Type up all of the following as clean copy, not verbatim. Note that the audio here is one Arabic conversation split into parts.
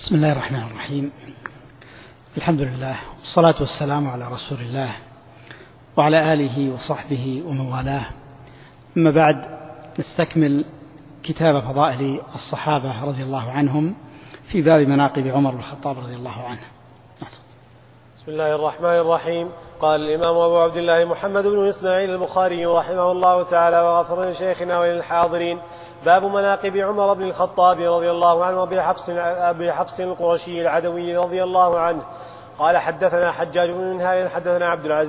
بسم الله الرحمن الرحيم. الحمد لله والصلاة والسلام على رسول الله وعلى آله وصحبه ومن والاه. أما بعد، نستكمل كتاب فضائل الصحابة رضي الله عنهم في باب مناقب عمر بن الخطاب رضي الله عنه. بسم الله الرحمن الرحيم. قال الإمام أبو عبد الله محمد بن إسماعيل البخاري رحمه الله تعالى وغفر لشيخنا وللحاضرين: باب مناقب عمر بن الخطاب رضي الله عنه وأبي حفص القرشي العدوي رضي الله عنه. قال: حدثنا حجاج بن منهال حدثنا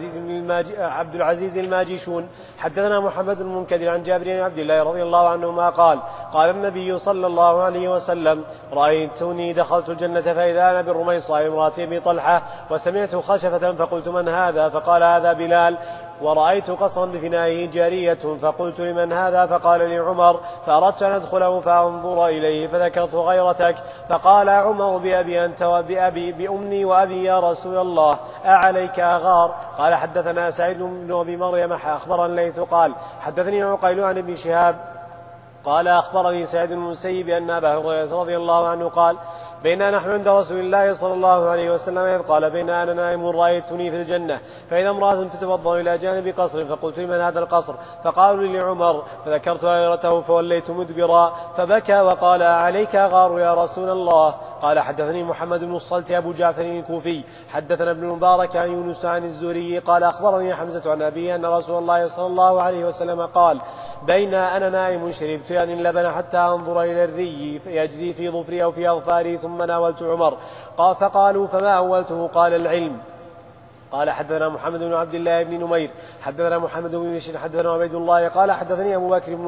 عبد العزيز الماجشون حدثنا محمد بن المنكدر عن جابر بن عبد الله رضي الله عنهما قال: قال النبي صلى الله عليه وسلم: رأيتني دخلت الجنة فإذا أنا بالرميصاء امرأة أبي طلحة وسمعت خشفة فقلت: من هذا؟ فقال: هذا بلال. ورأيت قصرا بفنائه جارية فقلت: لمن هذا؟ فقال: لعمر. فأردت أن أدخله فأنظر إليه فذكرت غيرتك، فقال عمر: بأبي أنت بأمي وأبي يا رسول الله، أعليك أغار؟ قال: حدثنا سعيد بن أبي مريم أخبرنا الليث قال: حدثني عقيل عن ابن شهاب قال: أخبرني سعيد بن المسيب أن أبا هريرة رضي الله عنه قال: بينما نحن عند رسول الله صلى الله عليه وسلم إذ قال: بينما أنا نائم رأيتني في الجنة فإذا امرأة تتوضأ إلى جانب قصر، فقلت: لمن هذا القصر؟ فقالوا لي: لعمر. فذكرت غيرته فوليت مدبرا فبكى وقال: عليك أغار يا رسول الله. قال: حدثني محمد بن الصلت أبو جعفر الكوفي حدثنا ابن المبارك عن يونس عن الزهري قال: أخبرني حمزة عن أبي أن رسول الله صلى الله عليه وسلم قال: بين أنا نائم شربت يعني اللبن حتى أنظر إلى الري يجري في ظفري أو في أظفاري ثم ناولت عمر. فقالوا: فما أولته؟ قال: العلم. قال: حدثنا محمد بن عبد الله بن نمير حدثنا محمد بن بشر حدثنا عبيد الله قال: حدثني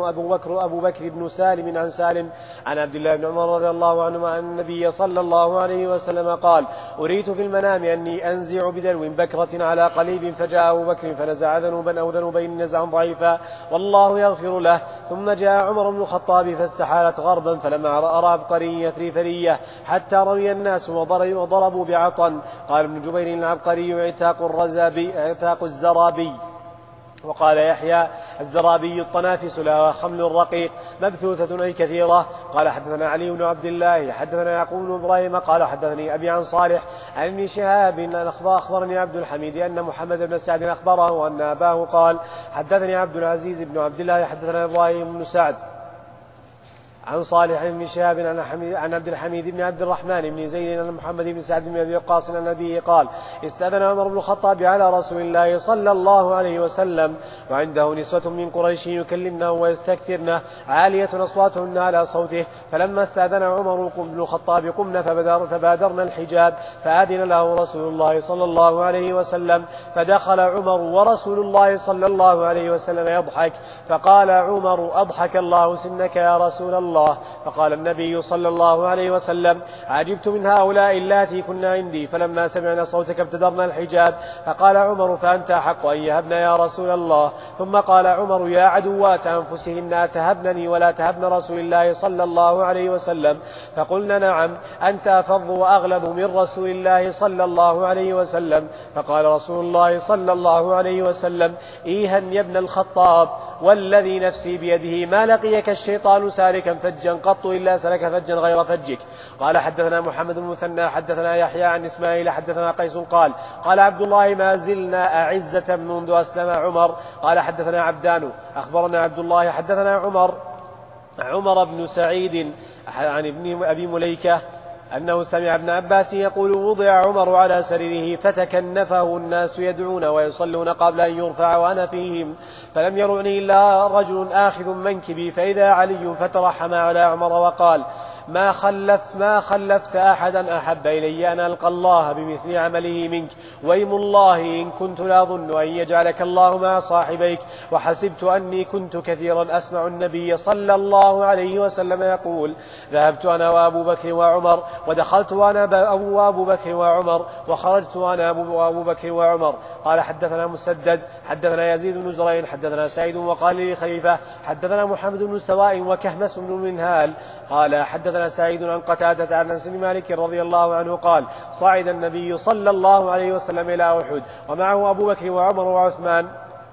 أبو بكر بن سالم عن سالم عن عبد الله بن عمر رضي الله عنهما عن النبي صلى الله عليه وسلم قال: أريت في المنام أني أنزع بدلو بكرة على قليب، فجاء أبو بكر فنزع ذنوبا أو ذنوبين نزعا ضعيفا والله يغفر له. ثم جاء عمر بن الخطاب فاستحالت غربا، فلما أرى عبقري يثري ثرية حتى روي الناس وضربوا بعطن. قال ابن جبير: العبقري اعتاق الزرابي. وقال يحيى: الزرابي الطنافس لها خمل رقيق مبثوثة أي كثيرة. قال: حدثنا علي بن عبد الله حدثنا يعقوب بن إبراهيم قال: حدثني أبي عن صالح عن ابن شهاب أخبرني عبد الحميد أن محمد بن سعد أخبره أن أباه قال: حدثني عبد العزيز بن عبد الله حدثنا إبراهيم بن سعد عن صالح بن شهاب عن عبد الحميد بن عبد الرحمن بن زيد عن محمد بن سعد بن أبي وقاص عن أبيه قال: استأذن عمر بن الخطاب على رسول الله صلى الله عليه وسلم وعنده نسوة من قريش يكلمنه ويستكثرن عالية أصواتهن على صوته، فلما استأذن عمر بن الخطاب قمنا فبادرنا الحجاب فأذن له رسول الله صلى الله عليه وسلم، فدخل عمر ورسول الله صلى الله عليه وسلم يضحك، فقال عمر: أضحك الله سنك يا رسول الله. فقال النبي صلى الله عليه وسلم: عجبت من هؤلاء اللاتي كنا عندي، فلما سمعنا صوتك ابتدرنا الحجاب. فقال عمر: فأنت أحق أن يهبن يا رسول الله. ثم قال عمر: يا عدوات أنفسهن أتهبنني ولا تهبن رسول الله صلى الله عليه وسلم؟ فقلنا: نعم، أنت أفض وأغلب من رسول الله صلى الله عليه وسلم. فقال رسول الله صلى الله عليه وسلم: إيها يا ابن الخطاب، والذي نفسي بيده ما لقيك الشيطان سالكا فجا قط إلا سلك فجا غير فجك. قال: حدثنا محمد بن المثنى حدثنا يحيى عن إسماعيل حدثنا قيس قال: قال عبد الله: ما زلنا أعزة منذ أسلم عمر. قال: حدثنا عبدان أخبرنا عبد الله حدثنا عمر بن سعيد عن ابن أبي مليكة أنه سمع ابن عباس يقول: وضع عمر على سريره فتكنفه الناس يدعون ويصلون قبل أن يرفع وأنا فيهم، فلم يرعني إلا رجل آخذ منكبي، فإذا علي فترحم على عمر وقال: ما خلفت أحدا أحب إلي أن ألقى الله بمثل عمله منك، وإيم الله إن كنت لا أظن أن يجعلك الله مع صاحبيك، وحسبت أني كنت كثيرا أسمع النبي صلى الله عليه وسلم يقول: ذهبت أنا وأبو بكر وعمر، ودخلت أنا وأبو بكر وعمر، وخرجت أنا وأبو بكر وعمر. قال: حدثنا مسدد حدثنا يزيد بن زرين حدثنا سعيد وقال لي خليفة حدثنا محمد بن سواء وكهمس بن منهال قال: حدثنا سعيد عن قتادة عن أنس بن مالك رضي الله عنه قال: صعد النبي صلى الله عليه وسلم إلى أحد ومعه أبو بكر وعمر وعثمان،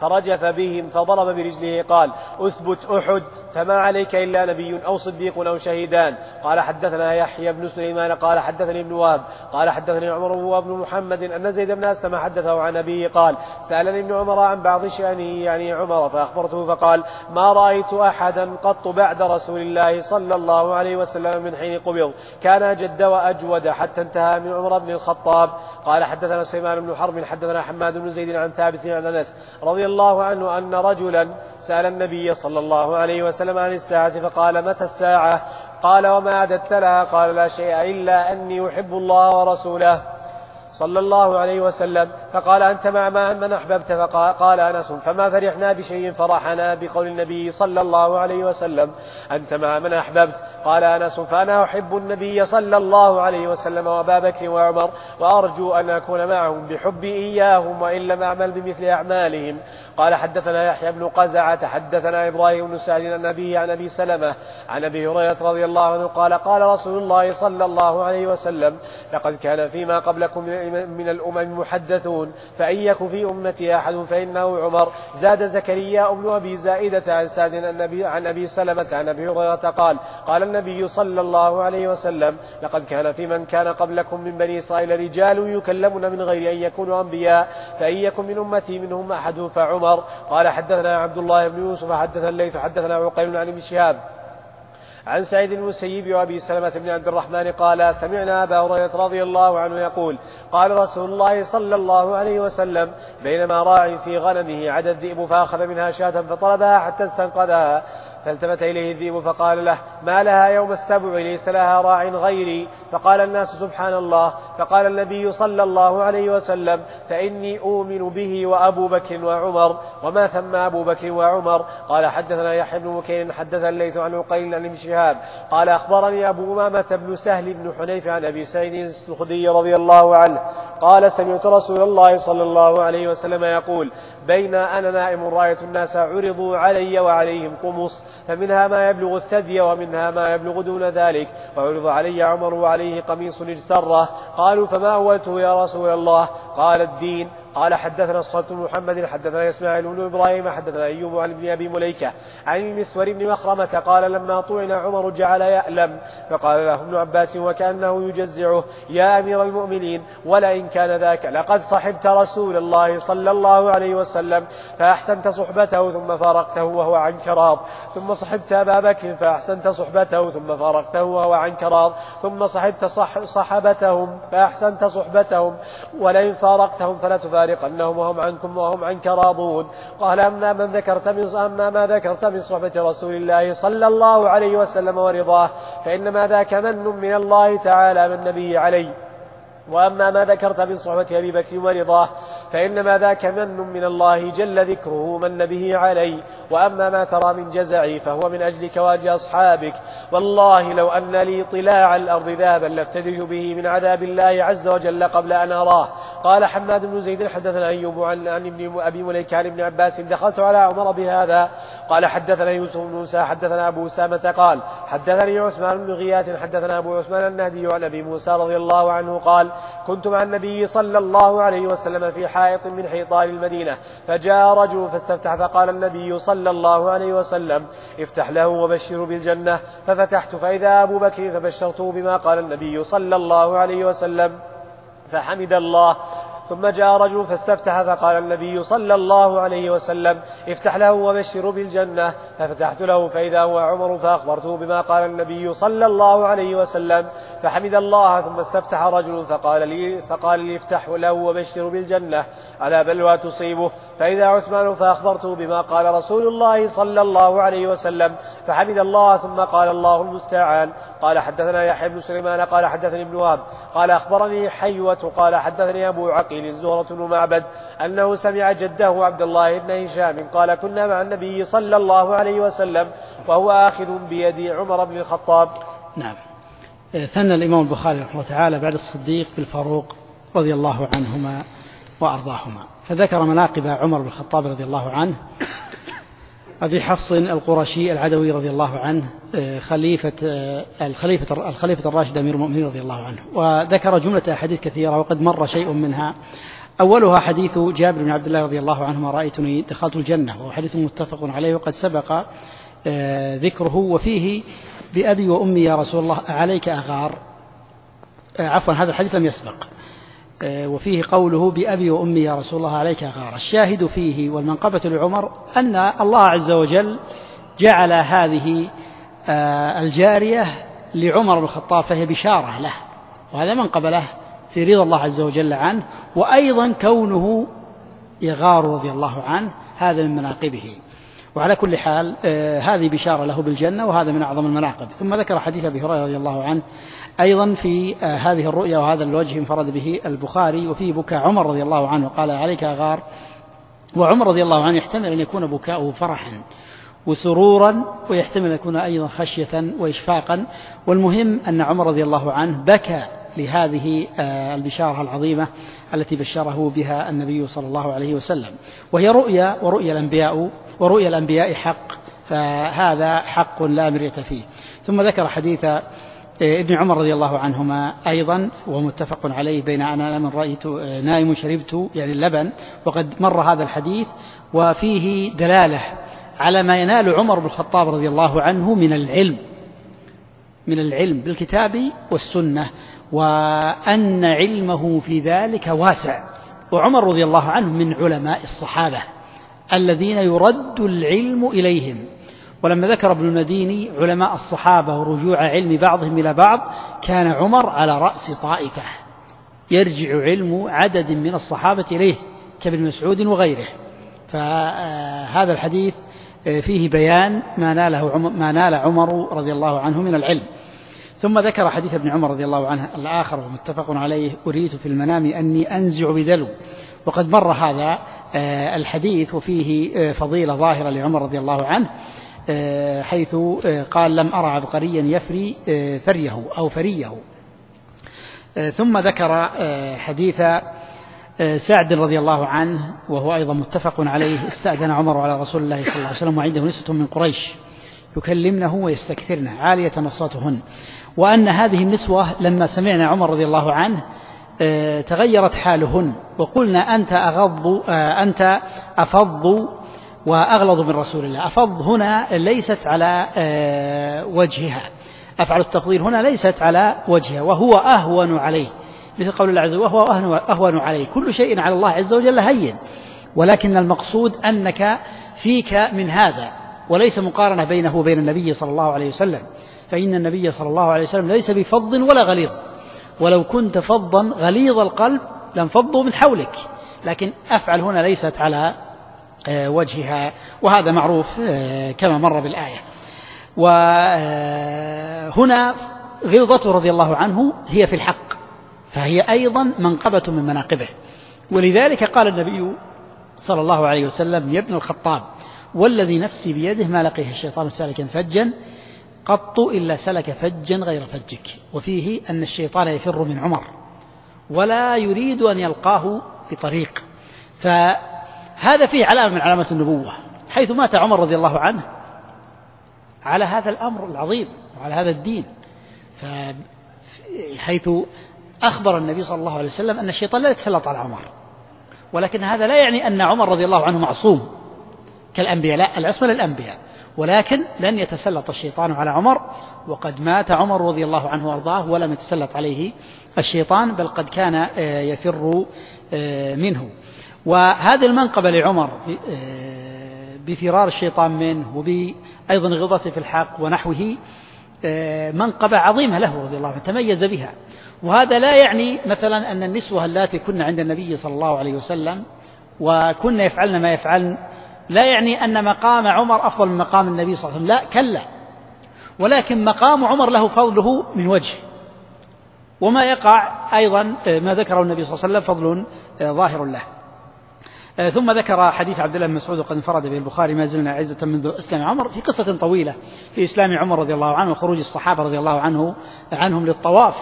فرجف بهم فضرب برجله قال أثبت أحد فما عليك إلا نبي أو صديق أو شهيدان. قال حدثنا يحيى بن سليمان قال حدثني ابن وهب قال حدثني عمر وابن محمد أن زيد بن أسلم حدثه عن أبيه قال سألني ابن عمر عن بعض شأنه يعني عمر فأخبرته فقال ما رأيت أحدا قط بعد رسول الله صلى الله عليه وسلم من حين قبض كان أجد وأجود حتى انتهى من عمر بن الخطاب. قال حدثنا سليمان بن حرب حدثنا حماد بن زيد عن ثابت عن أنس رضي الله عنه أن رجلا سأل النبي صلى الله عليه وسلم عن الساعة فقال متى الساعة؟ قال وما أعددت لها؟ قال لا شيء إلا أني أحب الله ورسوله صلى الله عليه وسلم. فقال أنت مع من أحببت؟ فقال أنس فما فرحنا بشيء فرحنا بقول النبي صلى الله عليه وسلم أنت مع من أحببت. قال أنس فأنا أحب النبي صلى الله عليه وسلم وأبا بكر وعمر وأرجو أن أكون معهم بحبي إياهم وإن لم أعمل بمثل أعمالهم. قال حدثنا يحيى بن قزعة حدثنا إبراهيم بن سعد عن أبيه عن أبي سلمة عن أبي هريرة رضي الله عنه قال قال رسول الله صلى الله عليه وسلم لقد كان فيما قبلكم من الأمم محدثون فإن يك في أمتي أحد فإنه عمر. زاد زكريا بن أبي زائدة عن سعد عن أبي سلمة عن أبي هريرة قال قال النبي صلى الله عليه وسلم لقد كان في من كان قبلكم من بني إسرائيل رجال يكلمون من غير أن يكونوا أنبياء فإن يكن من أمتي منهم أحد فعمر. قال حدثنا عبد الله بن يوسف حدثنا الليث حدثنا عقيل عن ابن شهاب عن سعيد المسيب وأبي سلمة بن عبد الرحمن قال سمعنا أبا هريرة رضي الله عنه يقول قال رسول الله صلى الله عليه وسلم بينما راع في غنمه عدا الذئب فأخذ منها شاة فطلبها حتى استنقذها فالتفت إليه الذئب فقال له ما لها يوم السبع ليس لها راع غيري؟ فقال الناس سبحان الله. فقال النبي صلى الله عليه وسلم فإني أؤمن به وأبو بكر وعمر وما ثم أبو بكر وعمر. قال حدثنا يحيى بن بكير حدث الليث عن عقيل عن ابن شهاب قال أخبرني أبو أمامة بن سهل بن حنيف عن أبي سعيد الخدري رضي الله عنه قال سمعت رسول الله صلى الله عليه وسلم يقول بين أنا نائم رأيت الناس عرضوا علي وعليهم قمص فمنها ما يبلغ الثدي ومنها ما يبلغ دون ذلك وعرض علي عمر وعليه قميص اجتره. قالوا فما أولته يا رسول الله؟ قال الدين. قال حدثنا الصلت بن محمد حدثنا إسماعيل بن إبراهيم حدثنا أيوب عن ابن أبي مليكة عن المسور بن مخرمة قال لما طعن عمر جعل يألم فقال له ابن عباس وكأنه يجزعه يا أمير المؤمنين ولئن كان ذاك لقد صحبت رسول الله صلى الله عليه وسلم فأحسنت صحبته ثم فارقته وهو عنك راض ثم صحبت أبا بكر فأحسنت صحبته ثم فارقته وهو عنك راض ثم صحبت صحبتهم فأحسنت صحبتهم ولئن فارقتهم فلا تفارقنهم وهم عنكم وهم عنك راضون. قال أما ما ذكرت من صحبة رسول الله صلى الله عليه وسلم ورضاه فإنما ذاك من من الله تعالى من نبي عليه وأما ما ذكرت من صحبة أبي بكر ورضاه فإنما ذاك من الله جل ذكره من به علي وأما ما ترى من جزعي فهو من أجل كواج أصحابك والله لو أن لي طلاع الأرض ذهبا لافتديت به من عذاب الله عز وجل قبل أن أراه. قال حماد بن زيد حدثنا أيوب عن ابن أبي مليكة عن ابن عباس دخلت على عمر بهذا. قال حدثنا يوسف بن موسى حدثنا أبو أسامة قال حدثني عثمان بن غياث حدثنا أبو عثمان النهدي عن أبي موسى رضي الله عنه قال كنت مع النبي صلى الله عليه وسلم في حائط من حيطان المدينة فجاء رجل فاستفتح فقال النبي صلى الله عليه وسلم افتح له وبشره بالجنة ففتحت فإذا أبو بكر فبشرته بما قال النبي صلى الله عليه وسلم فحمد الله. ثم جاء رجل فاستفتح فقال النبي صلى الله عليه وسلم افتح له وبشره بالجنة ففتحت له فإذا هو عمر فأخبرته بما قال النبي صلى الله عليه وسلم فحمد الله. ثم استفتح رجل فقال لي افتح له وبشره بالجنة على بلوى تصيبه فإذا عثمان فأخبرته بما قال رسول الله صلى الله عليه وسلم فحمد الله ثم قال الله المستعان. قال حدثنا يحيى بن سليمان قال حدثني ابن وهب قال أخبرني حيوة قال حدثني أبو عقيل زهرة بن معبد أنه سمع جده عبد الله بن هشام قال كنا مع النبي صلى الله عليه وسلم وهو آخذ بيد عمر بن الخطاب. نعم. ثنى الإمام البخاري رحمه الله تعالى بعد الصديق بالفاروق رضي الله عنهما وأرضاهما فذكر مناقب عمر بن الخطاب رضي الله عنه أبي حفص القرشي العدوي رضي الله عنه الخليفة الراشد أمير المؤمنين رضي الله عنه وذكر جملة أحاديث كثيرة وقد مر شيء منها أولها حديث جابر بن عبد الله رضي الله عنهما رأيتني دخلت الجنة، وهو حديث متفق عليه وقد سبق ذكره، وفيه بأبي وأمي يا رسول الله عليك أغار، عفوا هذا الحديث لم يسبق، وفيه قوله بأبي وأمي يا رسول الله عليك أغار. الشاهد فيه والمنقبة لعمر أن الله عز وجل جعل هذه الجارية لعمر بن الخطاب، فهي بشارة له، وهذا منقبة له في رضا الله عز وجل عنه، وأيضا كونه يغار رضي الله عنه هذا من مناقبه. وعلى كل حال هذه بشارة له بالجنة، وهذا من أعظم المناقب. ثم ذكر حديث أبي هريرة رضي الله عنه أيضا في هذه الرؤيا، وهذا الوجه انفرد به البخاري، وفيه بكاء عمر رضي الله عنه وقال عليك أغار. وعمر رضي الله عنه يحتمل أن يكون بكاؤه فرحا وسرورا، ويحتمل أن يكون أيضا خشية وإشفاقا، والمهم أن عمر رضي الله عنه بكى لهذه البشارة العظيمة التي بشره بها النبي صلى الله عليه وسلم، وهي رؤيا، ورؤيا الأنبياء حق، فهذا حق لا مرية فيه. ثم ذكر حديث ابن عمر رضي الله عنهما أيضا، ومتفق عليه، بين أنا من رأيت نائم شربت يعني اللبن، وقد مر هذا الحديث، وفيه دلالة على ما ينال عمر بن الخطاب رضي الله عنه من العلم بالكتاب والسنة، وأن علمه في ذلك واسع. وعمر رضي الله عنه من علماء الصحابة الذين يرد العلم إليهم. ولما ذكر ابن المديني علماء الصحابة ورجوع علم بعضهم إلى بعض، كان عمر على رأس طائفة يرجع علم عدد من الصحابة إليه كابن مسعود وغيره. فهذا الحديث فيه بيان ما نال عمر رضي الله عنه من العلم. ثم ذكر حديث ابن عمر رضي الله عنه الآخر ومتفق عليه، أريت في المنام أني أنزع بدلو، وقد مر هذا الحديث، وفيه فضيلة ظاهرة لعمر رضي الله عنه، حيث قال لم أرى عبقريا يفري فريه. ثم ذكر حديث سعد رضي الله عنه، وهو أيضا متفق عليه، استأذن عمر على رسول الله صلى الله عليه وسلم وعنده نسوة من قريش يكلمنه ويستكثرن عالية أصواتهن، وأن هذه النسوة لما سمعنا عمر رضي الله عنه تغيرت حالهن، وقلنا أنت أفض وأغلظ من رسول الله. أفض هنا ليست على وجهها، أفعل التفضيل هنا ليست على وجهها، وهو أهون عليه، مثل قول الله عز وجل وهو أهون عليه. كل شيء على الله عز وجل هين، ولكن المقصود أنك فيك من هذا، وليس مقارنة بينه وبين النبي صلى الله عليه وسلم، فإن النبي صلى الله عليه وسلم ليس بفظ ولا غليظ، ولو كنت فظا غليظ القلب لانفضوا من حولك، لكن أفعل هنا ليست على وجهها، وهذا معروف كما مر بالآية. وهنا غلظته رضي الله عنه هي في الحق، فهي أيضا منقبة من مناقبه، ولذلك قال النبي صلى الله عليه وسلم يا ابن الخطاب والذي نفسي بيده ما لقيه الشيطان سالكا فجا قط إلا سلك فجا غير فجك. وفيه أن الشيطان يفر من عمر ولا يريد أن يلقاه في طريق، فهذا فيه علامة من علامات النبوة، حيث مات عمر رضي الله عنه على هذا الأمر العظيم وعلى هذا الدين، حيث أخبر النبي صلى الله عليه وسلم أن الشيطان لا يتسلط على عمر، ولكن هذا لا يعني أن عمر رضي الله عنه معصوم كالأنبياء، لا، العصمة للأنبياء، ولكن لن يتسلط الشيطان على عمر، وقد مات عمر رضي الله عنه وارضاه ولم يتسلط عليه الشيطان، بل قد كان يفر منه. وهذه المنقبة لعمر بفرار الشيطان منه، وبأيضا غضته في الحق ونحوه، منقبة عظيمة له رضي الله عنه تميز بها. وهذا لا يعني مثلا أن النسوة اللاتي كن عند النبي صلى الله عليه وسلم وكن يفعلن ما يفعلن لا يعني أن مقام عمر أفضل من مقام النبي صلى الله عليه وسلم، لا، كلا، ولكن مقام عمر له فضله من وجه، وما يقع أيضا ما ذكره النبي صلى الله عليه وسلم فضل ظاهر له. ثم ذكر حديث عبد الله بن مسعود وقد انفرد به البخاري ما زلنا عزة منذ إسلام عمر، في قصة طويلة في إسلام عمر رضي الله عنه وخروج الصحابة رضي الله عنهم للطواف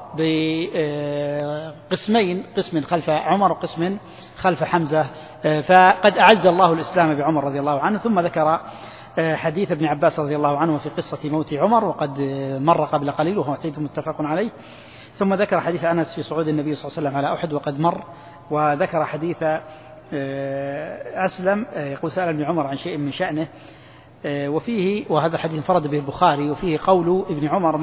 بقسمين، قسم خلف عمر وقسم خلف حمزة، فقد أعز الله الإسلام بعمر رضي الله عنه. ثم ذكر حديث ابن عباس رضي الله عنه في قصة موت عمر، وقد مر قبل قليل وهو حديث متفق عليه. ثم ذكر حديث أنس في صعود النبي صلى الله عليه وسلم على أحد وقد مر، وذكر حديث أسلم يقول سأل ابن عمر عن شيء من شأنه، وفيه، وهذا حديث انفرد به البخاري، وفيه قول ابن عمر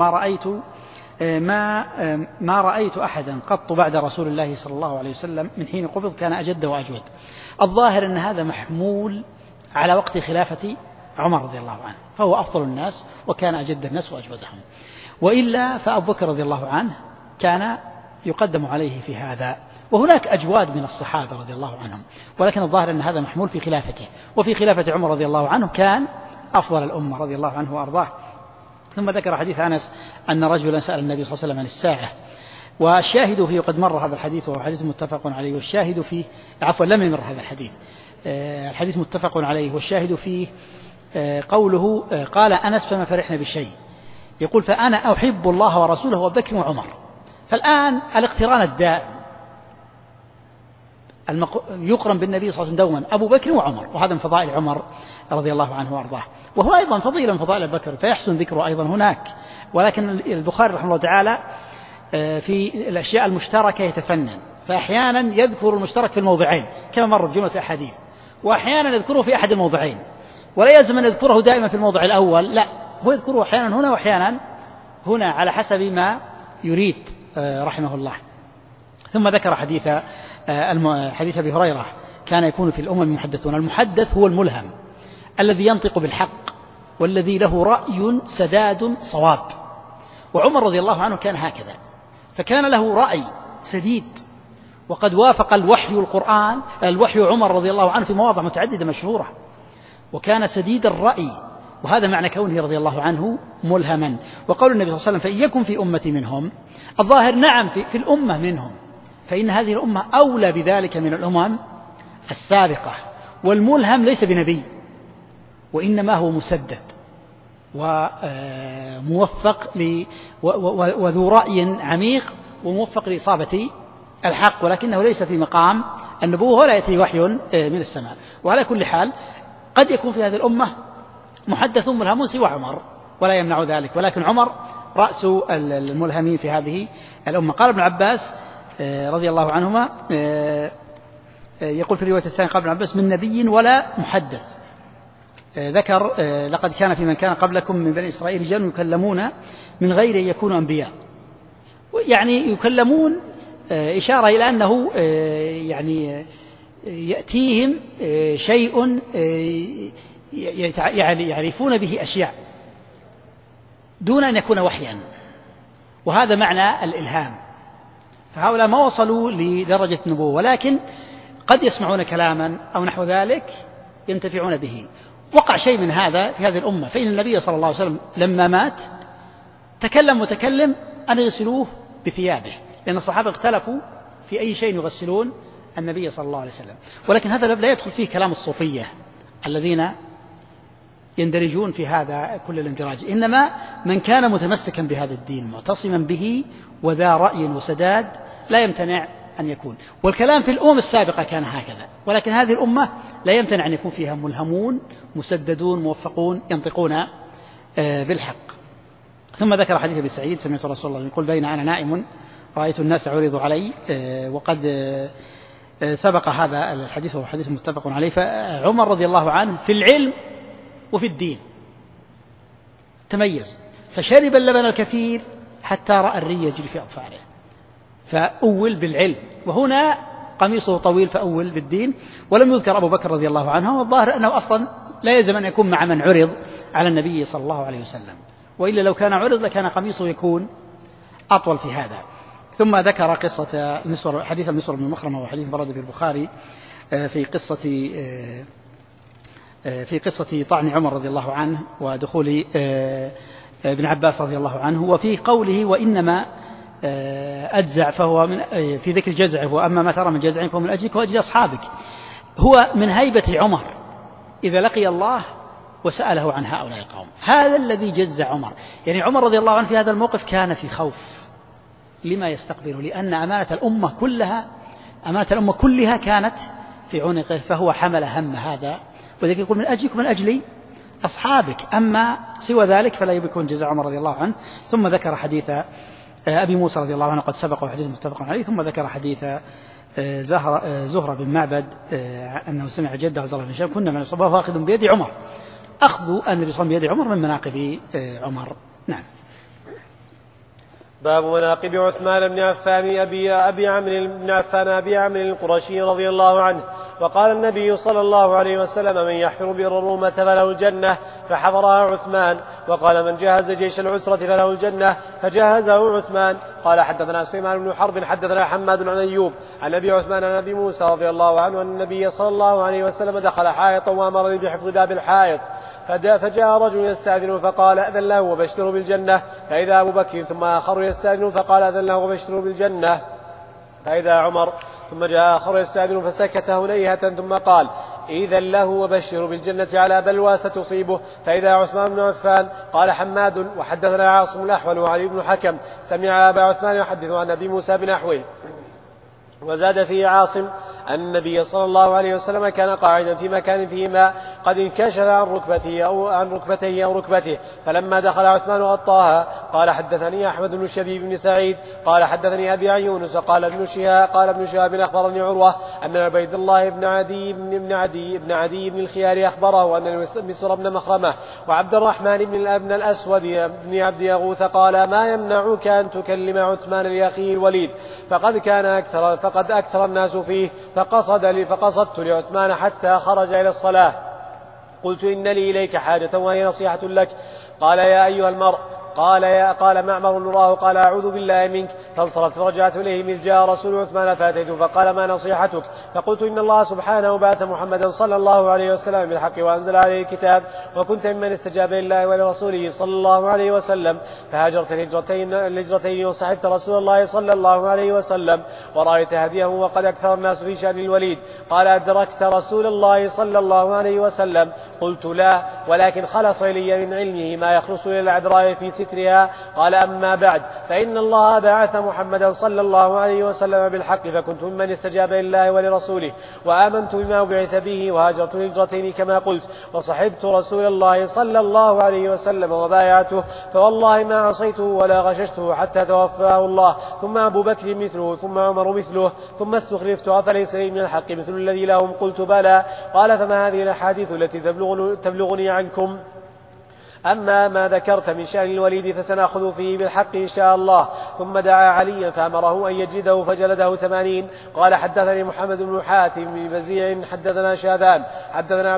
ما رأيت أحدا قط بعد رسول الله صلى الله عليه وسلم من حين قبض كان أجد وأجود. الظاهر أن هذا محمول على وقت خلافة عمر رضي الله عنه، فهو أفضل الناس وكان أجد الناس وأجودهم، وإلا فأبو بكر رضي الله عنه كان يقدم عليه في هذا، وهناك أجواد من الصحابة رضي الله عنهم، ولكن الظاهر أن هذا محمول في خلافته، وفي خلافة عمر رضي الله عنه كان أفضل الأمة رضي الله عنه وأرضاه. ثم ذكر حديث أنس أن رجلا سأل النبي صلى الله عليه وسلم عن الساعة، والشاهد فيه قد مر هذا الحديث وهو حديث متفق عليه، والشاهد فيه لم يمر هذا الحديث، الحديث متفق عليه، والشاهد فيه قوله قال أنس فما فرحنا بالشيء، يقول فأنا أحب الله ورسوله وبكر وعمر. فالآن الاقتران الدائم يقرن بالنبي صلى الله عليه وسلم دوما أبو بكر وعمر، وهذا من فضائل عمر رضي الله عنه وأرضاه، وهو أيضا فضيلة من فضائل أبي بكر فيحسن ذكره أيضا هناك. ولكن البخاري رحمه الله تعالى في الأشياء المشتركة يتفنن، فأحيانا يذكر المشترك في الموضعين كما مر بجملة أحاديث، وأحيانا يذكره في أحد الموضعين، ولا يلزم أن يذكره دائما في الموضع الأول، لا، هو يذكره أحيانا هنا وأحيانا هنا على حسب ما يريد رحمه الله. ثم ذكر حديث أبي هريرة كان يكون في الأمم محدثون. المحدث هو الملهم الذي ينطق بالحق والذي له رأي سداد صواب، وعمر رضي الله عنه كان هكذا، فكان له رأي سديد، وقد وافق الوحي عمر رضي الله عنه في مواضع متعددة مشهورة، وكان سديد الرأي، وهذا معنى كونه رضي الله عنه ملهما. وقول النبي صلى الله عليه وسلم فإن يكن في أمتي منهم، الظاهر نعم في الأمة منهم، فإن هذه الأمة أولى بذلك من الأمم السابقة، والملهم ليس بنبي، وإنما هو مسدد وموفق وذو رأي عميق وموفق لإصابة الحق، ولكنه ليس في مقام النبوة ولا يأتي وحي من السماء. وعلى كل حال قد يكون في هذه الأمة محدث ملهم سوى عمر ولا يمنع ذلك، ولكن عمر رأس الملهمين في هذه الأمة. قال ابن عباس رضي الله عنهما يقول في الرواية الثانية قال ابن عباس من نبي ولا محدث، ذكر لقد كان في من كان قبلكم من بني إسرائيل رجال يكلمون من غير أن يكونوا أنبياء، يعني يكلمون إشارة إلى أنه يعني يأتيهم شيء يعرفون به أشياء دون أن يكون وحيا، وهذا معنى الإلهام. فهؤلاء ما وصلوا لدرجة النبوة، ولكن قد يسمعون كلاما أو نحو ذلك ينتفعون به. وقع شيء من هذا في هذه الأمة، فإن النبي صلى الله عليه وسلم لما مات تكلم متكلم أن يغسلوه بثيابه، لأن الصحابة اختلفوا في أي شيء يغسلون النبي صلى الله عليه وسلم، ولكن هذا لا يدخل فيه كلام الصوفية الذين يندرجون في هذا كل الاندراج، إنما من كان متمسكا بهذا الدين معتصما به وذا رأي وسداد لا يمتنع أن يكون. والكلام في الأمم السابقة كان هكذا، ولكن هذه الأمة لا يمتنع أن يكون فيها ملهمون مسددون موفقون ينطقون بالحق. ثم ذكر حديث أبي سعيد سمعت رسول الله يقول بين أنا نائم رأيت الناس عرضوا علي، وقد سبق هذا الحديث وهو حديث متفق عليه. فعمر رضي الله عنه في العلم وفي الدين تميز، فشرب اللبن الكثير حتى رأى الري يجري في أظفاره، فأول بالعلم، وهنا قميصه طويل فأول بالدين. ولم يذكر أبو بكر رضي الله عنه، والظاهر أنه أصلا لا يلزم أن يكون مع من عرض على النبي صلى الله عليه وسلم، وإلا لو كان عرض لكان قميصه يكون أطول في هذا. ثم ذكر قصة حديث المسور بن مخرمة وحديث برد في البخاري في قصة طعن عمر رضي الله عنه ودخول ابن عباس رضي الله عنه، وفي قوله وإنما أجزع فهو في ذكر جزعه، وأما ما ترى من جزع فهو من أجلك وأجل أصحابك، هو من هيبة عمر إذا لقي الله وسأله عن هؤلاء القوم، هذا الذي جزع عمر. يعني عمر رضي الله عنه في هذا الموقف كان في خوف لما يستقبله، لأن أمانة الأمة كلها كانت في عنقه، فهو حمل هم هذا، وذلك يقول من أجلك من أجلي أصحابك، أما سوى ذلك فلا يكون جزاء عمر رضي الله عنه. ثم ذكر حديث أبي موسى رضي الله عنه قد سبق وحديث متفق عليه، ثم ذكر حديث زهرة بن معبد أنه سمع جده عبد الله بن هشام كنا من الصباح واخذ بيد عمر، أخذ النبي صلى الله عليه وسلم بيد عمر من مناقب عمر. نعم. باب مناقب عثمان بن عفان أبي عمرو بن عفان أبي عمرو القرشي رضي الله عنه. وقال النبي صلى الله عليه وسلم: من يحفر بئر الرومة فله الجنة، فحفرها عثمان. وقال: من جهز جيش العسرة فله الجنة، فجهزه عثمان. قال: حدثنا سليمان بن حرب حدثنا حماد عن أيوب عن أبي عثمان عن أبي موسى رضي الله عنه أن النبي صلى الله عليه وسلم دخل حائطا وأمر بحفظ باب الحائط، فجاء رجل يستأذن فقال: أذن له وبشره بالجنة، فإذا أبو بكر، ثم آخر يستأذن فقال: أذن له وبشره بالجنة، فإذا عمر، ثم جاء آخر يستأذن فسكت هنيهة، ثم قال: إذن له وبشره بالجنة على بلوى ستصيبه، فإذا عثمان بن عفان. قال حماد: وحدثنا عاصم الأحول وعلي بن حكم سمع أبا عثمان يحدث عن أبي موسى بنحوه. وزاد فيه عاصم أن النبي صلى الله عليه وسلم كان قاعدا في مكان فيه ماء قد انكشف عن ركبتيه أو ركبته، فلما دخل عثمان غطاها. قال: حدثني أحمد بن شبيب بن سعيد قال: حدثني أبي عن يونس قال ابن شهاب أخبرني عروة أن عبيد الله بن عدي بن الخيار أخبره أن مسر بن مخرمة وعبد الرحمن بن الأسود بن عبد يغوث قال: ما يمنعك أن تكلم عثمان لأخيه الوليد، فقد أكثر الناس فيه، فقصدت لعثمان حتى خرج إلى الصلاة. قلت: إن لي إليك حاجة وهي نصيحة لك. قال: يا أيها المرء. قال معمر نراه قال: أعوذ بالله منك. فانصرفت فرجعت إليه إذ جاء رسول عثمان فأتيته فقال: ما نصيحتك؟ فقلت: إن الله سبحانه بعث محمدا صلى الله عليه وسلم بالحق وأنزل عليه الكتاب، وكنت ممن استجاب لله ولرسوله صلى الله عليه وسلم، فهاجرت الهجرتين وصحبت رسول الله صلى الله عليه وسلم ورأيت هديه وقد أكثر الناس في شأن الوليد. قال: أدركت رسول الله صلى الله عليه وسلم؟ قلت: لا، ولكن خلص إلي من علمه ما يخلص إلى العذراء في سترها. قال: أما بعد، فإن الله بعث محمدا صلى الله عليه وسلم بالحق، فكنت ممن استجاب لله ولرسوله وآمنت بما بعث به، وهاجرت الهجرتين كما قلت، وصحبت رسول الله صلى الله عليه وسلم وبايعته، فوالله ما عصيته ولا غششته حتى توفاه الله. ثم أبو بكر مثله، ثم عمر مثله، ثم استخلفت، أفليس لي من الحق مثل الذي لهم؟ قلت: بلى. قال: فما هذه الأحاديث التي تبلغني عنكم؟ أما ما ذكرت من شأن الوليد فسنأخذ فيه بالحق إن شاء الله. ثم دعا عليا فأمره أن يجلده فجلده 80. قال: حدثني محمد بن حاتم بن بزيع حدثنا شاذان حدثنا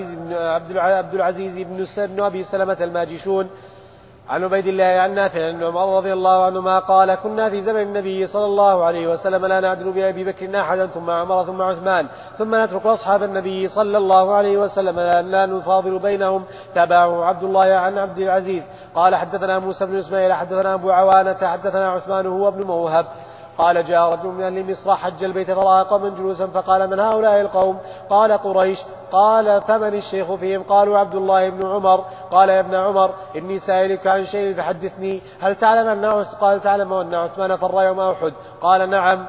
عبد العزيز بن أبي سلمة الماجشون عن عبيد الله عن نافع عن عمر رضي الله عنهما قال: كنا في زمن النبي صلى الله عليه وسلم لا نعدل بأبي بكر أحدا، ثم عمر، ثم عثمان، ثم نترك أصحاب النبي صلى الله عليه وسلم لا نفاضل بينهم. تابعه عبد الله عن عبد العزيز قال: حدثنا موسى بن إسماعيل حدثنا أبو عوانة حدثنا عثمان هو ابن موهب قال: جاء رجل من أهل مصر حج البيت فرأى قوما جلوسا فقال: من هؤلاء القوم؟ قال: قريش. قال: فمن الشيخ فيهم؟ قالوا: عبد الله بن عمر. قال: يا ابن عمر، إني سائلك عن شيء فحدثني. هل تعلم أن عثمان فر يوم أحد؟ قال: نعم.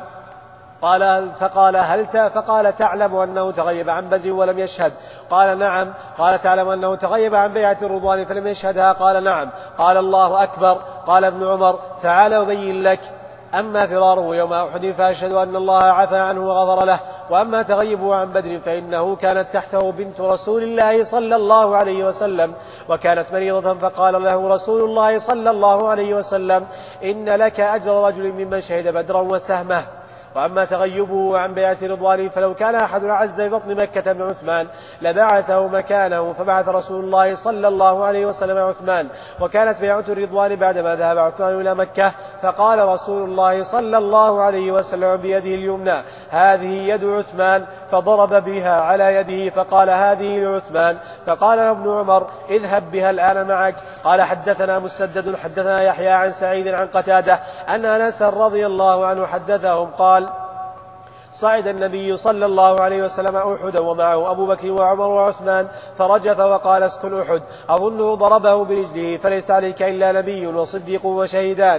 فقال: تعلم أنه تغيب عن بدر ولم يشهد؟ قال: نعم. قال: تعلم أنه تغيب عن بيعة الرضوان فلم يشهدها؟ قال: نعم. قال: الله أكبر. قال ابن عمر: تعال أبين لك. أما فراره يوم أحد فأشهد أن الله عفى عنه وغفر له، وأما تغيبه عن بدر فإنه كانت تحته بنت رسول الله صلى الله عليه وسلم وكانت مريضة، فقال له رسول الله صلى الله عليه وسلم: إن لك أجر رجل ممن شهد بدرا وسهمه. وأما تغيبه عن بيعة رضوانه فلو كان أحد أعز في بطن مكة من عثمان لبعثه مكانه، فبعث رسول الله صلى الله عليه وسلم عثمان، وكانت بيعة الرضوان بعدما ذهب عثمان إلى مكة، فقال رسول الله صلى الله عليه وسلم بيده اليمنى: هذه يد عثمان، فضرب بها على يده فقال: هذه لعثمان. فقال ابن عمر: اذهب بها الآن معك. قال: حدثنا مسدد حدثنا يحيى عن سعيد عن قتادة أن أنس رضي الله عنه حدثهم قال: صعد النبي صلى الله عليه وسلم أحد ومعه أبو بكر وعمر وعثمان، فرجف وقال: اسكن أحد. أظنه ضربه برجله، فليس عليك إلا نبي وصديق وشهيدان.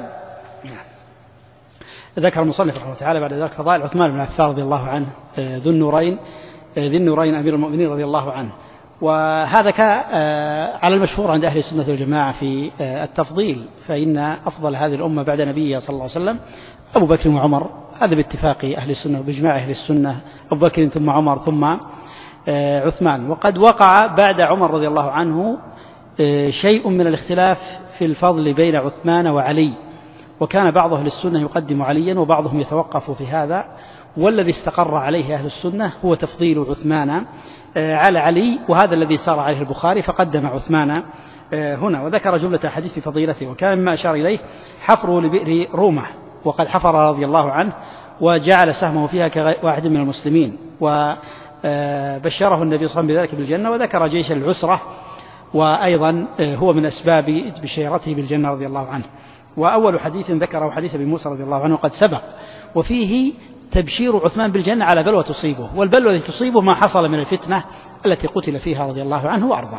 ذكر المصنف رحمه الله تعالى بعد ذلك فضائل عثمان بن عفان رضي الله عنه ذي النورين أمير المؤمنين رضي الله عنه. وهذا على المشهور عند أهل السنة والجماعة في التفضيل، فإن أفضل هذه الأمة بعد نبيها صلى الله عليه وسلم أبو بكر وعمر، هذا باتفاق أهل السنة وبإجماع أهل السنة، أبو بكر ثم عمر ثم عثمان. وقد وقع بعد عمر رضي الله عنه شيء من الاختلاف في الفضل بين عثمان وعلي، وكان بعض أهل السنة يقدم عليا وبعضهم يتوقف في هذا، والذي استقر عليه أهل السنة هو تفضيل عثمان على علي، وهذا الذي سار عليه البخاري فقدم عثمان هنا. وذكر جملة حديث في فضيلته، وكان مما أشار إليه حفره لبئر رومة، وقد حفر رضي الله عنه وجعل سهمه فيها كواحد من المسلمين، وبشره النبي صلى الله عليه وسلم بذلك بالجنة، وذكر جيش العسرة، وأيضا هو من أسباب بشيرته بالجنة رضي الله عنه. وأول حديث ذكره حديث أبي موسى رضي الله عنه قد سبق، وفيه تبشير عثمان بالجنة على بلوى تصيبه، والبلوى التي تصيبه ما حصل من الفتنة التي قتل فيها رضي الله عنه وأرضاه.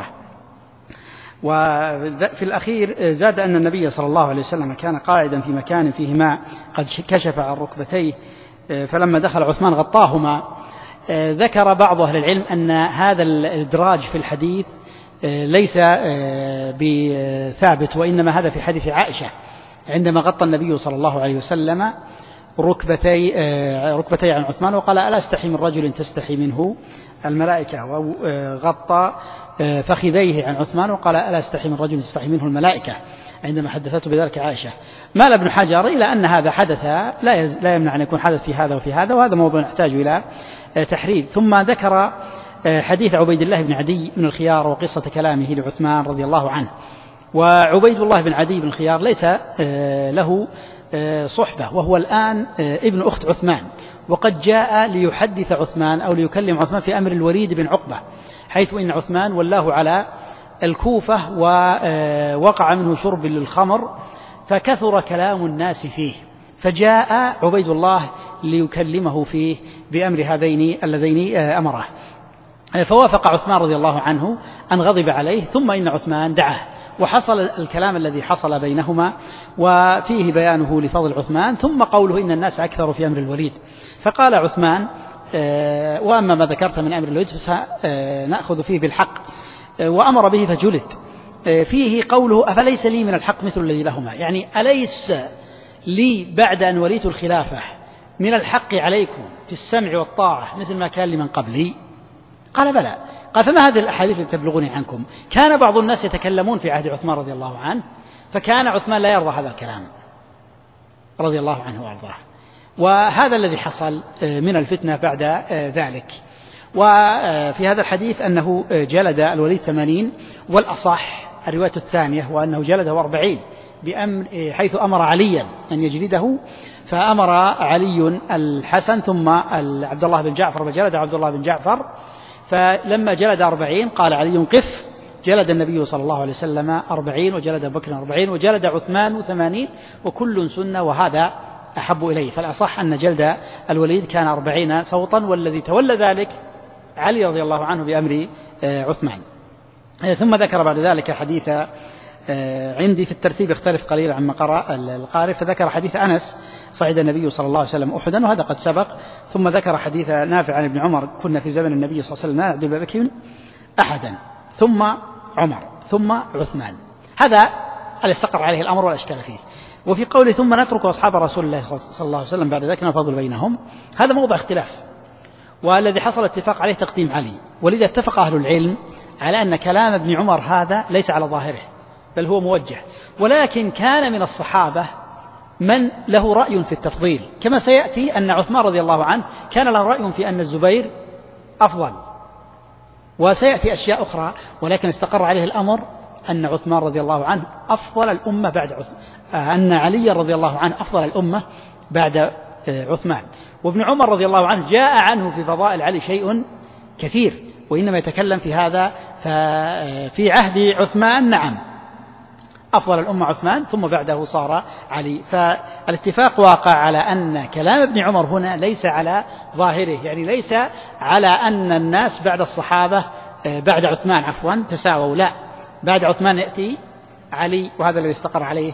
وفي الأخير زاد أن النبي صلى الله عليه وسلم كان قاعدا في مكان فيه ماء قد كشف عن ركبتيه، فلما دخل عثمان غطاهما. ذكر بعض أهل العلم أن هذا الإدراج في الحديث ليس بثابت، وإنما هذا في حديث عائشة عندما غطى النبي صلى الله عليه وسلم ركبتي عن عثمان وقال: ألا استحي من رجل تستحي منه الملائكة، وغطى فخذيه عن عثمان وقال: ألا استحي من رجل تستحي منه الملائكة، عندما حدثته بذلك عائشة. مال ابن حجر إلى أن هذا حدث لا يمنع أن يكون حدث في هذا وفي هذا، وهذا موضوع يحتاج إلى تحرير. ثم ذكر حديث عبيد الله بن عدي بن الخيار وقصة كلامه لعثمان رضي الله عنه. وعبيد الله بن عدي بن الخيار ليس له صحبة، وهو الآن ابن أخت عثمان، وقد جاء ليحدث عثمان أو ليكلم عثمان في أمر الوليد بن عقبة، حيث إن عثمان ولاه على الكوفة ووقع منه شرب للخمر فكثر كلام الناس فيه، فجاء عبيد الله ليكلمه فيه بأمر هذين اللذين أمره، فوافق عثمان رضي الله عنه أن غضب عليه، ثم إن عثمان دعاه وحصل الكلام الذي حصل بينهما، وفيه بيانه لفضل عثمان، ثم قوله إن الناس أكثر في أمر الوليد. فقال عثمان: وأما ما ذكرت من أمر الوليد فسنأخذ فيه بالحق، وأمر به فجلد. فيه قوله: أفليس لي من الحق مثل الذي لهما، يعني أليس لي بعد أن وليت الخلافة من الحق عليكم في السمع والطاعة مثل ما كان لمن قبلي؟ قال: بلى. قال: فما هذه الأحاديث التي تبلغني عنكم؟ كان بعض الناس يتكلمون في عهد عثمان رضي الله عنه، فكان عثمان لا يرضى هذا الكلام رضي الله عنه وأرضاه، وهذا الذي حصل من الفتنة بعد ذلك. وفي هذا الحديث أنه جلد الوليد 80، والأصح الرواية الثانية وأنه جلده 40 حيث أمر عليا أن يجلده، فأمر علي الحسن ثم عبد الله بن جعفر وجلد عبد الله بن جعفر، فلما جلد 40 قال علي: قف. جلد النبي صلى الله عليه وسلم 40، وجلد أبو بكر 40، وجلد عثمان 80، وكل سنة، وهذا أحب إليه. فالأصح أن جلد الوليد كان 40 صوتا، والذي تولى ذلك علي رضي الله عنه بأمر عثمان. ثم ذكر بعد ذلك حديث، عندي في الترتيب يختلف قليلا عما قرأ القارئ، فذكر حديث أنس: صعد النبي صلى الله عليه وسلم أحدا، وهذا قد سبق. ثم ذكر حديث نافع عن ابن عمر: كنا في زمن النبي صلى الله عليه وسلم لا نعدل ببكر أحدا، ثم عمر، ثم عثمان. هذا اللي استقر عليه الأمر ولا إشكال فيه. وفي قوله: ثم نترك أصحاب رسول الله صلى الله عليه وسلم بعد ذلك نفضل بينهم، هذا موضع اختلاف، والذي حصل اتفاق عليه تقديم علي. ولذا اتفق أهل العلم على أن كلام ابن عمر هذا ليس على ظاهره، بل هو موجه، ولكن كان من الصحابة من له رأي في التفضيل، كما سيأتي أن عثمان رضي الله عنه كان له رأي في أن الزبير أفضل، وسيأتي أشياء أخرى، ولكن استقر عليه الأمر أن عثمان رضي الله عنه أفضل الأمة بعد أن علي رضي الله عنه أفضل الأمة بعد عثمان. وابن عمر رضي الله عنه جاء عنه في فضائل علي شيء كثير، وإنما يتكلم في هذا في عهد عثمان نعم أفضل الأمة عثمان، ثم بعده صار علي. فالاتفاق واقع على أن كلام ابن عمر هنا ليس على ظاهره، يعني ليس على أن الناس بعد الصحابة بعد عثمان تساووا، لا، بعد عثمان يأتي علي، وهذا الذي استقر عليه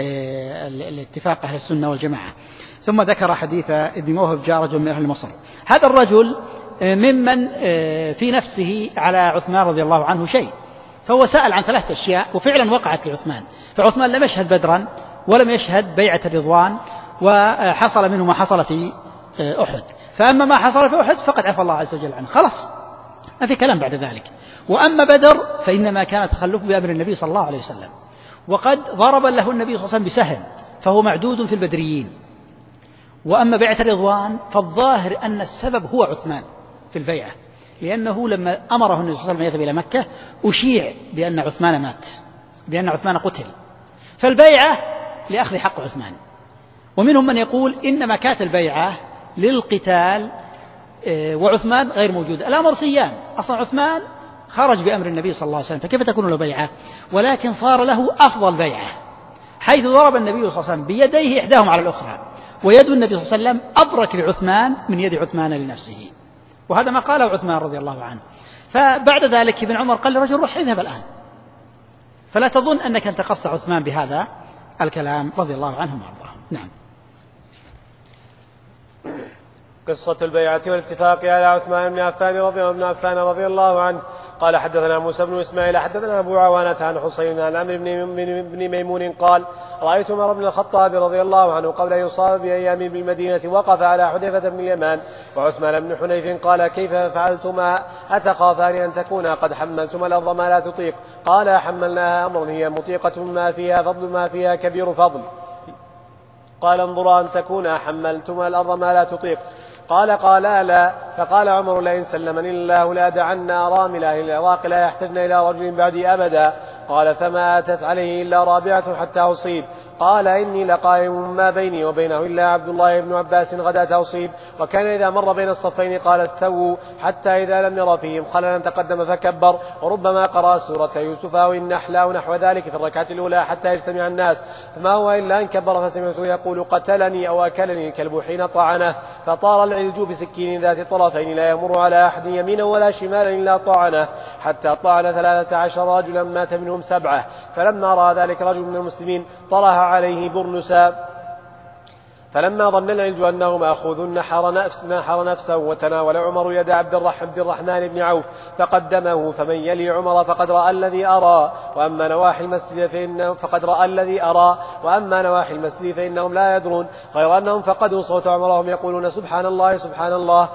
الاتفاق أهل السنة والجماعة. ثم ذكر حديث ابن موهب: جاء رجل من أهل مصر. هذا الرجل ممن في نفسه على عثمان رضي الله عنه شيء، فهو سأل عن 3 أشياء وفعلا وقعت لعثمان. فعثمان لم يشهد بدرا ولم يشهد بيعة الرضوان، وحصل منه ما حصل في أحد. فأما ما حصل في أحد فقد عفى الله عز وجل عنه، خلاص ما في كلام بعد ذلك. وأما بدر فإنما كان تخلف بأمر النبي صلى الله عليه وسلم، وقد ضرب له النبي صلى الله عليه وسلم بسهم فهو معدود في البدريين. وأما بيعة الرضوان فالظاهر أن السبب هو عثمان في البيعة، لأنه لما أمره النبي صلى الله عليه وسلم يذهب إلى مكة أشيع بأن عثمان مات، بأن عثمان قتل، فالبيعة لأخذ حق عثمان. ومنهم من يقول إنما كانت البيعة للقتال وعثمان غير موجود، الأمر سيان، أصلا عثمان خرج بأمر النبي صلى الله عليه وسلم فكيف تكون له بيعة؟ ولكن صار له أفضل بيعة، حيث ضرب النبي صلى الله عليه وسلم بيديه إحداهم على الأخرى، ويد النبي صلى الله عليه وسلم أبرك لعثمان من يد عثمان لنفسه، وهذا ما قاله عثمان رضي الله عنه. فبعد ذلك ابن عمر قال لرجل روح اذهب الآن، فلا تظن أنك أن تقص عثمان بهذا الكلام رضي الله عنهم وارضاهم. نعم. قصة البيعة والاتفاق على عثمان بن عفان رضي الله عنه. قال حدثنا موسى بن إسماعيل حدثنا أبو عوانة عن حسين عن عمرو بن ميمون قال رأيت عمر بن الخطاب رضي الله عنه قبل أن يصاب بأيام بالمدينة وقف على حذيفة بن اليمان وعثمان بن حنيف قال كيف فعلتما أتخافان أن تكونا قد حملتما الأرض ما لا تطيق؟ قال حملناها أمر هي مطيقة ما فيها فضل ما فيها كبير فضل. قال انظرا أن تكونا حملتما الأرض ما لا تطيق. قال لا. فقال عمر لئن سلمني الله لأدعنا أرامل أهل العراق لا يحتجن إلى رجل بعدي أبدا. قال فما أتت عليه إلا رابعة حتى أصيب. قال إني لقائم ما بيني وبينه إلا عبد الله بن عباس غداة أصيب. وكان إذا مر بين الصفين قال استووا حتى إذا لم ير فيهم خللا تقدم فكبر، وربما قرأ سورة يوسف أو النحل أو نحو ذلك في الركعة الأولى حتى يجتمع الناس، فما هو إلا أن كبر فسمعته يقول قتلني أو أكلني الكلب حين طعنه، فطار العلج بسكين ذات طرفين لا يمر على أحد يمينا ولا شمالا إلا طعنه، حتى طعن 13 رجلا مات منهم 7. فلما رأى ذلك رجل من المسلمين طرح عليه برنسا، فلما ظن العلج أنه مأخوذ نحر نفسه، وتناول عمر يد عبد الرحمن بن عوف فقدمه، فمن يلي عمر فقد رأى الذي أرى، وأما نواحي المسجد فإنهم لا يدرون، غير أنهم فقدوا صوت عمر وهم يقولون سبحان الله سبحان الله.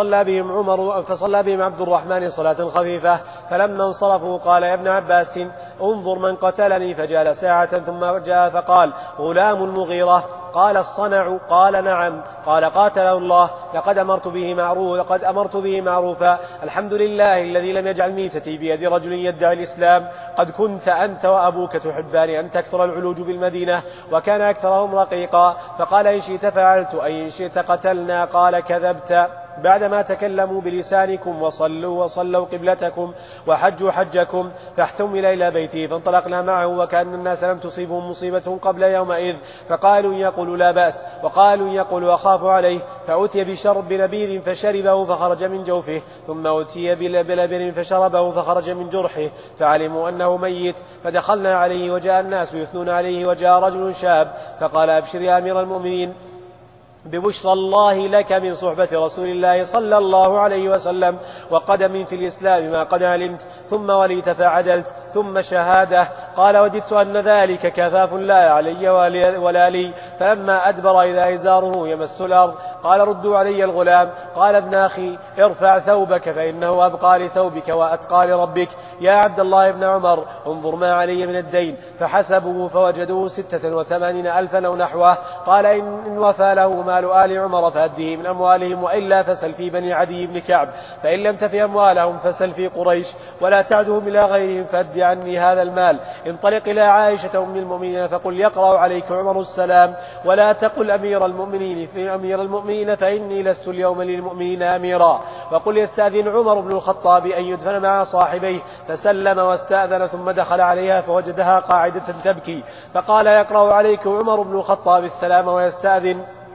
فصلى بهم عبد الرحمن صلاة خفيفة. فلما انصرفوا قال يا ابن عباس انظر من قتلني، فجال ساعة ثم جاء فقال غلام المغيرة. قال الصنع؟ قال نعم. قال قاتله الله لقد أمرت به معروفا. الحمد لله الذي لم يجعل ميتتي بيد رجل يدعي الإسلام. قد كنت أنت وأبوك تحبان أن تكثر العلوج بالمدينة وكان أكثرهم رقيقا. فقال إن شئت فعلت أي إن شئت قتلنا. قال كذبت. بعدما تكلموا بلسانكم وصلوا قبلتكم وحجوا حجكم فاحتمل إلى بيته، فانطلقنا معه وكأن الناس لم تصيبهم مصيبة قبل يومئذ، فقالوا يقول لا بأس، وقالوا يقول أخاف عليه. فأتي بشرب نبيذ فشربه فخرج من جوفه، ثم أتي بلبن فشربه فخرج من جرحه، فعلموا أنه ميت. فدخلنا عليه وجاء الناس يثنون عليه، وجاء رجل شاب فقال أبشر يا أمير المؤمنين ببشرى الله لك من صحبة رسول الله صلى الله عليه وسلم وقدم في الإسلام ما قد علمت، ثم وليت فعدلت، ثم شهادة. قال وددت أن ذلك كفاف لا علي ولا لي. فلما أدبر إذا إزاره يمس الأرض قال ردوا علي الغلام. قال ابن أخي ارفع ثوبك فإنه أبقى لثوبك وأتقى لربك. يا عبد الله بن عمر انظر ما علي من الدين. فحسبوا فوجدوه 86,000 أو نحوه. قال إن وفى له مال آل عمر فأديه من أموالهم، وإلا فسل في بني عدي بن كعب، فإن لم تفي أموالهم فسل في قريش، ولا تعدهم إلى غيرهم فأد عني هذا المال. انطلق إلى عائشة أم المؤمنين فقل يقرأ عليك عمر السلام، ولا تقل أمير المؤمنين فإني لست اليوم للمؤمنين أميرا. وقل يستأذن عمر بن الخطاب أن يدفن مع صاحبيه، فسلم واستأذن ثم دخل عليها فوجدها قاعدة تبكي، فقال يقرأ عليك عمر بن الخطاب السلام ويستأذن.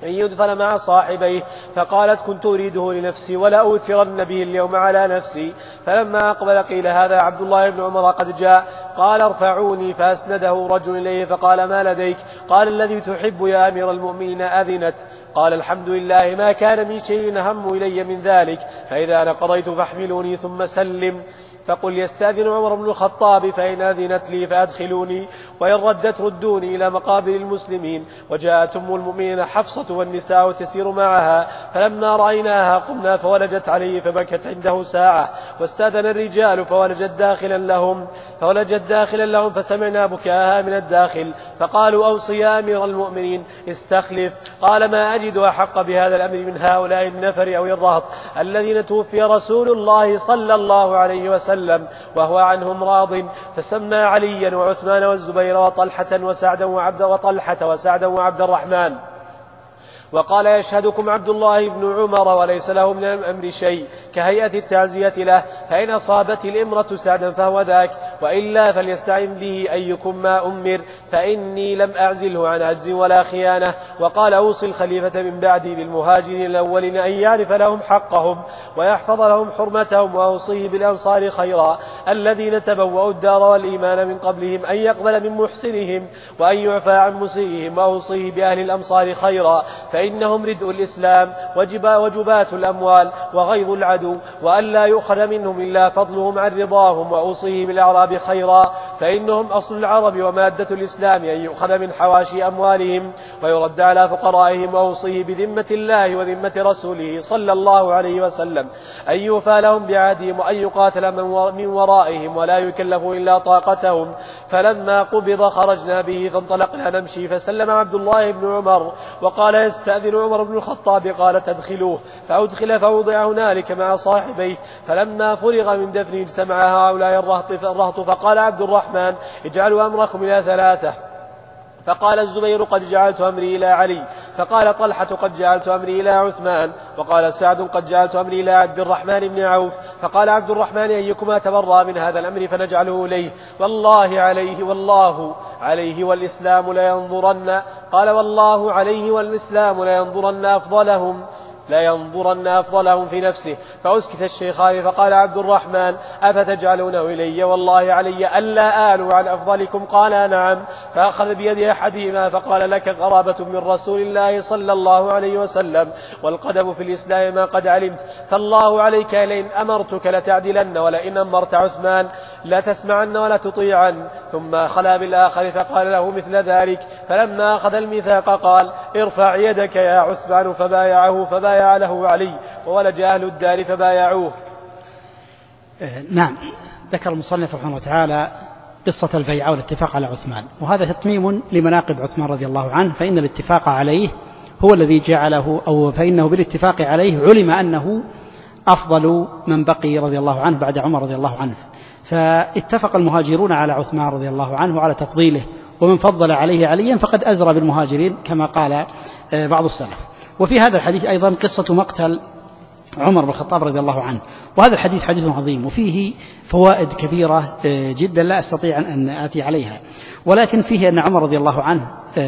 أن يدفن مع صاحبيه، فقالت كنت أريده لنفسي ولا أوثرن به اليوم على نفسي. فلما أقبل قيل هذا عبد الله بن عمر قد جاء. قال ارفعوني، فأسنده رجل إليه فقال ما لديك؟ قال الذي تحب يا أمير المؤمنين أذنت. قال الحمد لله ما كان من شيء أهم إلي من ذلك، فإذا أنا قضيت فاحملوني ثم سلم. فقل يستأذن عمر بن الخطاب، فإن أذنت لي فأدخلوني، وإن ردت ردوني إلى مقابر المسلمين. وجاءت أم المؤمنين حفصة والنساء تسير معها، فلما رأيناها قمنا فولجت عليه فبكت عنده ساعة. واستأذن الرجال فولجت داخلا لهم فسمعنا بكاءها من الداخل، فقالوا أوصي يا أمير المؤمنين استخلف. قال ما أجد أحق بهذا الأمر من هؤلاء النفر أو الرهط الذين توفي رسول الله صلى الله عليه وسلم وهو عنهم راض. فسمى عليا وعثمان والزبير وطلحة وسعدا وعبد الرحمن، وقال يشهدكم عبد الله بن عمر وليس له من الأمر شيء، كهيئة التعزية له، فإن أصابت الإمرة سعدا فهو ذاك، وإلا فليستعن به أيكم ما أمر، فإني لم أعزله عن عجز ولا خيانة. وقال أوصي الخليفة من بعدي بالمهاجرين الأولين أن يعرف لهم حقهم ويحفظ لهم حرمتهم، وأوصيه بالأنصار خيرا الذين تبوأوا الدار والإيمان من قبلهم أن يقبل من محسنهم وأن يعفى عن مسيئهم، وأوصيه بأهل الأمصار خيرا فإنهم ردء الإسلام وجبات الأموال وغيظ العدو، وأن لا يؤخذ منهم إلا فضلهم عن رضاهم. وأوصيه بالأعراب خيرا فإنهم أصل العرب ومادة الإسلام، أن يؤخذ من حواشي أموالهم ويرد على فقرائهم. وأوصيه بذمة الله وذمة رسوله صلى الله عليه وسلم أن يوفى لهم بعهدهم، وأن يقاتل من ورائهم ولا يكلف إلا طاقتهم. فلما قبض خرجنا به فانطلقنا نمشي، فسلم عبد الله بن عمر وقال يستأذن عمر بن الخطاب، قال تدخلوه، فأدخل فوضع هنالك مع صاحبيه. فلما فرغ من دفنه اجتمع هؤلاء الرهط، فقال عبد الرحمن اجعلوا أمركم إلى 3. فقال الزبير قد جعلت أمري إلى علي، فقال طلحة قد جعلت أمري إلى عثمان، وقال سعد قد جعلت أمري إلى عبد الرحمن بن عوف. فقال عبد الرحمن أيكما تبرأ من هذا الأمر فنجعله إليه؟ والله عليه والإسلام لينظرن. قال والله عليه والإسلام لينظرن أفضلهم في نفسه. فأسكت الشيخان، فقال عبد الرحمن أفتجعلونه إلي والله علي ألا آلوا عن أفضلكم؟ قال نعم. فأخذ بيد أحدهما فقال لك قرابة من رسول الله صلى الله عليه وسلم، والقدم في الإسلام ما قد علمت، فالله عليك لئن أمرتك لتعدلن، ولئن أمرت عثمان لا تسمعن ولا تطيعن. ثم خلا بالآخر فقال له مثل ذلك. فلما أخذ الميثاق قال ارفع يدك يا عثمان، فبايع له علي، وولج أهل الدار فبايعوه. نعم. ذكر المصنف رحمه الله تعالى قصة البيعة والاتفاق على عثمان، وهذا تتميم لمناقب عثمان رضي الله عنه، فإن الاتفاق عليه هو الذي جعله، أو فإنه بالاتفاق عليه علم أنه أفضل من بقي رضي الله عنه بعد عمر رضي الله عنه. فاتفق المهاجرون على عثمان رضي الله عنه وعلى تفضيله، ومن فضل عليه عليا فقد أزرى بالمهاجرين كما قال بعض السلف. وفي هذا الحديث أيضا قصة مقتل عمر بن الخطاب رضي الله عنه، وهذا الحديث حديث عظيم وفيه فوائد كبيرة جدا لا أستطيع أن آتي عليها، ولكن فيه أن عمر رضي الله عنه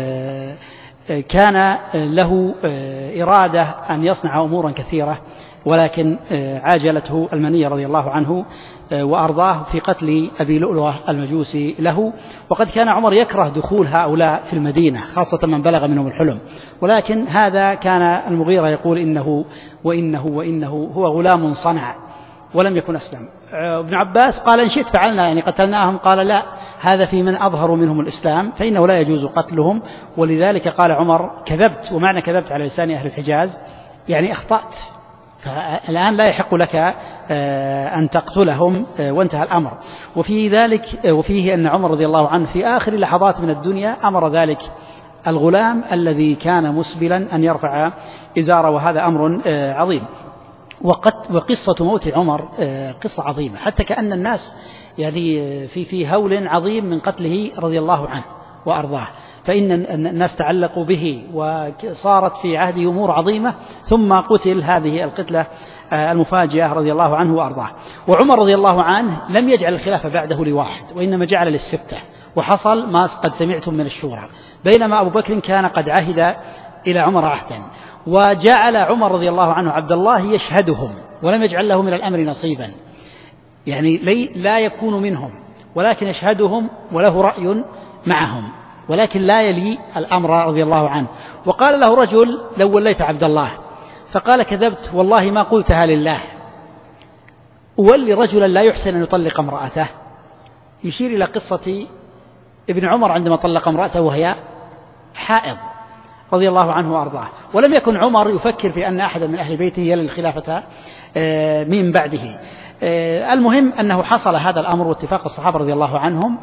كان له إرادة أن يصنع أمورا كثيرة، ولكن عاجلته المنية رضي الله عنه وأرضاه في قتل أبي لؤلؤة المجوسي له. وقد كان عمر يكره دخول هؤلاء في المدينة، خاصة من بلغ منهم الحلم، ولكن هذا كان المغيرة يقول وإنه هو غلام صنع ولم يكن أسلم. ابن عباس قال إن شئت فعلنا، يعني قتلناهم، قال لا، هذا في من أظهر منهم الإسلام فإنه لا يجوز قتلهم. ولذلك قال عمر كذبت، ومعنى كذبت على لسان أهل الحجاز يعني أخطأت، فالآن لا يحق لك أن تقتلهم، وانتهى الأمر. وفيه أن عمر رضي الله عنه في آخر لحظات من الدنيا أمر ذلك الغلام الذي كان مسبلا أن يرفع إزاره، وهذا أمر عظيم. وقصة موت عمر قصة عظيمة، حتى كأن الناس يعني في هول عظيم من قتله رضي الله عنه وأرضاه، فإن الناس تعلقوا به وصارت في عهده أمور عظيمة، ثم قتل هذه القتلة المفاجئة رضي الله عنه وأرضاه. وعمر رضي الله عنه لم يجعل الخلافة بعده لواحد، وإنما جعل للستة، وحصل ما قد سمعتم من الشورى، بينما أبو بكر كان قد عهد إلى عمر عهدا، وجعل عمر رضي الله عنه عبد الله يشهدهم ولم يجعل له من الأمر نصيبا، يعني لا يكون منهم ولكن يشهدهم وله رأي معهم، ولكن لا يلي الأمر رضي الله عنه. وقال له رجل: لو وليت عبد الله، فقال: كذبت والله ما قلتها لله، أولي رجلا لا يحسن أن يطلق امرأته. يشير إلى قصة ابن عمر عندما طلق امرأته وهي حائض رضي الله عنه وأرضاه، ولم يكن عمر يفكر في أن أحدا من أهل بيته يلي الخلافة من بعده. المهم أنه حصل هذا الأمر واتفاق الصحابة رضي الله عنهم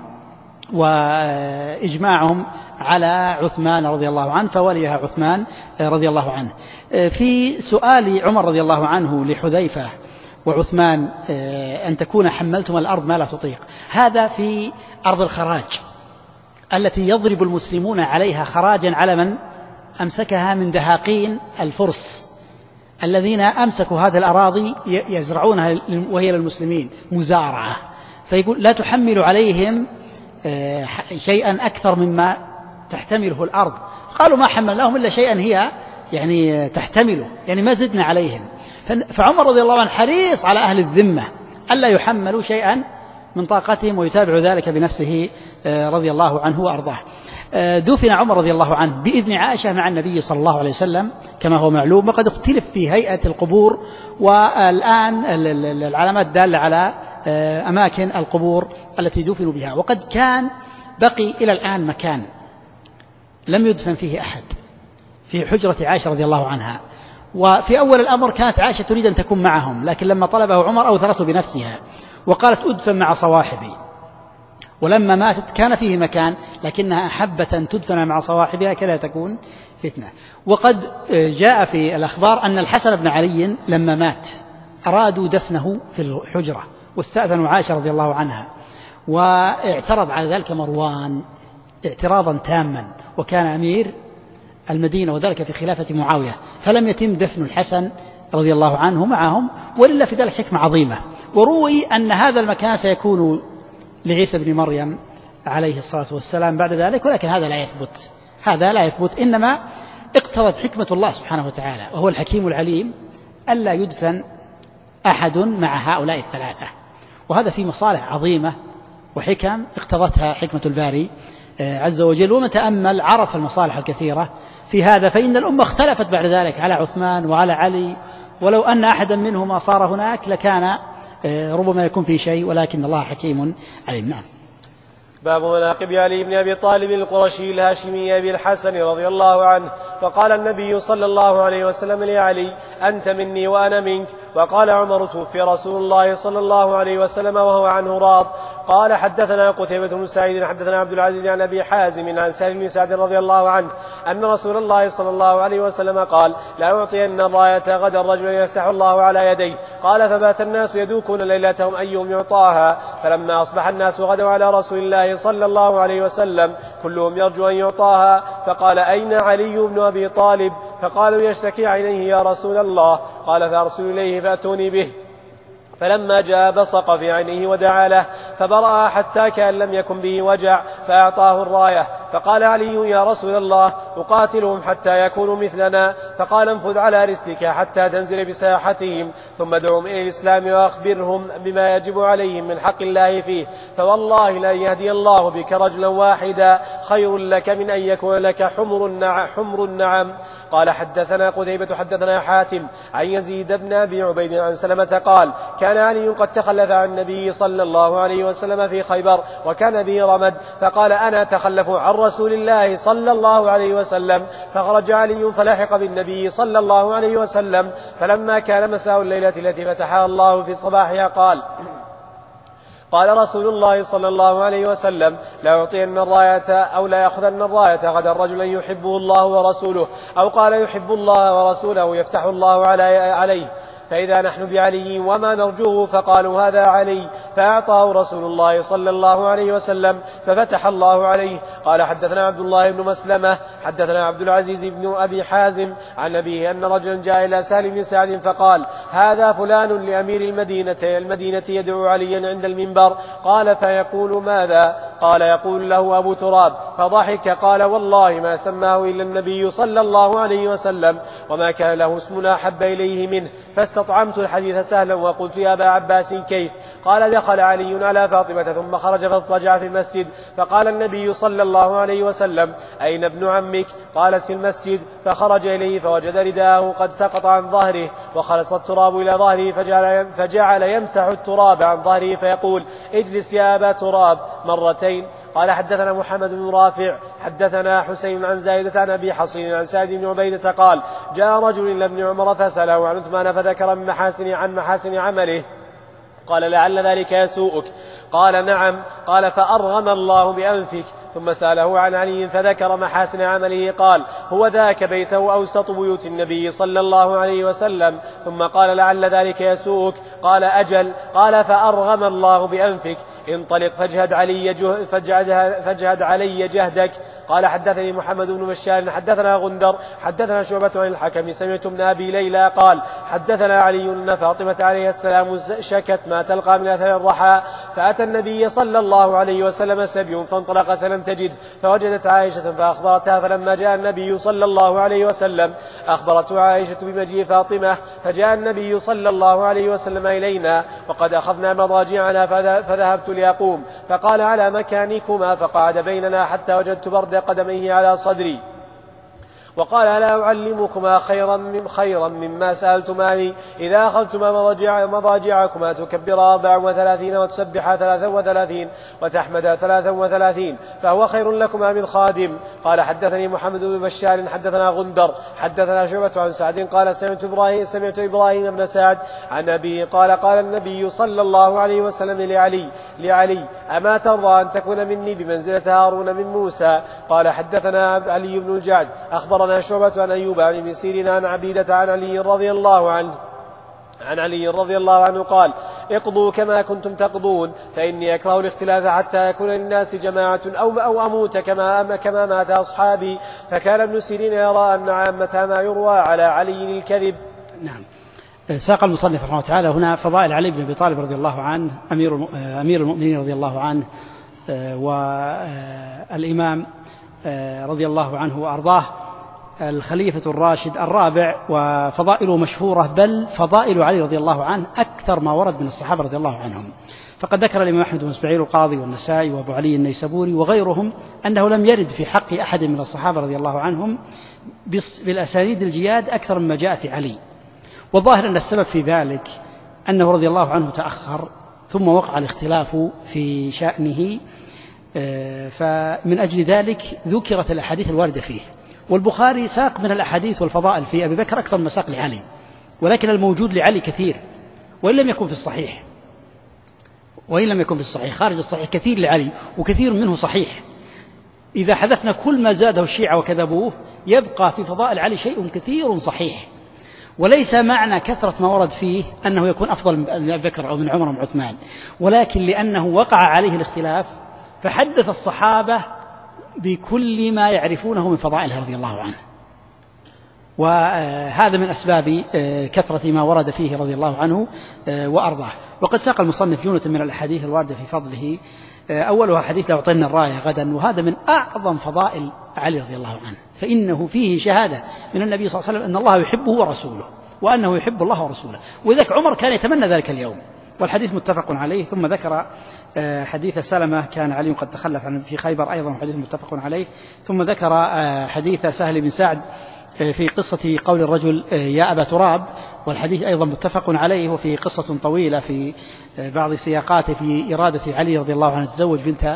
وإجماعهم على عثمان رضي الله عنه، فوليها عثمان رضي الله عنه. في سؤال عمر رضي الله عنه لحذيفة وعثمان أن تكون حملتم الأرض ما لا تطيق، هذا في أرض الخراج التي يضرب المسلمون عليها خراجا على من أمسكها من دهاقين الفرس الذين أمسكوا هذه الأراضي يزرعونها وهي للمسلمين مزارعة، فيقول: لا تحمل عليهم شيئا أكثر مما تحتمله الأرض. قالوا: ما حملناهم إلا شيئا هي يعني تحتمله، يعني ما زدنا عليهم. فعمر رضي الله عنه حريص على أهل الذمة ألا يحملوا شيئا من طاقتهم، ويتابع ذلك بنفسه رضي الله عنه وأرضاه. دفن عمر رضي الله عنه بإذن عائشة مع النبي صلى الله عليه وسلم كما هو معلوم، وقد اختلف في هيئة القبور، والآن العلامات دالة على أماكن القبور التي دفنوا بها. وقد كان بقي إلى الآن مكان لم يدفن فيه أحد في حجرة عائشة رضي الله عنها، وفي أول الأمر كانت عائشة تريد أن تكون معهم، لكن لما طلبه عمر أوثرته بنفسها وقالت: أدفن مع صواحبي. ولما ماتت كان فيه مكان، لكنها أحبت أن تدفن مع صواحبها كلا تكون فتنة. وقد جاء في الأخبار أن الحسن بن علي لما مات أرادوا دفنه في الحجرة، واستأذنوا عائشة رضي الله عنها، واعترض على ذلك مروان اعتراضا تاما، وكان أمير المدينة وذلك في خلافة معاوية، فلم يتم دفن الحسن رضي الله عنه معهم، ولله في ذلك حكمة عظيمة. وروي أن هذا المكان سيكون لعيسى بن مريم عليه الصلاة والسلام بعد ذلك، ولكن هذا لا يثبت، إنما اقتضت حكمة الله سبحانه وتعالى وهو الحكيم العليم ألا يدفن أحد مع هؤلاء الثلاثة، وهذا في مصالح عظيمة وحكم اقتضتها حكمة الباري عز وجل. ومن تأمل عرف المصالح الكثيرة في هذا، فإن الأمة اختلفت بعد ذلك على عثمان وعلى علي، ولو أن أحدا منهما صار هناك لكان ربما يكون في شيء، ولكن الله حكيم عليم. نعم. باب مناقب علي بن أبي طالب القرشي الهاشمي أبي الحسن رضي الله عنه. فقال النبي صلى الله عليه وسلم لعلي: أنت مني وأنا منك. وقال عمر: توفي رسول الله صلى الله عليه وسلم وهو عنه راض. قال: حدثنا قتيبة بن سعيد حدثنا عبد العزيز عن أبي حازم عن سالم بن سعد رضي الله عنه أن رسول الله صلى الله عليه وسلم قال: لا أعطين الراية غدا الرجل يفتح الله على يديه. قال: فبات الناس يدوكون ليلتهم أيهم يعطاها، فلما أصبح الناس غدوا على رسول الله صلى الله عليه وسلم كلهم يرجو أن يعطاها. فقال: أين علي بن أبي طالب؟ فقالوا: يشتكي عينيه يا رسول الله. قال: فأرسل إليه فأتوني به. فلما جاء بصق في عينيه ودعا له فبرأ حتى كأن لم يكن به وجع، فأعطاه الراية. فقال علي: يا رسول الله، أقاتلهم حتى يكونوا مثلنا؟ فقال: انفذ على رسلك حتى تنزل بساحتهم، ثم ادعهم إلى الإسلام وأخبرهم بما يجب عليهم من حق الله فيه، فوالله لأن يهدي الله بك رجلا واحدا خير لك من أن يكون لك حمر النعم. قال: حدثنا قتيبة حدثنا حاتم عن يزيد بن أبي عبيد عن سلمة قال: كان علي قد تخلف عن النبي صلى الله عليه وسلم في خيبر وكان به رمد، فقال: أنا أتخلف عن رسول الله صلى الله عليه وسلم. فخرج علي فلحق بالنبي صلى الله عليه وسلم، فلما كان مساء الليلة التي فتحها الله في صباحها قال رسول الله صلى الله عليه وسلم: لا أعطين الراية أو لا يأخذن الراية غدا رجلا يحبه الله ورسوله، أو قال: يحب الله ورسوله يفتح الله عليه. فإذا نحن بعلي وما نرجوه. فقالوا: هذا علي. فأعطاه رسول الله صلى الله عليه وسلم ففتح الله عليه. قال: حدثنا عبد الله بن مسلمة حدثنا عبد العزيز بن أبي حازم عن أبيه أن رجلا جاء إلى سالم بن سعد فقال: هذا فلان لأمير المدينة يدعو عليا عند المنبر. قال: فيقول: ماذا؟ قال يقول له أبو تراب فضحك قال والله ما سماه إلا النبي صلى الله عليه وسلم وما كان له اسم أحب إليه منه. فاستطعمت الحديث سهلا وقلت يا أبا عباس كيف؟ قال دخل علي على فاطمة ثم خرج فاضطجع في المسجد فقال النبي صلى الله عليه وسلم أين ابن عمك؟ قالت في المسجد. فخرج إليه فوجد رداءه قد سقط عن ظهره وخلص التراب إلى ظهره فجعل يمسح التراب عن ظهره فيقول اجلس يا أبا تراب مرتين. قال حدثنا محمد بن رافع حدثنا حسين عن زايدة عن أبي حصين عن سعد بن عبيدة قال جاء رجل إلى ابن عمر فسأله عن عثمان فذكر من محاسن عمله. قال لعل ذلك يسوءك؟ قال نعم. قال فأرغم الله بأنفك. ثم سأله عن علي فذكر محاسن عمله. قال هو ذاك بيته أوسط بيوت النبي صلى الله عليه وسلم. ثم قال لعل ذلك يسوءك؟ قال أجل. قال فأرغم الله بأنفك. انطلق فاجهد علي جهدك. قال حدثني محمد بن بشار حدثنا غندر حدثنا شعبة عن الحكم سمعت ابن أبي ليلى قال حدثنا علي أن فاطمة عليه السلام شكت ما تلقى من أثر الرحى فأتى النبي صلى الله عليه وسلم سبي فانطلق فلم تجد فوجدت عائشة فأخبرتها فلما جاء النبي صلى الله عليه وسلم أخبرته عائشة بمجيء فاطمة فجاء النبي صلى الله عليه وسلم إلينا وقد أخذنا مضاجعنا فذهبت لأقوم فقال على مكانكما فقعد بيننا حتى وجدت برد قدميه على صدري وقال ألا أعلمكما خيرا مما سألتماني إذا أخذتما مضاجعكما تكبر 34 وتسبح 33 وتحمد 33 فهو خير لكما من خادم. قال حدثني محمد بن بشار حدثنا غندر حدثنا شعبة عن سعد قال سمعت إبراهيم بن سعد عن أبيه قال النبي صلى الله عليه وسلم لعلي أما ترضى أن تكون مني بمنزلة هارون من موسى؟ قال حدثنا علي بن الجعد أخبرنا شعبة عن أيوب عن ابن سيرين عن عبيدة عن علي رضي الله عنه قال اقضوا كما كنتم تقضون فإني أكره الاختلاف حتى يكون للناس جماعة أو أموت كما مات أصحابي. فكان ابن سيرين يرى أن عامة ما يروى على علي الكذب. نعم. ساق المصنف رحمه الله تعالى هنا فضائل علي بن أبي طالب رضي الله عنه أمير المؤمنين رضي الله عنه والإمام رضي الله عنه وأرضاه الخليفة الراشد الرابع وفضائله مشهورة بل فضائل علي رضي الله عنه أكثر ما ورد من الصحابة رضي الله عنهم. فقد ذكر الإمام أحمد بن إسماعيل القاضي والنسائي وأبو علي النيسابوري وغيرهم أنه لم يرد في حق أحد من الصحابة رضي الله عنهم بالأسانيد الجياد أكثر مما جاء في علي. والظاهر أن السبب في ذلك أنه رضي الله عنه تأخر ثم وقع الاختلاف في شأنه فمن أجل ذلك ذكرت الأحاديث الواردة فيه. والبخاري ساق من الأحاديث والفضائل في أبي بكر أكثر ما ساق لعلي ولكن الموجود لعلي كثير وإن لم يكن في الصحيح خارج الصحيح كثير لعلي وكثير منه صحيح. إذا حذفنا كل ما زاده الشيعة وكذبوه يبقى في فضائل علي شيء كثير صحيح. وليس معنى كثرة ما ورد فيه أنه يكون أفضل من أبي بكر أو من عمر ومن عثمان ولكن لأنه وقع عليه الاختلاف فحدث الصحابة بكل ما يعرفونه من فضائله رضي الله عنه وهذا من أسباب كثرة ما ورد فيه رضي الله عنه وأرضاه. وقد ساق المصنف جملة من الأحاديث الواردة في فضله أولها حديث لأعطينا الراية غدا وهذا من أعظم فضائل علي رضي الله عنه فإنه فيه شهادة من النبي صلى الله عليه وسلم أن الله يحبه ورسوله وأنه يحب الله ورسوله وذلك عمر كان يتمنى ذلك اليوم والحديث متفق عليه. ثم ذكر حديث سلمة كان علي قد تخلف عن في خيبر أيضا حديث متفق عليه. ثم ذكر حديث سهل بن سعد في قصة قول الرجل يا أبا تراب والحديث أيضا متفق عليه وفي قصة طويلة في بعض سياقاته في إرادة علي رضي الله عنه تزوج بنت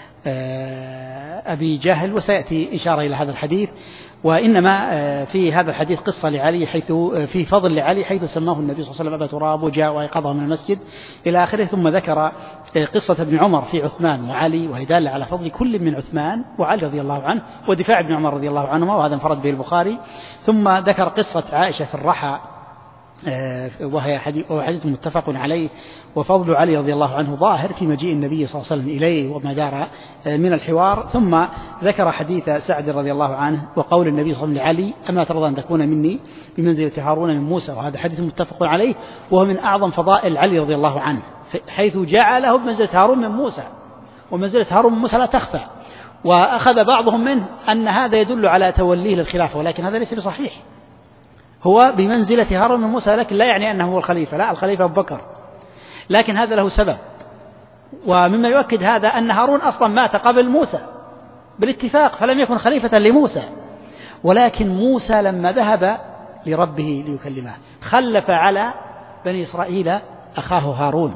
أبي جهل وسيأتي إشارة إلى هذا الحديث. وإنما في هذا الحديث قصة لعلي حيث في فضل لعلي حيث سماه النبي صلى الله عليه وسلم أبا تراب وجاء وأيقظه من المسجد إلى آخره. ثم ذكر قصة ابن عمر في عثمان وعلي وهي دالة على فضل كل من عثمان وعلي رضي الله عنه ودفاع ابن عمر رضي الله عنهما وهذا انفرد به البخاري. ثم ذكر قصة عائشة في الرحى وهي حديث متفق عليه وفضل علي رضي الله عنه ظاهر في مجيء النبي صلى الله عليه وسلم إليه وما دار من الحوار. ثم ذكر حديث سعد رضي الله عنه وقول النبي صلى الله عليه وسلم لعلي أما ترضى أن تكون مني بمنزلة هارون من موسى وهذا حديث متفق عليه وهو من أعظم فضائل علي رضي الله عنه حيث جعله بمنزلة هارون من موسى ومنزلة هارون من موسى لا تخفى. وأخذ بعضهم منه أن هذا يدل على توليه للخلافة، ولكن هذا ليس بصحيح. هو بمنزلة هارون من موسى، لكن لا يعني أنه هو الخليفة، لا، الخليفة أبو بكر، لكن هذا له سبب. ومما يؤكد هذا أن هارون أصلا مات قبل موسى بالاتفاق، فلم يكن خليفة لموسى، ولكن موسى لما ذهب لربه ليكلمه خلف على بني إسرائيل أخاه هارون.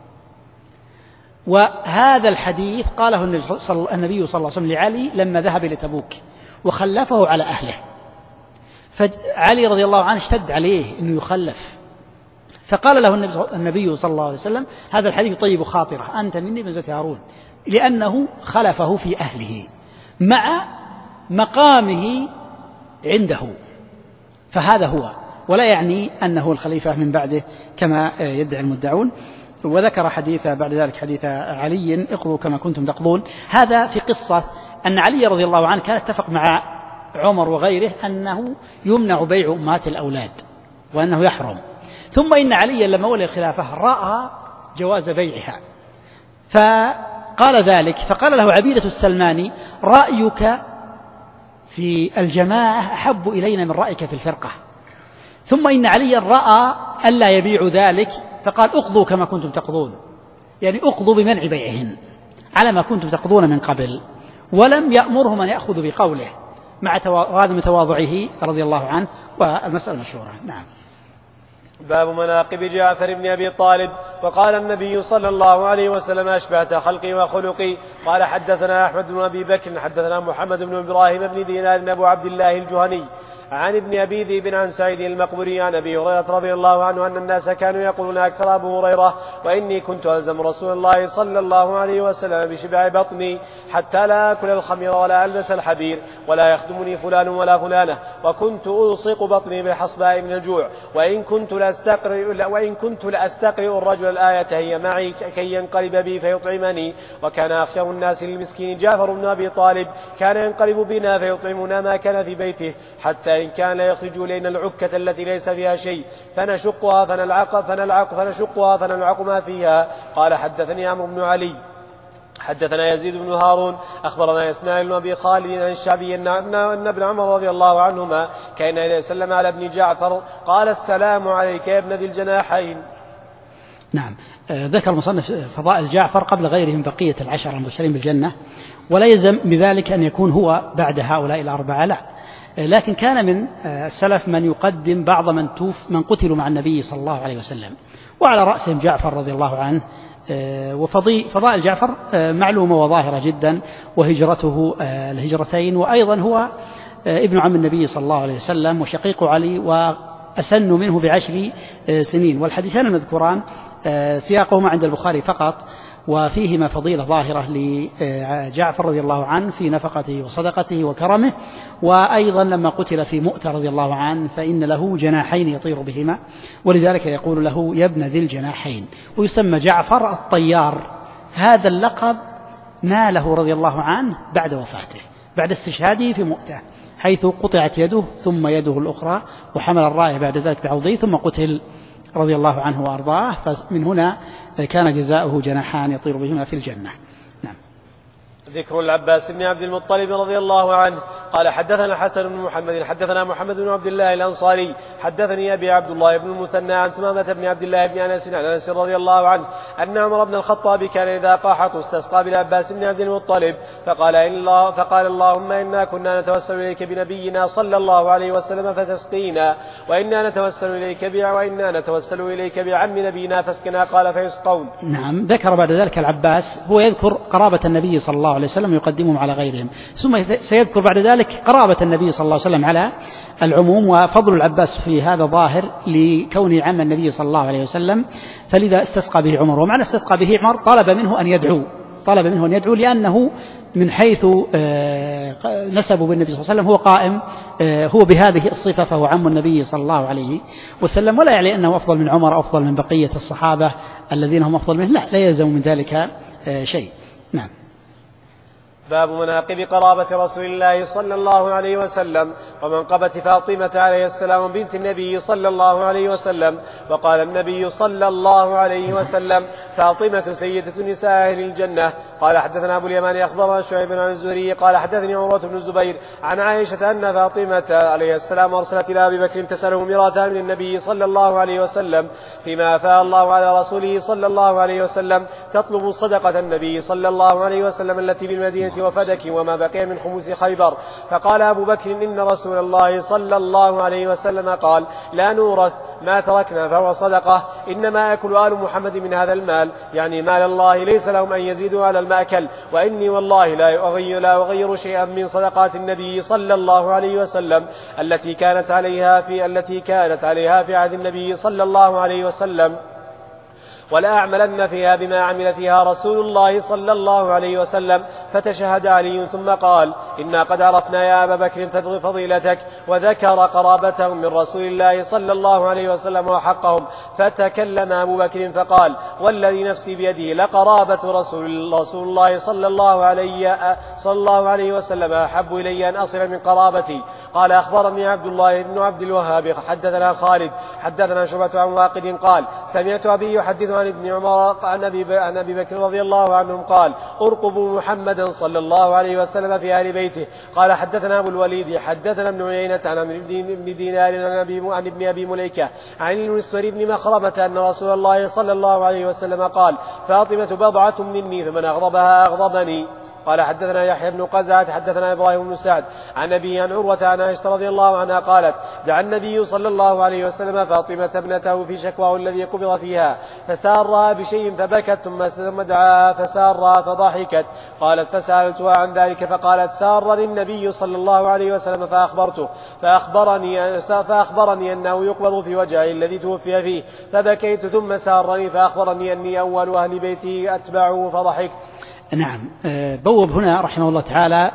وهذا الحديث قاله النبي صلى الله عليه وسلم لعلي لما ذهب إلى تبوك وخلفه على أهله، فعلي رضي الله عنه اشتد عليه أنه يخلف، فقال له النبي صلى الله عليه وسلم: هذا الحديث يطيب خاطره، أنت مني بمنزلة هارون، لأنه خلفه في أهله مع مقامه عنده، فهذا هو، ولا يعني أنه الخليفة من بعده كما يدعي المدعون. وذكر حديث بعد ذلك حديث علي: اقضوا كما كنتم تقضون. هذا في قصة أن علي رضي الله عنه كان اتفق مع عمر وغيره أنه يمنع بيع أمهات الأولاد وأنه يحرم، ثم إن علي لما ولي الخلافة رأى جواز بيعها فقال ذلك، فقال له عبيدة السلماني: رأيك في الجماعة أحب إلينا من رأيك في الفرقة. ثم إن علي رأى ألا يبيع ذلك فقال: اقضوا كما كنتم تقضون، يعني اقضوا بمنع بيعهن على ما كنتم تقضون من قبل، ولم يأمرهم أن يأخذوا بقوله مع عدم تواضعه رضي الله عنه. والمسألة مشهورة. نعم. باب مناقب جعفر بن أبي طالب. وقال النبي صلى الله عليه وسلم: أشبهت خلقي وخلقي. قال: حدثنا أحمد بن أبي بكر حدثنا محمد بن إبراهيم بن دينار أبو عبد الله الجهني عن ابن أبي ذئب عن سعيد المقبري عن أبي هريرة رضي الله عنه أن الناس كانوا يقولون أكثر أبو هريرة: وإني كنت ألزم رسول الله صلى الله عليه وسلم بشبع بطني حتى لا أكل الخمر ولا ألبس الحبير ولا يخدمني فلان ولا فلانة، وكنت ألصق بطني بالحصباء من الجوع، وإن كنت لأستقرئ الرجل الآية هي معي كي ينقلب بي فيطعمني. وكان أخشى الناس للمسكين جعفر بن أبي طالب، كان ينقلب بنا فيطعمنا ما كان في بيته، حتى إن كان يخرج إلينا العكة التي ليس فيها شيء فنشقها فنلعق ما فيها. قال: حدثني عمرو بن علي حدثنا يزيد بن هارون أخبرنا إسماعيل بن أبي خالد عن الشعبي أن ابن عمر رضي الله عنهما كان إذا سلم على ابن جعفر قال: السلام عليك يا ابن ذي الجناحين. نعم. ذكر المصنف فضائل جعفر قبل غيره من بقية العشر المبشرين بالجنة، ولا يلزم بذلك أن يكون هو بعد هؤلاء الأربعة، لا، لكن كان من السلف من يقدم بعض من قتلوا مع النبي صلى الله عليه وسلم، وعلى رأسهم جعفر رضي الله عنه. وفضائل جعفر معلومة وظاهرة جدا، وهجرته الهجرتين، وأيضا هو ابن عم النبي صلى الله عليه وسلم وشقيق علي وأسن منه ب10 سنين. والحديثان المذكوران سياقهما عند البخاري فقط، وفيهما فضيلة ظاهرة لجعفر رضي الله عنه في نفقته وصدقته وكرمه. وأيضا لما قتل في مؤتة رضي الله عنه فإن له جناحين يطير بهما، ولذلك يقول له: يا ابن ذي الجناحين. ويسمى جعفر الطيار. هذا اللقب ناله رضي الله عنه بعد وفاته، بعد استشهاده في مؤتة، حيث قطعت يده ثم يده الأخرى، وحمل الراية بعد ذلك بعوضه، ثم قتل رضي الله عنه وأرضاه. فمن هنا كان جزاؤه جناحان يطير بهما في الجنة. نعم. ذكر العباس بن عبد المطلب رضي الله عنه قال: حدثنا حسن بن محمد حدثنا محمد بن عبد الله الأنصاري حدثني أبي عبد الله بن المثنى عن تمامة بن عبد الله بن أنس عن أنس رضي الله عنه أن عمر بن الخطاب كان إذا قاحط استسقى بالعباس بن عبد المطلب فقال: اللهم إنا كنا نتوسل إليك بنبينا صلى الله عليه وسلم فتسقينا، وإنا نتوسل إليك بعم نبينا فاسقنا. قال: فيسقون. نعم. ذكر بعد ذلك العباس، هو يذكر قرابة النبي صلى الله عليه وسلم يقدمهم على غيرهم، ثم سيذكر بعد ذلك قرابة النبي صلى الله عليه وسلم على العموم. وفضل العباس في هذا ظاهر لكونه عم النبي صلى الله عليه وسلم، فلذا استسقى به عمر. ومعنى استسقى به عمر طلب منه أن يدعو، لأنه من حيث نسبه بالنبي صلى الله عليه وسلم هو قائم، هو بهذه الصفة، فهو عم النبي صلى الله عليه وسلم، ولا يعني أنه أفضل من عمر، أفضل من بقية الصحابة الذين هم أفضل منه، لا يلزم من ذلك شيء. نعم. باب مناقب قرابة رسول الله صلى الله عليه وسلم ومنقبة فاطمة عليه السلام بنت النبي صلى الله عليه وسلم. وقال النبي صلى الله عليه وسلم: فاطمة سيدة نساء أهل الجنة. قال حدثنا أبو اليمان أخبرنا شعيب عن الزهري قال حدثني عروة بن الزبير عن عائشة أن فاطمة عليه السلام أرسلت إلى أبي بكر تسأله ميراثا من النبي صلى الله عليه وسلم فيما أفاء الله على رسوله صلى الله عليه وسلم، تطلب صدقة النبي صلى الله عليه وسلم التي بالمدينة وفدك وما بقي من خمس خيبر. فقال أبو بكر: إن رسول الله صلى الله عليه وسلم قال: لا نورث ما تركنا فهو صدقة، إنما أكل آل محمد من هذا المال، يعني مال الله، ليس لهم أن يزيدوا على المأكل، وإني والله لا أغير شيئا من صدقات النبي صلى الله عليه وسلم التي كانت عليها في عهد النبي صلى الله عليه وسلم، ولا أعملن فيها بما عمل فيها رسول الله صلى الله عليه وسلم. فتشهد علي ثم قال: إنا قد عرفنا يا أبا بكر فضيلتك، وذكر قرابتهم من رسول الله صلى الله عليه وسلم وحقهم. فتكلم أبو بكر فقال: والذي نفسي بيده لقرابة رسول الله صلى الله عليه وسلم أحب إلي أن أصل من قرابتي. قال: أخبرني عبد الله بن عبد الوهاب حدثنا خالد حدثنا شعبة عن واقد قال: سمعت أبي يحدث عن ابن عمر عن أبي بكر رضي الله عنهم قال: أرقبوا محمدا صلى الله عليه وسلم في أهل بيته. قال: حدثنا أبو الوليد حدثنا ابن عيينة عن ابن دينار عن ابن أبي مليكة عن المسور بن مخرمة أن رسول الله صلى الله عليه وسلم قال: فاطمة بضعة مني فمن أغضبها أغضبني. قال: حدثنا يحيى بن قزعة حدثنا إبراهيم بن سعد عن أبي عن عروة عن عائشة رضي الله عنها قالت: دعا النبي صلى الله عليه وسلم فاطمة ابنته في شكواه الذي قبض فيها، فسارها بشيء فبكت، ثم دعاها فسارها فضحكت. قالت: فسألتها عن ذلك فقالت: سارني النبي صلى الله عليه وسلم فأخبرته فأخبرني أنه يقبض في وجعه الذي توفي فيه، فبكيت، ثم سارني فأخبرني أني أول أهل بيته أتبعه فضحكت. نعم. بوب هنا رحمه الله تعالى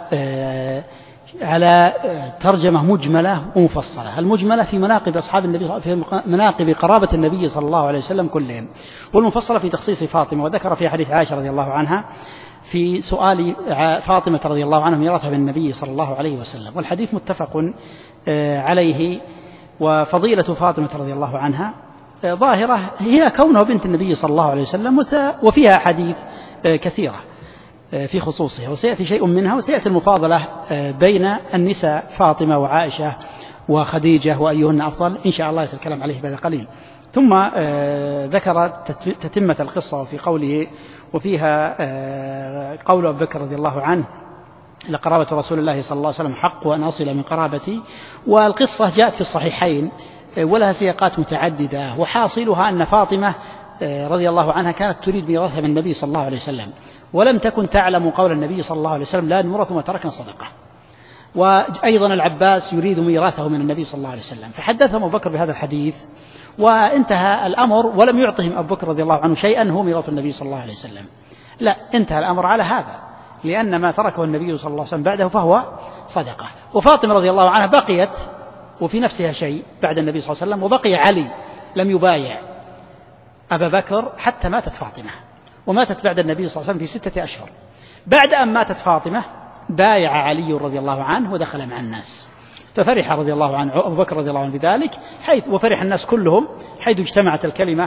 على ترجمة مجملة ومفصلة. المجملة في مناقب أصحاب النبي، في مناقب قرابة النبي صلى الله عليه وسلم كلهم، والمفصلة في تخصيص فاطمة. وذكر في حديث عائشة رضي الله عنها في سؤال فاطمة رضي الله عنها ميراثها من النبي صلى الله عليه وسلم، والحديث متفق عليه. وفضيلة فاطمة رضي الله عنها ظاهرة هي كونها بنت النبي صلى الله عليه وسلم، وفيها حديث كثيرة في خصوصها، وسيأتي شيء منها، وسيأتي المفاضلة بين النساء فاطمة وعائشة وخديجة وأيهن أفضل إن شاء الله يتكلم عليه بعد قليل. ثم ذكر تتمة القصة وفي قوله وفيها قول أبي بكر رضي الله عنه: لقرابة رسول الله صلى الله عليه وسلم حق وأن أصل من قرابتي. والقصة جاءت في الصحيحين ولها سياقات متعددة، وحاصلها أن فاطمة رضي الله عنها كانت تريد ميراثها من النبي صلى الله عليه وسلم، ولم تكن تعلم قول النبي صلى الله عليه وسلم: لا نورث ما تركنا صدقة. وأيضا العباس يريد ميراثه من النبي صلى الله عليه وسلم، فحدثهم أبو بكر بهذا الحديث، وانتهى الأمر ولم يعطهم أبو بكر رضي الله عنه شيئا هو ميراث النبي صلى الله عليه وسلم، لا، انتهى الأمر على هذا، لأن ما تركه النبي صلى الله عليه وسلم بعده فهو صدقة. وفاطمة رضي الله عنها بقيت وفي نفسها شيء بعد النبي صلى الله عليه وسلم، وبقي علي لم يبايع أبا بكر حتى ماتت فاطمة، وماتت بعد النبي صلى الله عليه وسلم في 6 أشهر. بعد أن ماتت فاطمة بايع علي رضي الله عنه ودخل مع الناس، ففرح رضي الله عنه أبو بكر رضي الله عنه بذلك، وفرح الناس كلهم حيث اجتمعت الكلمة،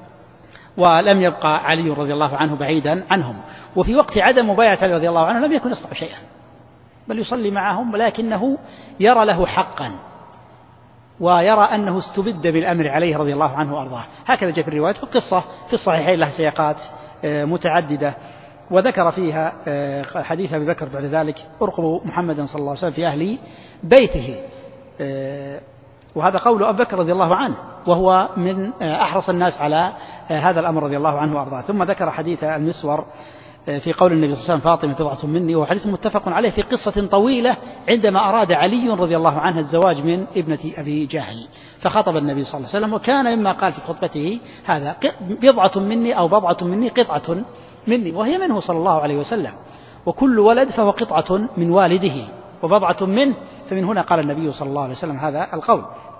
ولم يبقى علي رضي الله عنه بعيدا عنهم. وفي وقت عدم مبايعة علي رضي الله عنه لم يكن يصنع شيئا، بل يصلي معهم، ولكنه يرى له حقا، ويرى أنه استبد بالأمر عليه رضي الله عنه وأرضاه. هكذا جاء في الرواية. في القصة في الصحيحين لها سياقات متعددة، وذكر فيها حديث أبي بكر بعد ذلك: أرقبوا محمدا صلى الله عليه وسلم في أهل بيته. وهذا قول أبي بكر رضي الله عنه، وهو من أحرص الناس على هذا الأمر رضي الله عنه وأرضاه. ثم ذكر حديث المسور في قول النبي صلى الله عليه وسلم: فاطمة بضعة مني، وهو حديث متفق عليه في قصة طويلة عندما أراد علي رضي الله عنه الزواج من ابنة أبي جهل، فخطب النبي صلى الله عليه وسلم، وكان مما قال في خطبته هذا: بضعة مني أو بضعة مني قطعة مني، وهي منه صلى الله عليه وسلم، وكل ولد فهو قطعة من والده وبضعة منه، فمن هنا قال النبي صلى الله عليه وسلم هذا القول.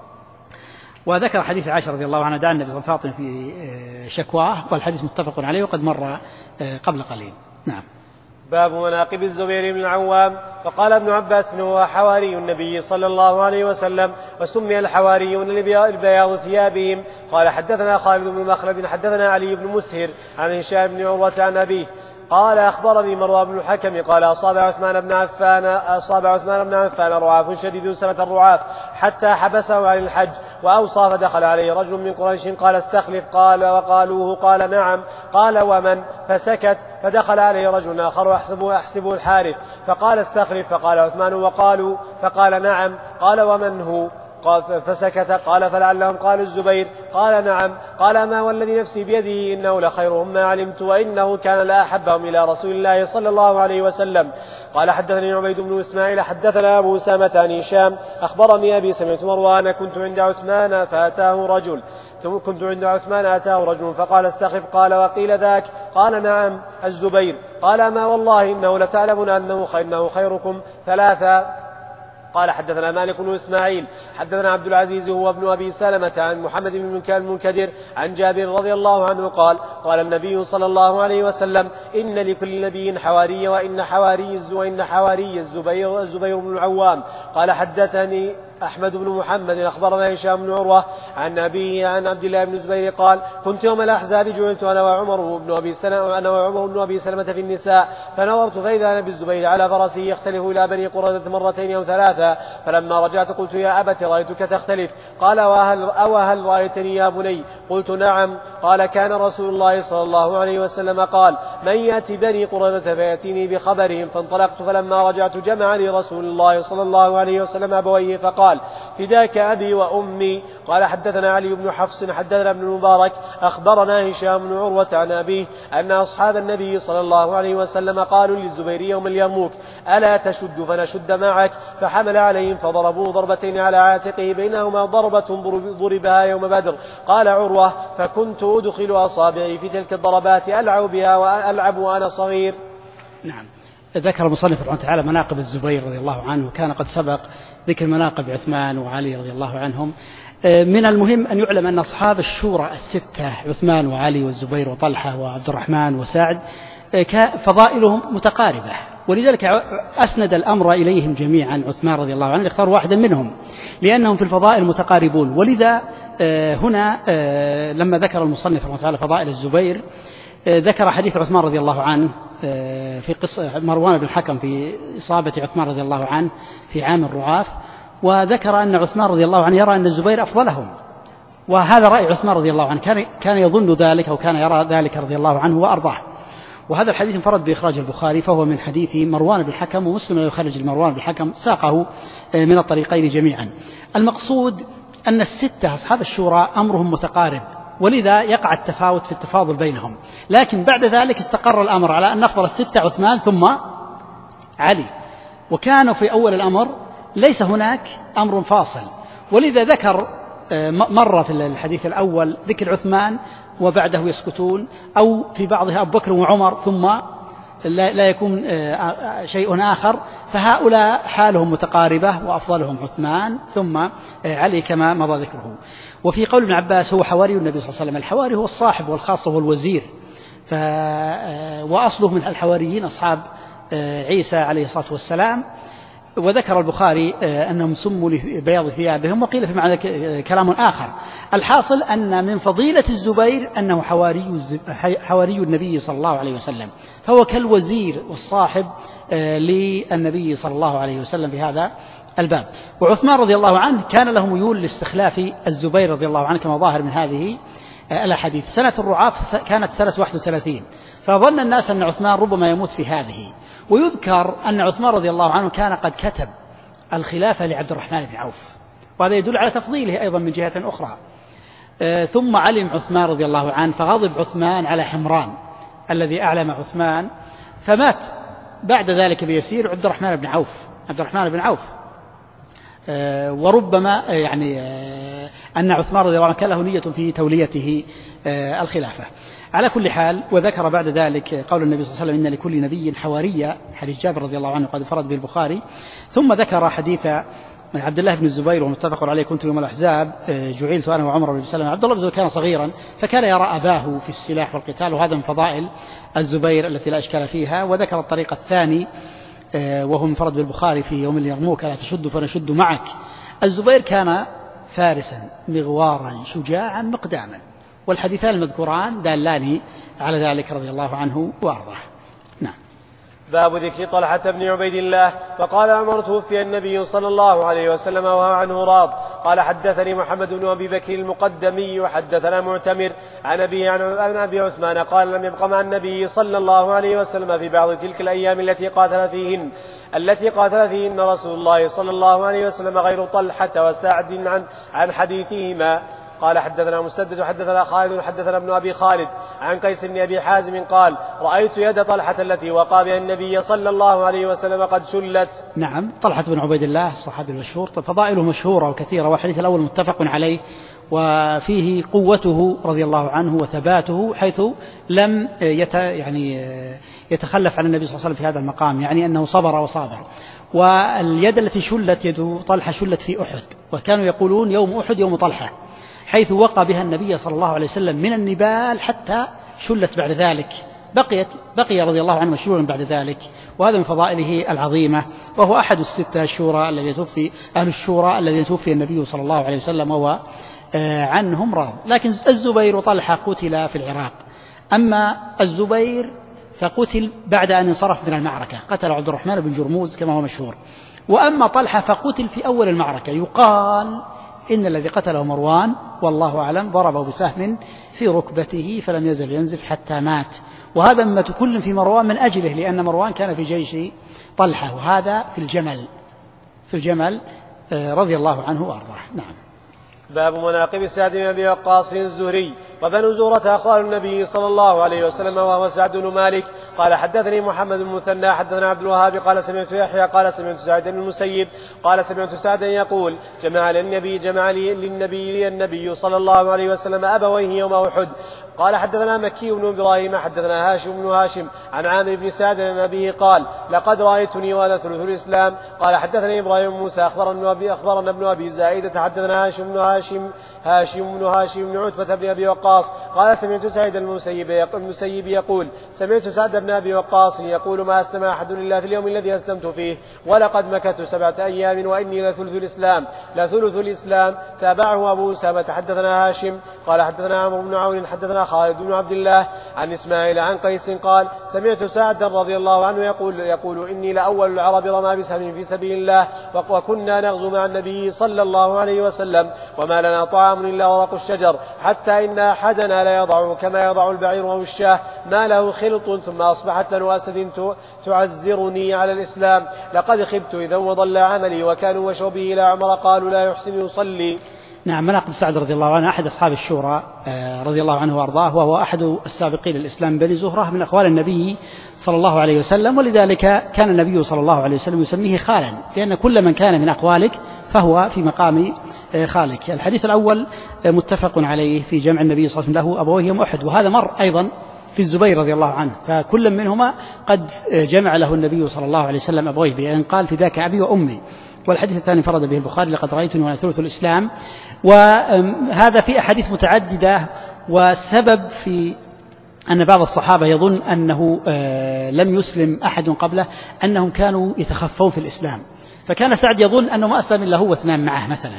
وذكر حديث عائشة رضي الله عنها: دعا النبي صلى الله عليه وسلم في شكواه، والحديث متفق عليه وقد مر قبل قليل. نعم. باب مناقب الزبير بن العوام. فقال ابن عباس هو حواري النبي صلى الله عليه وسلم، وسمي الحواريون لبياض ثيابهم. قال حدثنا خالد بن مخلد حدثنا علي بن مسهر عن هشام بن عروة عن أبيه قال أخبرني مروان بن الحكم قال أصاب عثمان بن عفان رعاف شديد سنة الرعاف حتى حبسه عن الحج، وأوصى فدخل عليه رجل من قريش قال استخلف، قال وقالوه، قال نعم، قال ومن، فسكت، فدخل عليه رجل آخر أحسبه الحارث فقال استخلف، فقال عثمان وقالوا، فقال نعم، قال ومن هو، فسكت، قال فلعلهم قالوا الزبير، قال نعم، قال ما والذي نفسي بيده إنه لخيرهم ما علمت، وإنه كان لا أحبهم إلى رسول الله صلى الله عليه وسلم. قال حدثني عبيد بن إسماعيل حدثنا أبو أسامة عن هشام أخبرني أبي سمعت مروان كنت عند عثمان أتاه رجل فقال استخف، قال وقيل ذاك، قال نعم الزبير، قال ما والله إنه لتعلمون إنه خيركم ثلاثة. قال حدثنا مالك بن إسماعيل حدثنا عبد العزيز هو ابن أبي سلمة عن محمد بن المنكدر عن جابر رضي الله عنه قال قال النبي صلى الله عليه وسلم إن لكل نبي حواري، وإن حواري الزبير بن العوام. قال حدثني أحمد بن محمد أخبرنا هشام بن عروة عن أبيه عن عبد الله بن الزبير قال كنت يوم الأحزاب جعلت أنا وعمر بن أبي سلمة في النساء، فنظرت فإذا أنا بالزبير على فرسه يختلف إلى بني قريظة مرتين أو ثلاثة، فلما رجعت قلت يا أبت رأيتك تختلف، قال وهل رأيتني يا بني؟ قلت نعم. قال كان رسول الله صلى الله عليه وسلم قال من يأتي بني قريظة فيأتيني بخبرهم، فانطلقت فلما رجعت جمع لي رسول الله صلى الله عليه وسلم أبويه فقال فداك أبي وأمي. قال حدثنا علي بن حفص حدثنا ابن المبارك أخبرنا هشام بن عروة عن أبيه أن أصحاب النبي صلى الله عليه وسلم قالوا للزبير يوم اليرموك ألا تشد فنشد معك، فحمل عليهم فضربوا ضربتين على عاتقه بينهما ضربة ضربها يوم بدر. قال عروة فكنت أدخل أصابعي في تلك الضربات ألعب بها وألعب وأنا صغير. نعم. ذكر المصنف رحمه الله تعالى مناقب الزبير رضي الله عنه، وكان قد سبق ذكر مناقب عثمان وعلي رضي الله عنهم. من المهم أن يعلم أن أصحاب الشورى الستة عثمان وعلي والزبير وطلحة وعبد الرحمن وسعد فضائلهم متقاربة، ولذلك أسند الأمر إليهم جميعا عثمان رضي الله عنه، اختار واحدا منهم لأنهم في الفضائل متقاربون. ولذا هنا لما ذكر المصنف رحمه الله تعالى فضائل الزبير ذكر حديث عثمان رضي الله عنه في قصة مروان بن الحكم في إصابة عثمان رضي الله عنه في عام الرعاف، وذكر أن عثمان رضي الله عنه يرى أن الزبير أفضلهم، وهذا رأي عثمان رضي الله عنه، كان يظن ذلك أو كان يرى ذلك رضي الله عنه وأرضاه. وهذا الحديث انفرد بإخراج البخاري، فهو من حديث مروان بن الحكم، ومسلم يخرج مروان بن الحكم ساقه من الطريقين جميعا. المقصود أن الستة أصحاب الشورى أمرهم متقارب، ولذا يقع التفاوت في التفاضل بينهم، لكن بعد ذلك استقر الأمر على أن أفضل الستة عثمان ثم علي، وكانوا في أول الأمر ليس هناك أمر فاصل، ولذا ذكر مرة في الحديث الأول ذكر عثمان وبعده يسكتون، أو في بعضها أبو بكر وعمر ثم لا يكون شيء آخر، فهؤلاء حالهم متقاربة وأفضلهم عثمان ثم علي كما مضى ذكره. وفي قول ابن عباس هو حواري النبي صلى الله عليه وسلم، الحواري هو الصاحب والخاصة والوزير، وأصله من الحواريين أصحاب عيسى عليه الصلاة والسلام. وذكر البخاري أنهم سموا لبياض ثيابهم، وقيل في معنى كلام آخر. الحاصل أن من فضيلة الزبير أنه حواري النبي صلى الله عليه وسلم، فهو كالوزير والصاحب للنبي صلى الله عليه وسلم في هذا الباب. وعثمان رضي الله عنه كان له ميول لاستخلاف الزبير رضي الله عنه كما ظاهر من هذه الأحاديث. سنة الرعاف كانت سنة 31، فظن الناس أن عثمان ربما يموت في هذه. ويذكر أن عثمان رضي الله عنه كان قد كتب الخلافة لعبد الرحمن بن عوف، وهذا يدل على تفضيله أيضا من جهة أخرى. ثم علم عثمان رضي الله عنه فغضب عثمان على حمران الذي أعلم عثمان، فمات بعد ذلك بيسير عبد الرحمن بن عوف. وربما يعني أن عثمان رضي الله عنه كان له نية في توليته الخلافة. على كل حال، وذكر بعد ذلك قول النبي صلى الله عليه وسلم إن لكل نبي حواريا، حديث جابر رضي الله عنه قد فرد به البخاري. ثم ذكر حديث عبد الله بن الزبير ومتفق عليه كنت يوم الأحزاب جعلت أنا وعمر بن سلمة. عبد الله بن الزبير كان صغيرا فكان يرى أباه في السلاح والقتال، وهذا من فضائل الزبير التي لا إشكال فيها. وذكر الطريق الثاني وهو منفرد بالبخاري في يوم اليرموك لا تشد فنشد معك. الزبير كان فارسا مغوارا شجاعا مقداما، والحديثان المذكوران دالان على ذلك رضي الله عنه وأرضاه. نعم. باب ذكر طلحة بن عبيد الله. فقال عمر توفي النبي صلى الله عليه وسلم وهو عنه راض. قال حدثني محمد بن أبي بكر المقدمي وحدثنا معتمر عن أبي عثمان قال لم يبق مع النبي صلى الله عليه وسلم في بعض تلك الأيام التي قاتل فيهن رسول الله صلى الله عليه وسلم غير طلحة وسعد عن حديثهما. قال حدثنا مسدد حدثنا خالد حدثنا ابن أبي خالد عن قيس بن أبي حازم قال رأيت يد طلحة التي وقع بها النبي صلى الله عليه وسلم قد شلت. نعم. طلحة بن عبيد الله الصحابي المشهور، فضائله مشهورة وكثيرة، والحديث الأول متفق عليه وفيه قوته رضي الله عنه وثباته، حيث لم يتخلف عن النبي صلى الله عليه وسلم في هذا المقام، يعني أنه صبر وصابر. واليد التي شلت يد طلحة شلت في أحد، وكانوا يقولون يوم أحد يوم طلحة، حيث وقع بها النبي صلى الله عليه وسلم من النبال حتى شلت بعد ذلك، بقي رضي الله عنه مشلولا بعد ذلك. وهذا من فضائله العظيمة، وهو أحد الستة الشورى الذين توفي أهل الشورى الذين توفي النبي صلى الله عليه وسلم وهو عنهم راض. لكن الزبير وطلحة قتل في العراق. أما الزبير فقتل بعد أن انصرف من المعركة، قتل عبد الرحمن بن جرموز كما هو مشهور. وأما طلحة فقتل في أول المعركة، يقال إن الذي قتله مروان والله أعلم ضربه بسهم في ركبته فلم يزل ينزف حتى مات. وهذا مما تكلم في مروان من أجله، لأن مروان كان في جيش طلحة، وهذا في الجمل رضي الله عنه وأرضاه. نعم. باب مناقب سعد بن أبي وقاص الزهري. وبنو زهرة أخوال النبي صلى الله عليه وسلم وهو سعد بن مالك. قال حدثني محمد بن المثنى حدثنا عبد الوهاب قال سمعت يحيى قال سمعت سعد بن المسيب قال سمعت سعدا يقول جمع للنبي النبي صلى الله عليه وسلم أبويه يوم أحد. قال حدثنا مكي بن إبراهيم حدثنا هاشم بن هاشم عن عامر بن سعد عن أبيه قال لقد رأيتني وأنا ثلث الإسلام. قال حدثني إبراهيم موسى أخبرنا ابن أبي زائدة حدثنا هاشم بن هاشم بن عتبة بن أبي وقاص قال سمعت سعيد المسيب يقول سمعت سعد بن أبي وقاص يقول ما أسلم أحد إلا في اليوم الذي أسلمت فيه ولقد مكثت 7 أيام وإني لثلث الإسلام. تابعه أبو أسامة حدثنا هاشم قال حدثنا عمرو بن عون حدثنا خالد بن عبد الله عن إسماعيل عن قيس قال سمعت سعدا رضي الله عنه يقول إني لأول العرب رمى بسهم في سبيل الله وكنا نغزو مع النبي صلى الله عليه وسلم وما لنا طعام إلا ورق الشجر حتى إن أحدنا لا يضع كما يضع البعير أو الشاه ما له خلط ثم أصبحت له أسد تعزرني على الإسلام لقد خبت إذا وضل عملي وكانوا وشوبه إلى عمر قالوا لا يحسن يصلي. نعم. مناقب سعد رضي الله عنه أحد أصحاب الشورى رضي الله عنه وأرضاه، وهو أحد السابقين الإسلام بني زهرة من أخوال النبي صلى الله عليه وسلم، ولذلك كان النبي صلى الله عليه وسلم يسميه خالا، لأن كل من كان من أخوالك فهو في مقام خالك. الحديث الأول متفق عليه في جمع النبي صلى الله عليه وسلم له أبويه يوم أحد، وهذا مر أيضا في الزبير رضي الله عنه، فكل منهما قد جمع له النبي صلى الله عليه وسلم أبويه بأن قال فداك أبي وأمي. والحديث الثاني فرد به البخاري لقد رأيتني وأنا ثلث الإسلام. وهذا في أحاديث متعددة، والسبب في أن بعض الصحابة يظن أنه لم يسلم أحد قبله أنهم كانوا يتخفون في الإسلام، فكان سعد يظن أنه ما أسلم إلا هو 2 معه مثلا،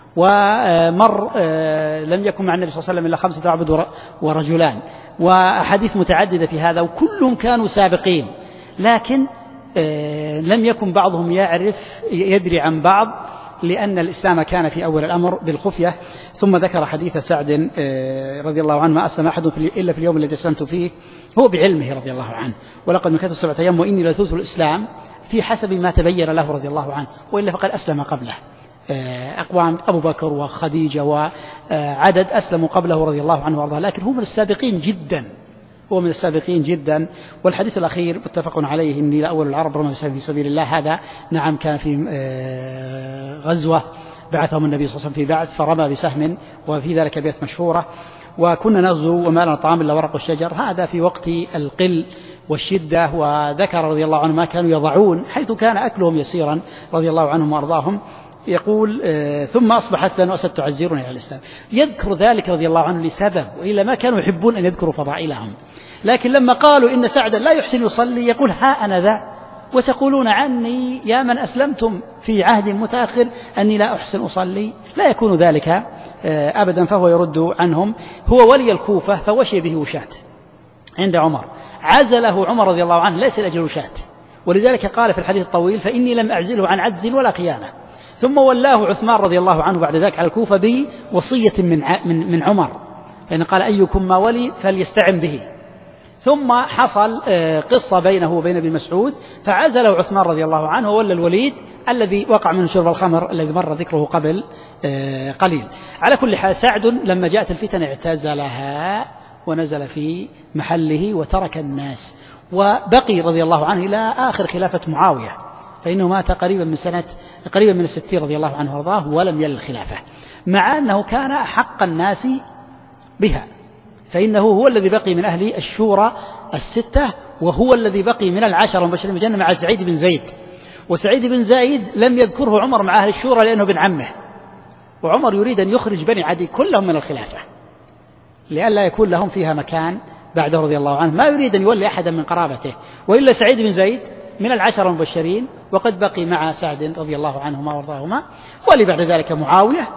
ومر لم يكن مع النبي صلى الله عليه وسلم إلا 5 عبد ورجلان، وأحاديث متعددة في هذا، وكلهم كانوا سابقين، لكن لم يكن بعضهم يدري عن بعض، لأن الإسلام كان في أول الأمر بالخفية. ثم ذكر حديث سعد رضي الله عنه ما أسلم أحد إلا في اليوم الذي أسلمت فيه، هو بعلمه رضي الله عنه، ولقد مكثت 7 أيام وإني لثلث الإسلام، في حسب ما تبين له رضي الله عنه، وإلا فقد أسلم قبله أقوام أبو بكر وخديجة وعدد أسلموا قبله رضي الله عنه وأرضاه، لكن هو من السابقين جدا. والحديث الأخير متفق عليه إني لأول العرب رمى بسهم في سبيل الله، هذا نعم كان في غزوة بعثهم النبي صلى الله عليه وسلم في بعث فرمى بسهم، وفي ذلك بيت مشهورة وكنا نغزو وما لنا طعام إلا ورق الشجر، هذا في وقت القل والشدة. وذكر رضي الله عنه ما كانوا يضعون حيث كان أكلهم يسيرا رضي الله عنهم وأرضاهم يقول ثم أصبحت بنو أسد تعزرون إلى الإسلام. يذكر ذلك رضي الله عنه لسبب، وإلا ما كانوا يحبون أن يذكروا فضائلهم، لكن لما قالوا إن سعدا لا يحسن يصلي يقول ها أنا ذا وتقولون عني يا من أسلمتم في عهد متأخر أني لا أحسن أصلي. لا يكون ذلك أبدا، فهو يرد عنهم. هو ولي الكوفة فوشي به وشاة عند عمر، عزله عمر رضي الله عنه ليس لأجل وشاة، ولذلك قال في الحديث الطويل فإني لم أعزله عن عجز ولا خيانة. ثم ولاه عثمان رضي الله عنه بعد ذلك على الكوفة بوصية من عمر، لأن قال أيكم ما ولي فليستعن به. ثم حصل قصة بينه وبين ابن مسعود فعزله عثمان رضي الله عنه وولى الوليد الذي وقع من شرب الخمر الذي مر ذكره قبل قليل. على كل حال سعد لما جاءت الفتن اعتزلها ونزل في محله وترك الناس، وبقي رضي الله عنه إلى آخر خلافة معاوية، فإنه مات قريبا من 60 رضي الله عنه وارضاه ولم يل الخلافة، مع أنه كان أحق الناس بها، فإنه هو الذي بقي من أهل الشورى 6، وهو الذي بقي من 10 المبشرين بالجنة مع سعيد بن زيد. وسعيد بن زيد لم يذكره عمر مع أهل الشورى لأنه ابن عمه، وعمر يريد أن يخرج بني عدي كلهم من الخلافة لئلا يكون لهم فيها مكان بعده رضي الله عنه، ما يريد أن يولي أحدا من قرابته. وإلا سعيد بن زيد من 10 المبشرين وقد بقي مع سعد رضي الله عنهما وارضاهما، ولي بعد ذلك معاوية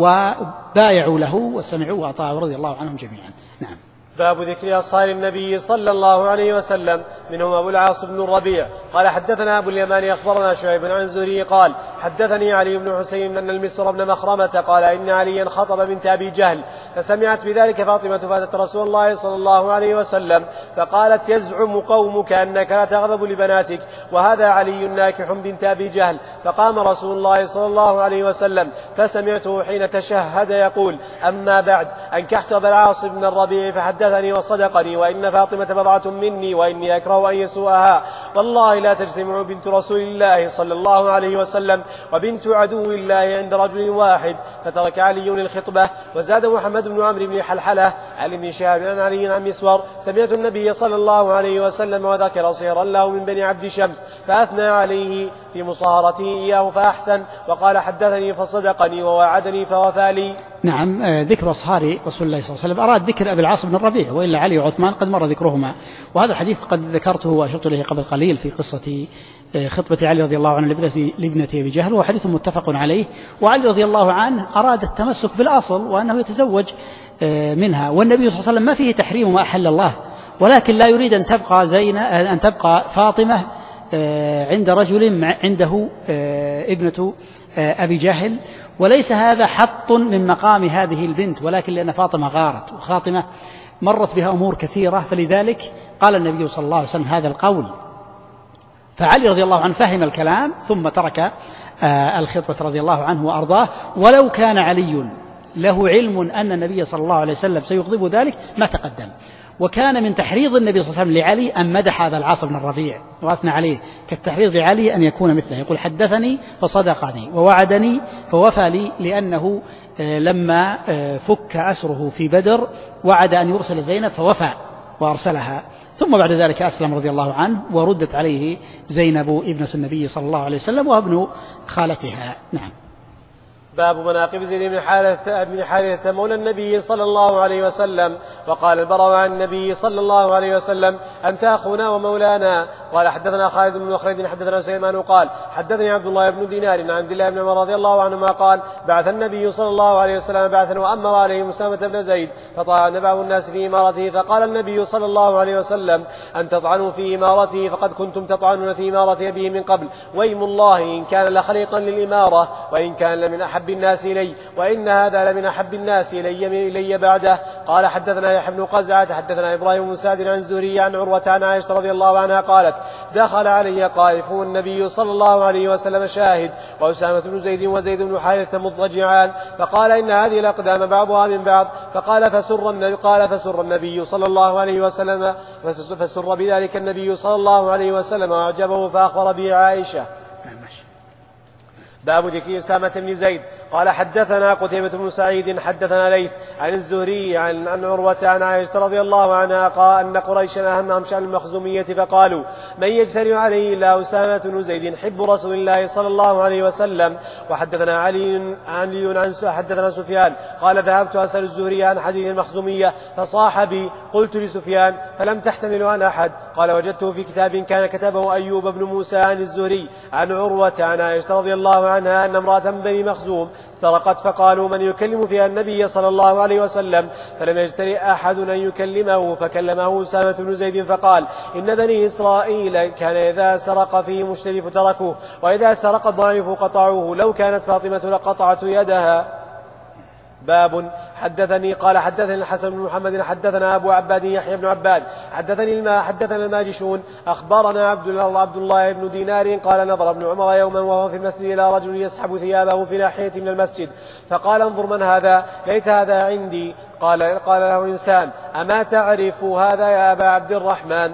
وبايعوا له وسمعوا وأطاعوا رضي الله عنهم جميعا. نعم. باب ذكر أصحاب النبي صلى الله عليه وسلم، منهم أبو العاص بن الربيع قال حدثنا أبو اليمان أخبرنا شعيب عن زهري قال حدثني علي بن حسين أن المسور بن مخرمة قال إن عليا خطب بنت أبي جهل فسمعت بذلك فاطمة فاتت رسول الله صلى الله عليه وسلم فقالت يزعم قومك أنك لا تغضب لبناتك وهذا علي ناكح بنت أبي جهل. فقام رسول الله صلى الله عليه وسلم فسمعته حين تشهد يقول أما بعد أنكحت أبا العاص بن الربيع فحدثني وصدقني وإن فاطمة بضعة مني وإني أكره أن يسوءها، والله لا تجتمع بنت رسول الله صلى الله عليه وسلم وبنت عدو الله عند رجل واحد. فترك علي الخطبة. وزاد محمد بن عمرو بن حلحلة عن ابن شهاب عن علي عن مسور سمعت النبي صلى الله عليه وسلم وذكر صهرا له من بني عبد شمس فأثنى عليه في مصاهرته إياه فأحسن، وقال حدثني فصدقني ووعدني فوفى لي. نعم. ذكر أصهار رسول الله صلى الله عليه وسلم أراد ذكر أبي العاص بن الربيع، وإلا علي وعثمان قد مر ذكرهما، وهذا الحديث قد ذكرته وأشرت إليه قبل قليل في قصة خطبة علي رضي الله عنه لابنة أبي جهل، وحديث متفق عليه. وعلي رضي الله عنه أراد التمسك بالأصل وأنه يتزوج منها، والنبي صلى الله عليه وسلم ما فيه تحريم ما أحل الله، ولكن لا يريد أن تبقى فاطمة عند رجل عنده ابنة أبي جهل، وليس هذا حط من مقام هذه البنت، ولكن لأن فاطمة غارت وفاطمة مرت بها أمور كثيرة، فلذلك قال النبي صلى الله عليه وسلم هذا القول. فعلي رضي الله عنه فهم الكلام ثم ترك الخطبة رضي الله عنه وأرضاه. ولو كان علي له علم أن النبي صلى الله عليه وسلم سيغضب ذلك ما تقدم. وكان من تحريض النبي صلى الله عليه وسلم لعلي أن مدح هذا العاص بن الربيع وأثنى عليه، كالتحريض لعلي أن يكون مثله، يقول حدثني فصدقني ووعدني فوفى لي، لأنه لما فك أسره في بدر وعد أن يرسل زينب فوفى وأرسلها، ثم بعد ذلك أسلم رضي الله عنه وردت عليه زينب ابنة النبي صلى الله عليه وسلم وابن خالتها. نعم. باب مناقب زيد بن حارثة مولى النبي صلى الله عليه وسلم. وقال البراء عن النبي صلى الله عليه وسلم أنت أخونا ومولانا. قال حدثنا خالد بن خالد حدثنا سليمان قال حدثني عبد الله بن دينار عن عبد الله بن عمر رضي الله عنهما قال بعث النبي صلى الله عليه وسلم بعثا وأمر عليه أسامة بن زيد فطاع بعض الناس في إمارته، فقال النبي صلى الله عليه وسلم أن تطعنوا في إمارته فقد كنتم تطعنون في إمارة أبيه من قبل، وإيم الله إن كان لخليقا للإمارة وإن كان لمن أحب الناس إلي، وإن هذا لمن أحب الناس إلي بعده. قال حدثنا يحيى بن قزعة حدثنا إبراهيم بن سعد عن الزهري عن عروة عن عائشة رضي الله عنها قالت دخل علي قائف والنبي صلى الله عليه وسلم شاهد وأسامة بن زيد وزيد بن حارثة مضطجعان، فقال إن هذه الأقدام بعضها من بعض، فقال فسر النبي صلى الله عليه وسلم فسر بذلك النبي صلى الله عليه وسلم وأعجبه فأخبر به عائشة. باب ذكر أسامة بن زيد. قال حدثنا قتيبة بن سعيد حدثنا ليث عن الزهري عن عروة عن عائشة رضي الله عنها قال أن قريشا أهمهم شأن المخزومية فقالوا من يجترئ عليه إلا أسامة بن زيد حب رسول الله صلى الله عليه وسلم. وحدثنا علي عن حدثنا سفيان قال ذهبت أسأل الزهري عن حديث المخزومية فصاح بي قلت لسفيان فلم تحتمل عن أحد. قال وجدته في كتاب كان كتبه أيوب بن موسى عن الزهري عن عروة عن عائشة رضي الله عنها أن امرأة من بني مخزوم سرقت فقالوا من يكلم فيها النبي صلى الله عليه وسلم فلم يجترئ أحد أن يكلمه فكلمه أسامة بن زيد فقال إن بني إسرائيل كان إذا سرق فيهم الشريف تركوه وإذا سرق الضعيف قطعوه لو كانت فاطمة لقطعت يدها. باب حدثني قال حدثني الحسن بن محمد حدثنا أبو عباد يحيى بن عباد حدثنا الماجشون أخبرنا عبد الله بن دينار قال نظر ابن عمر يوما وهو في المسجد إلى رجل يسحب ثيابه في ناحية من المسجد فقال انظر من هذا ليت هذا عندي. قال له إنسان أما تعرف هذا يا أبا عبد الرحمن؟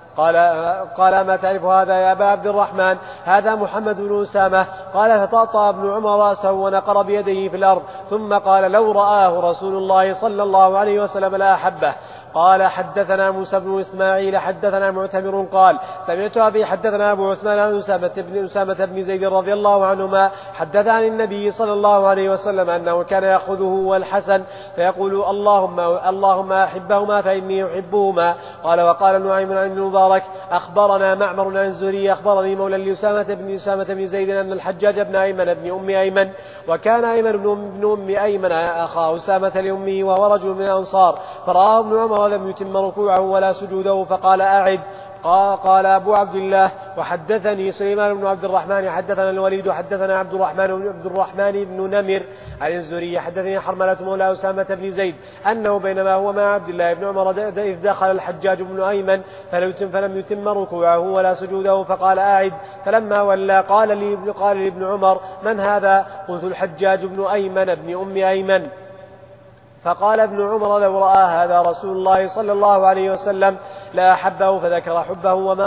قال ما تعرف هذا يا أبا عبد الرحمن؟ هذا محمد بن أسامة. قال فتأطأ ابن عمر رأسه ونقر بيديه في الأرض ثم قال لو رآه رسول الله صلى الله عليه وسلم لا أحبه. قال حدثنا موسى بن إسماعيل حدثنا معتمر قال سمعت أبي حدثنا أبو عثمان عن أسامة بن زيد رضي الله عنهما حدث عن النبي صلى الله عليه وسلم أنه كان يأخذه والحسن فيقول اللهم أحبهما فإني أحبهما. قال وقال نعيم عن المبارك أخبرنا معمر عن الزهري أخبرني مولى لأسامة بن زيد أن الحجاج بن أيمن بن أم أيمن وكان أيمن بن أم أيمن أخا أسامة لأمه وهو رجل من الأنصار فرآه ابن عمر لم يتم ركوعه ولا سجوده فقال أعد. قال أبو عبد الله وحدثني سليمان بن عبد الرحمن حدثنا الوليد حدثنا عبد الرحمن بن نمر عن الزهري حدثني حرملة مولى أسامة بن زيد أنه بينما هو مع عبد الله بن عمر إذ دخل الحجاج بن أيمن فلم يتم ركوعه ولا سجوده فقال أعد. فلما ولى قال لابن عمر من هذا؟ قلت الحجاج بن أيمن بن أم أيمن. فقال ابن عمر لو رأى هذا رسول الله صلى الله عليه وسلم لا أحبه فذكر حبه وما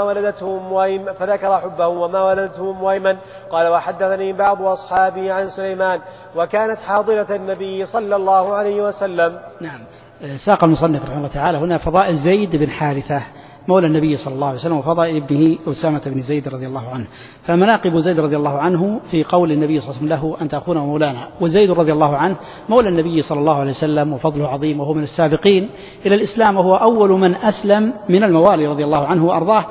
ولدته أم أيمن. قال وحدثني بعض أصحابي عن سليمان وكانت حاضرة النبي صلى الله عليه وسلم. نعم. ساق المصنف رحمه الله تعالى هنا فضائل زيد بن حارثة مولى النبي صلى الله عليه وسلم وفضائل ابنه أسامة بن زيد رضي الله عنه. فمناقب زيد رضي الله عنه في قول النبي صلى الله عليه وسلم له أن تكون مولانا. وزيد رضي الله عنه مولى النبي صلى الله عليه وسلم وفضله عظيم وهو من السابقين إلى الإسلام وهو أول من أسلم من الموالي رضي الله عنه وأرضاه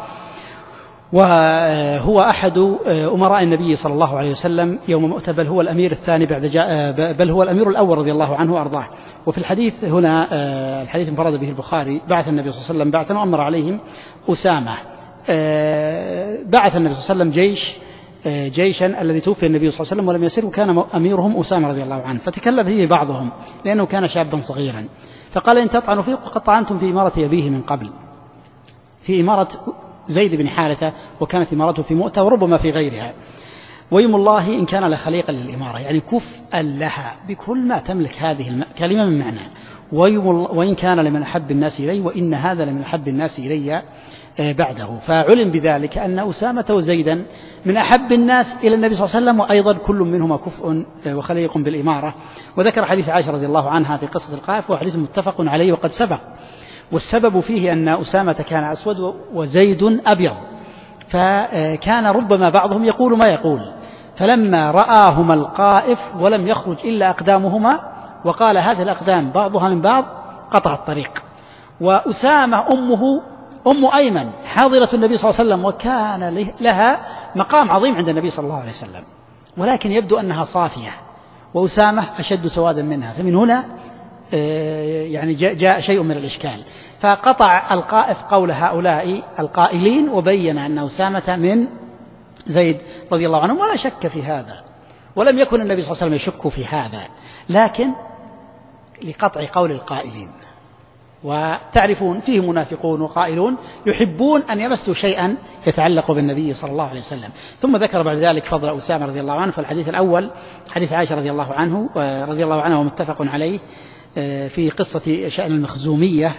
وهو أحد أمراء النبي صلى الله عليه وسلم يوم مؤتة بل هو الأمير الثاني بل هو الأمير الأول رضي الله عنه وأرضاه. وفي الحديث هنا الحديث انفرد به البخاري بعث النبي صلى الله عليه وسلم بعثا وأمر عليهم أسامة. بعث النبي صلى الله عليه وسلم جيشا الذي توفي النبي صلى الله عليه وسلم ولم يسر وكان أميرهم أسامة رضي الله عنه. فتكلم فيه بعضهم لأنه كان شابا صغيرا فقال إن تطعنوا فيه قد طعنتم في إمارة أبيه من قبل في إمارة زيد بن حارثة وكانت إمارته في مؤتة وربما في غيرها. ويم الله إن كان لخليقا للإمارة يعني كفءا لها بكل ما تملك هذه كلمة من معنى وإن كان لمن أحب الناس إلي وإن هذا لمن أحب الناس إلي بعده. فعلم بذلك أن أسامة وزيدا من أحب الناس إلى النبي صلى الله عليه وسلم وأيضا كل منهما كفء وخليق بالإمارة. وذكر حديث عائشة رضي الله عنها في قصة القائف وحديث متفق عليه وقد سبق. والسبب فيه أن أسامة كان أسود وزيد أبيض فكان ربما بعضهم يقول ما يقول فلما رآهما القائف ولم يخرج إلا أقدامهما وقال هذه الأقدام بعضها من بعض قطع الطريق. وأسامة أم أيمن حاضرة النبي صلى الله عليه وسلم وكان لها مقام عظيم عند النبي صلى الله عليه وسلم ولكن يبدو أنها صافية وأسامة أشد سوادا منها. فمن هنا يعني جاء شيء من الإشكال فقطع القائف قول هؤلاء القائلين وبين أن أسامة من زيد رضي الله عنه ولا شك في هذا ولم يكن النبي صلى الله عليه وسلم يشك في هذا لكن لقطع قول القائلين. وتعرفون فيه منافقون وقائلون يحبون أن يمسوا شيئا يتعلق بالنبي صلى الله عليه وسلم. ثم ذكر بعد ذلك فضل أسامة رضي الله عنه. فالحديث الأول حديث عائشة رضي الله عنها ومتفق عليه في قصة شأن المخزومية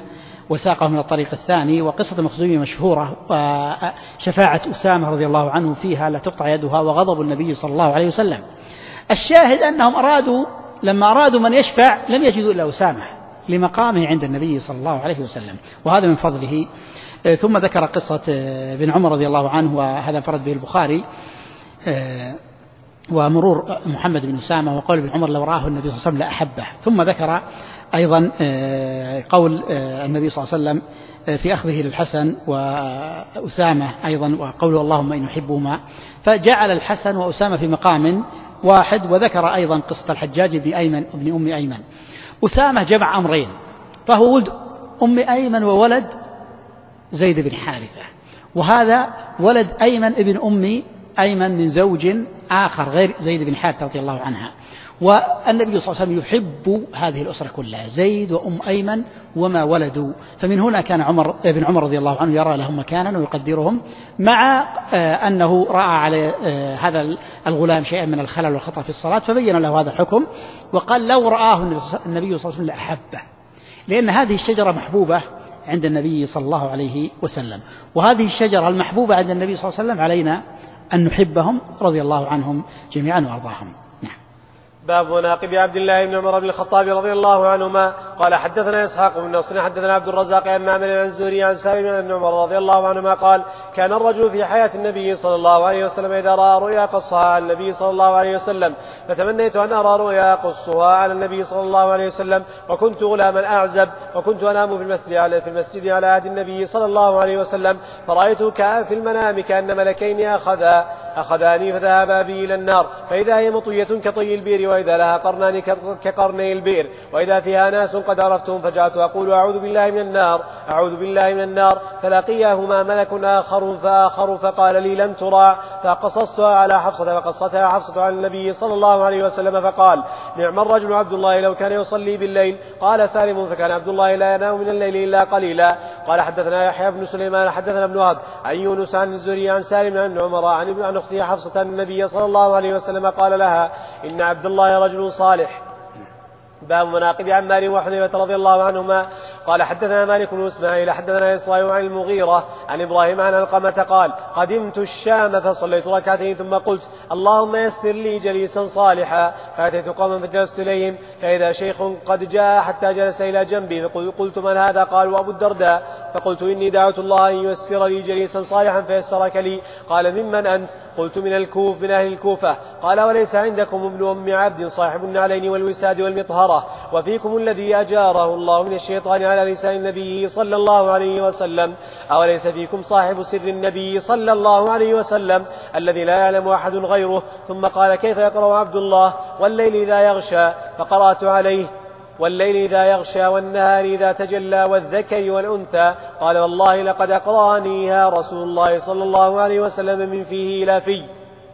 وساقه من الطريق الثاني. وقصة المخزومية مشهورة، وشفاعة أسامة رضي الله عنه فيها لا تقطع يدها، وغضب النبي صلى الله عليه وسلم. الشاهد أنهم لما أرادوا من يشفع لم يجدوا إلا أسامة لمقامه عند النبي صلى الله عليه وسلم، وهذا من فضله. ثم ذكر قصة ابن عمر رضي الله عنه، وهذا فرد به البخاري، ومرور محمد بن أسامة، وقول ابن عمر لو رآه النبي صلى الله عليه وسلم لأحبه. ثم ذكر أيضا قول النبي صلى الله عليه وسلم في أخذه للحسن وأسامة أيضا، وقوله اللهم إن يحبهما، فجعل الحسن وأسامة في مقام واحد. وذكر أيضا قصة الحجاج بن أم أيمن. أسامة جمع أمرين، فهو ولد أم أيمن وولد زيد بن حارثة، وهذا ولد أيمن ابن أم أيمن من زوج آخر غير زيد بن حارثة رضي الله عنها. والنبي صلى الله عليه وسلم يحب هذه الأسرة كلها، زيد وأم أيمن وما ولدوا. فمن هنا كان ابن عمر رضي الله عنه يرى لهم مكانا ويقدرهم، مع أنه رأى على هذا الغلام شيئا من الخلل والخطأ في الصلاة، فبين له هذا الحكم، وقال لو رآه النبي صلى الله عليه وسلم لأحبه، لأن هذه الشجرة محبوبة عند النبي صلى الله عليه وسلم. وهذه الشجرة المحبوبة عند النبي صلى الله عليه وسلم علينا أن نحبهم رضي الله عنهم جميعا وأرضاهم. باب مناقب عبد الله بن عمر بن الخطاب رضي الله عنهما. قال حدثنا إسحاق بن نصر حدثنا عبد الرزاق عن معمر عن الزهري عن سالم بن عمر رضي الله عنهما قال كان الرجل في حياة النبي صلى الله عليه وسلم إذا رأى رؤيا قصها على النبي صلى الله عليه وسلم، فتمنيت أن أرى رؤيا قصها على النبي صلى الله عليه وسلم، وكنت غلاما أعزب، وكنت أنام في المسجد على عهد النبي صلى الله عليه وسلم، فرأيت في المنام كأن ملكين أخذاني فذهبا بي إلى النار، فإذا هي مطوية كطي البئر، وإذا لها قرنان كقرني البئر، وإذا فيها ناس قد عرفتهم، فجعلت أقول أعوذ بالله من النار، أعوذ بالله من النار، فلقيهما ملك آخر فقال لي لن ترى، فقصصتها على حفصة، فقصتها حفصة عن النبي صلى الله عليه وسلم، فقال نعم الرجل عبد الله لو كان يصلي بالليل. قال سالم فكان عبد الله لا ينام من الليل إلا قليلا. قال حدثنا يحيى بن سليمان حدثنا ابن وهب عن يونس عن الزهري عن سالم عن عمر عن أختها حفصة أن النبي صلى الله عليه وسلم قال لها إن عبد الله رجل صالح. باب مناقب عمار وحذيفة رضي الله عنهما. قال حدثنا مالك بن اسماعيل حدثنا إسرائيل عن المغيرة عن إبراهيم عن علقمة قال قدمت الشام فصليت ركعتين ثم قلت اللهم يسر لي جليسا صالحا، فأتيت قوما فجلست إليهم فإذا شيخ قد جاء حتى جلس إلى جنبي، فقلت من هذا؟ قال أبو الدرداء، فقلت إني دعوت الله أن ييسر لي جليسا صالحا فيسرك لي. قال ممن أنت؟ قلت من أهل الكوفة. قال وليس عندكم ابن أم عبد صاحب النعلين والوساد والمطهرة، وفيكم الذي أجاره الله من الشيطان على لسان النبي صلى الله عليه وسلم؟ أوليس فيكم صاحب سر النبي صلى الله عليه وسلم الذي لا يعلم أحد غيره؟ ثم قال كيف يقرأ عبد الله والليل إذا يغشى؟ فقرأت عليه والليل إذا يغشى والنهار إذا تجلى والذكر والأنثى. قال والله لقد أقرأنيها رسول الله صلى الله عليه وسلم من فيه إلى فيه.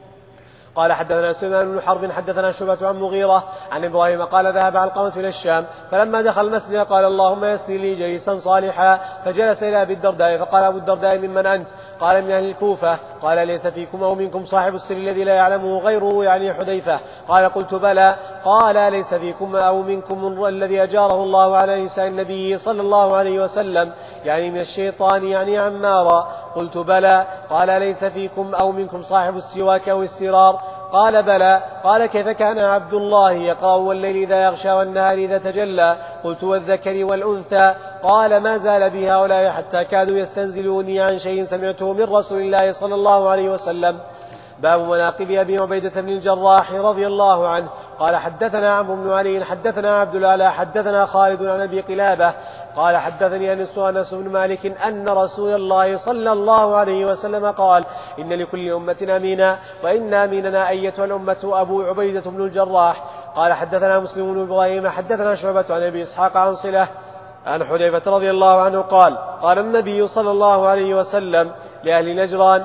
قال حدثنا سليمان بن حرب حدثنا شعبة عن مغيرة عن إبراهيم قال ذهب علقمة إلى الشام، فلما دخل المسجد قال اللهم يسر لي جليسا صالحا، فجلس إلى أبي الدرداء، فقال أبو الدرداء ممن أنت؟ قال من أهل الكوفة. قال ليس فيكم أو منكم صاحب السر الذي لا يعلمه غيره يعني حذيفة؟ قال قلت بلى. قال ليس فيكم أو منكم الذي أجاره الله على نساء النبي صلى الله عليه وسلم يعني من الشيطان يعني عمارا؟ قلت بلى. قال ليس فيكم أو منكم صاحب السواك أو السرار؟ قال بلى. قال كيف كان عبد الله يقرأ والليل إذا يغشى والنهار إذا تجلى؟ قلت والذكر والأنثى؟ قال ما زال بي هؤلاء حتى كادوا يستنزلوني عن شيء سمعته من رسول الله صلى الله عليه وسلم. باب مناقب أبي عبيدة بن الجراح رضي الله عنه. قال حدثنا عمرو بن علي حدثنا عبد الأعلى حدثنا خالد عن أبي قلابة قال حدثني أنس بن مالك أن رسول الله صلى الله عليه وسلم قال إن لكل أمة أمينا وإن أميننا أيتها الأمة أبو عبيدة بن الجراح. قال حدثنا مسلم بن إبراهيم حدثنا شعبة عن أبي إسحاق عن صلة عن حذيفة رضي الله عنه قال قال النبي صلى الله عليه وسلم لأهل نجران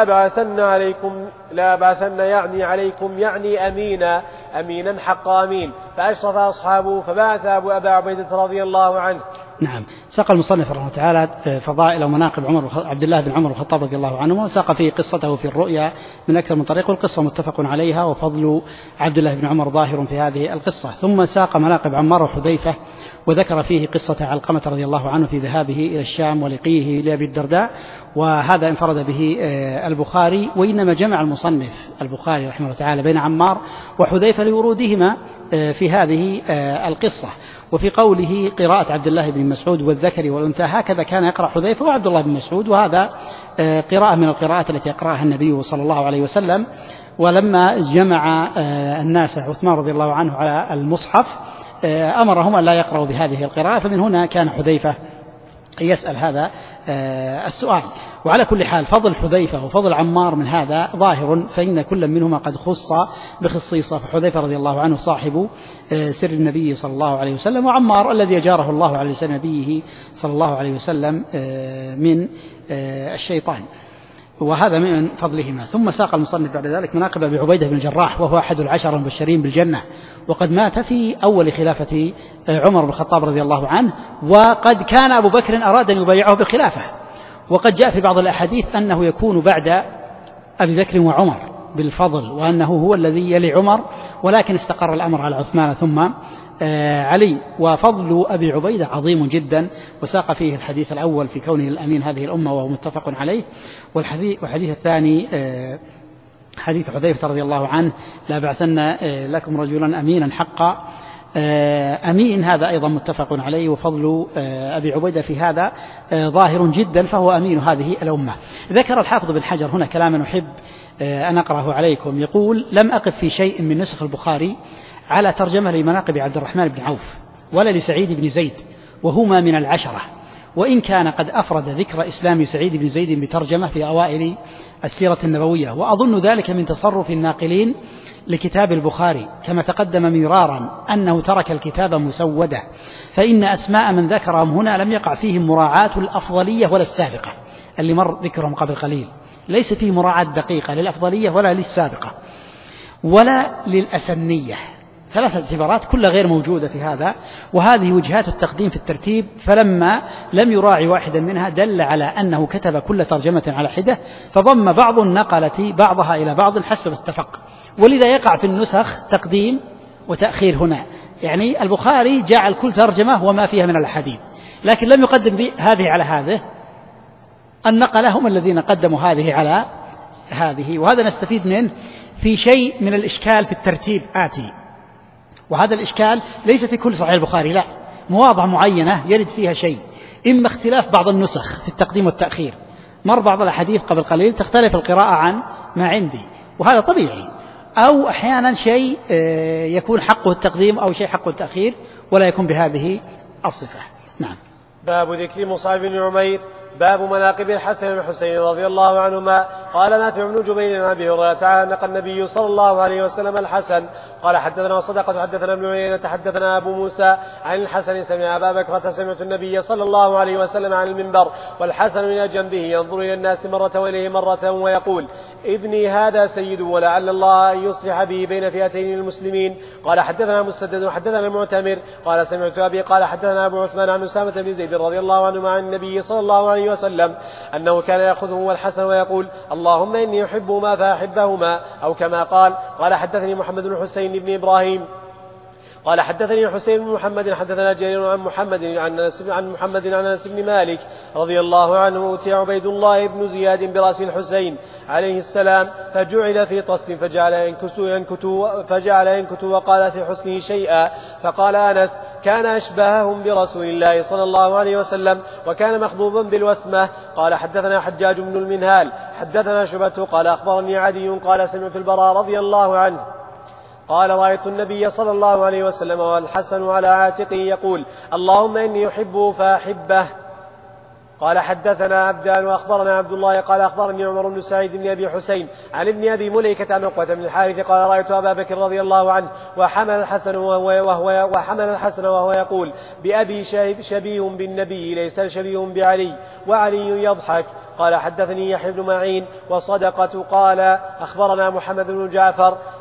لا أبعثن يعني أمينا حق أمين. فأشرف أصحابه فبعث أبا عبيدة رضي الله عنه نعم. ساق المصنف رحمه الله تعالى فضائل ومناقب عبد الله بن عمر الخطاب رضي الله عنه، وساق فيه قصته في الرؤيا من أكثر من طريق، والقصة متفق عليها، وفضل عبد الله بن عمر ظاهر في هذه القصة. ثم ساق مناقب عمار وحذيفة، وذكر فيه قصة علقمة رضي الله عنه في ذهابه إلى الشام ولقيه لأبي الدرداء، وهذا انفرد به البخاري، وإنما جمع المصنف البخاري رحمه الله تعالى بين عمار وحذيفة لورودهما في هذه القصة. وفي قوله قراءة عبد الله بن مسعود والذكر والأنثى، هكذا كان يقرأ حذيفة وعبد الله بن مسعود، وهذا قراءة من القراءات التي يقرأها النبي صلى الله عليه وسلم. ولما جمع الناس عثمان رضي الله عنه على المصحف أمرهم أن لا يقرأوا بهذه القراءة، فمن هنا كان حذيفة يسأل هذا السؤال. وعلى كل حال فضل حذيفة وفضل عمار من هذا ظاهر، فإن كل منهما قد خص بخصيصة، فحذيفة رضي الله عنه صاحب سر النبي صلى الله عليه وسلم، وعمار الذي أجاره الله على لسان نبيه صلى الله عليه وسلم من الشيطان، وهذا من فضلهما. ثم ساق المصنف بعد ذلك مناقب أبي عبيدة بن الجراح، وهو أحد العشر المبشرين بالجنة، وقد مات في أول خلافة عمر بن الخطاب رضي الله عنه، وقد كان أبو بكر أراد أن يبايعه بالخلافة، وقد جاء في بعض الأحاديث أنه يكون بعد أبي بكر وعمر بالفضل، وأنه هو الذي يلي عمر، ولكن استقر الأمر على عثمان ثم علي. وفضل أبي عبيدة عظيم جدا، وساق فيه الحديث الأول في كونه الأمين هذه الأمة وهو متفق عليه، والحديث الثاني حديث حذيفة رضي الله عنه لا بعثن لكم رجلا أمينا حقا، أمين، هذا أيضا متفق عليه. وفضل أبي عبيدة في هذا ظاهر جدا، فهو أمين هذه الأمة. ذكر الحافظ بن حجر هنا كلاما أحب أن أقرأه عليكم، يقول: لم أقف في شيء من نسخ البخاري على ترجمة لمناقب عبد الرحمن بن عوف ولا لسعيد بن زيد، وهما من العشرة، وإن كان قد أفرد ذكر إسلام سعيد بن زيد بترجمة في أوائل السيرة النبوية، وأظن ذلك من تصرف الناقلين لكتاب البخاري، كما تقدم مرارا أنه ترك الكتاب مسودة، فإن أسماء من ذكرهم هنا لم يقع فيهم مراعاة الأفضلية ولا السابقة، اللي مر ذكرهم قبل قليل، ليس فيه مراعاة دقيقة للأفضلية ولا للسابقة ولا للأسنية، ثلاثة اعتبارات كلها غير موجودة في هذا، وهذه وجهات التقديم في الترتيب، فلما لم يراعي واحدا منها دل على أنه كتب كل ترجمة على حدة، فضم بعض النقلة بعضها إلى بعض حسب التفق، ولذا يقع في النسخ تقديم وتأخير هنا، يعني البخاري جعل كل ترجمة وما فيها من الحديث، لكن لم يقدم هذه على هذه، النقلة هم الذين قدموا هذه على هذه، وهذا نستفيد منه في شيء من الإشكال في الترتيب آتي، وهذا الإشكال ليس في كل صحيح البخاري، لا، مواضع معينة يرد فيها شيء، إما اختلاف بعض النسخ في التقديم والتأخير، مر بعض الأحاديث قبل قليل تختلف القراءة عن ما عندي، وهذا طبيعي، أو أحيانا شيء يكون حقه التقديم أو شيء حقه التأخير ولا يكون بهذه الصفة. نعم. باب ذكر مصعب بن عمير. باب مناقب الحسن والحسين رضي الله عنهما. قال نافع بن جبير عن أبي هريرة تعالى النبي صلى الله عليه وسلم الحسن قال: حدثنا صدقة حدثنا ابن عيينة حدثنا أبو موسى عن الحسن سمع أبا بكرة سمعت النبي صلى الله عليه وسلم عن المنبر والحسن إلى جنبه ينظر إلى الناس مرة وإليه مرة ويقول: ابني هذا سيد ولعل الله أن يصلح به بين فئتين المسلمين. قال: حدثنا مسدد وحدثنا المعتمر قال: سمعت أبي قال: حدثنا أبو عثمان عن أسامة بن زيد رضي الله عنه عن النبي صلى الله عليه وسلم أنه كان يأخذه والحسن ويقول: اللهم إني أحبهما فأحبهما، أو كما قال. قال: حدثني محمد بن حسين بن إبراهيم قال: حدثني حسين بن محمد حدثنا جرير عن محمد عن أنس بن مالك رضي الله عنه أوتي عبيد الله بن زياد برأس الحسين عليه السلام فجعل في طست فجعل ينكت وقال في حسنه شيئا، فقال أنس: كان أشبههم برسول الله صلى الله عليه وسلم وكان مخضوبا بالوسمة. قال: حدثنا حجاج بن المنهال حدثنا شعبة قال: أخبرني عدي قال: سمعت البراء رضي الله عنه قال: رأيت النبي صلى الله عليه وسلم والحسن على عاتقه يقول: اللهم إني أحبه فأحبه. قال: حدثنا عبدان وأخبرنا عبد الله قال: أخبرني عمر بن سعيد بن أبي حسين عن ابن أبي مليكة عن عقبة بن الحارث قال: رأيت أبا بكر رضي الله عنه وحمل الحسن وهو يقول: بأبي شبيه بالنبي ليس شبيه بعلي وعلي يضحك. قال: حدثني يحيى بن معين وصدقة قال: أخبرنا محمد بن جعفر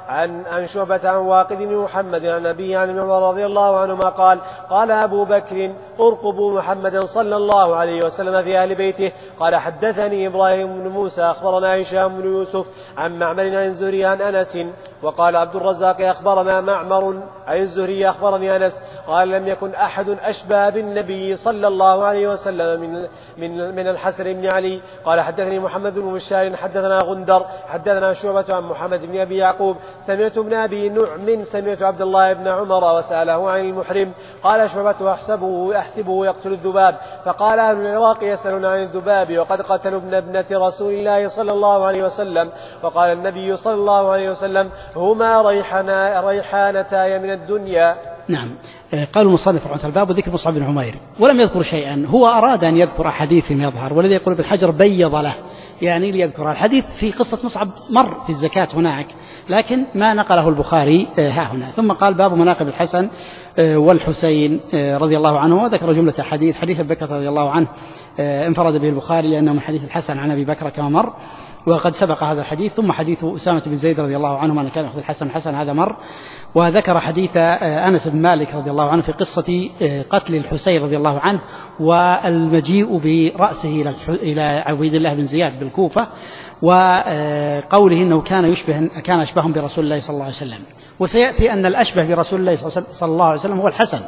عن شعبة عن واقد بن محمد عن أبيه عن ابن عمر رضي الله عنهما قال قال أبو بكر ارقبوا محمدا صلى الله عليه وسلم في أهل بيته. قال حدثني إبراهيم بن موسى أخبرنا هشام بن يوسف عن معمر عن الزهري عن أنس. وقال عبد الرزاق أخبرنا معمر عن الزهري أخبرني أنس قال لم يكن أحد أشبه بالنبي صلى الله عليه وسلم من الحسن بن علي. قال حدثني محمد بن بشار حدثنا غندر حدثنا شعبة عن محمد بن أبي يعقوب سمعت ابن أبي نعم سمعت عبد الله بن عمر وسأله عن المحرم. قال شعبة أحسبه يقتل الذباب. فقال أهل العراق يسألون عن الذباب وقد قتلوا ابنة رسول الله صلى الله عليه وسلم. وقال النبي صلى الله عليه وسلم هما ريحانتاي من الدنيا. نعم. قال المصنف رحمه الباب وذكر مصعب بن عمير ولم يذكر شيئا. هو أراد أن يذكر أحاديث يظهر والذي يقول ابن حجر بيض له يعني ليذكر الحديث في قصة مصعب مر في الزكاة هناك لكن ما نقله البخاري ها هنا. ثم قال باب مناقب الحسن والحسين رضي الله عنه وذكر جملة حديث أبي بكر رضي الله عنه انفرد به البخاري لأنه من حديث الحسن عن أبي بكر كما مر وقد سبق هذا الحديث. ثم حديث أسامة بن زيد رضي الله عنه من كان يأخذ الحسن هذا مر. وذكر حديث أنس بن مالك رضي الله عنه في قصة قتل الحسين رضي الله عنه والمجيء برأسه إلى عبيد الله بن زياد بالكوفة وقوله إنه كان أشبههم برسول الله صلى الله عليه وسلم. وسيأتي أن الأشبه برسول الله صلى الله عليه وسلم هو الحسن.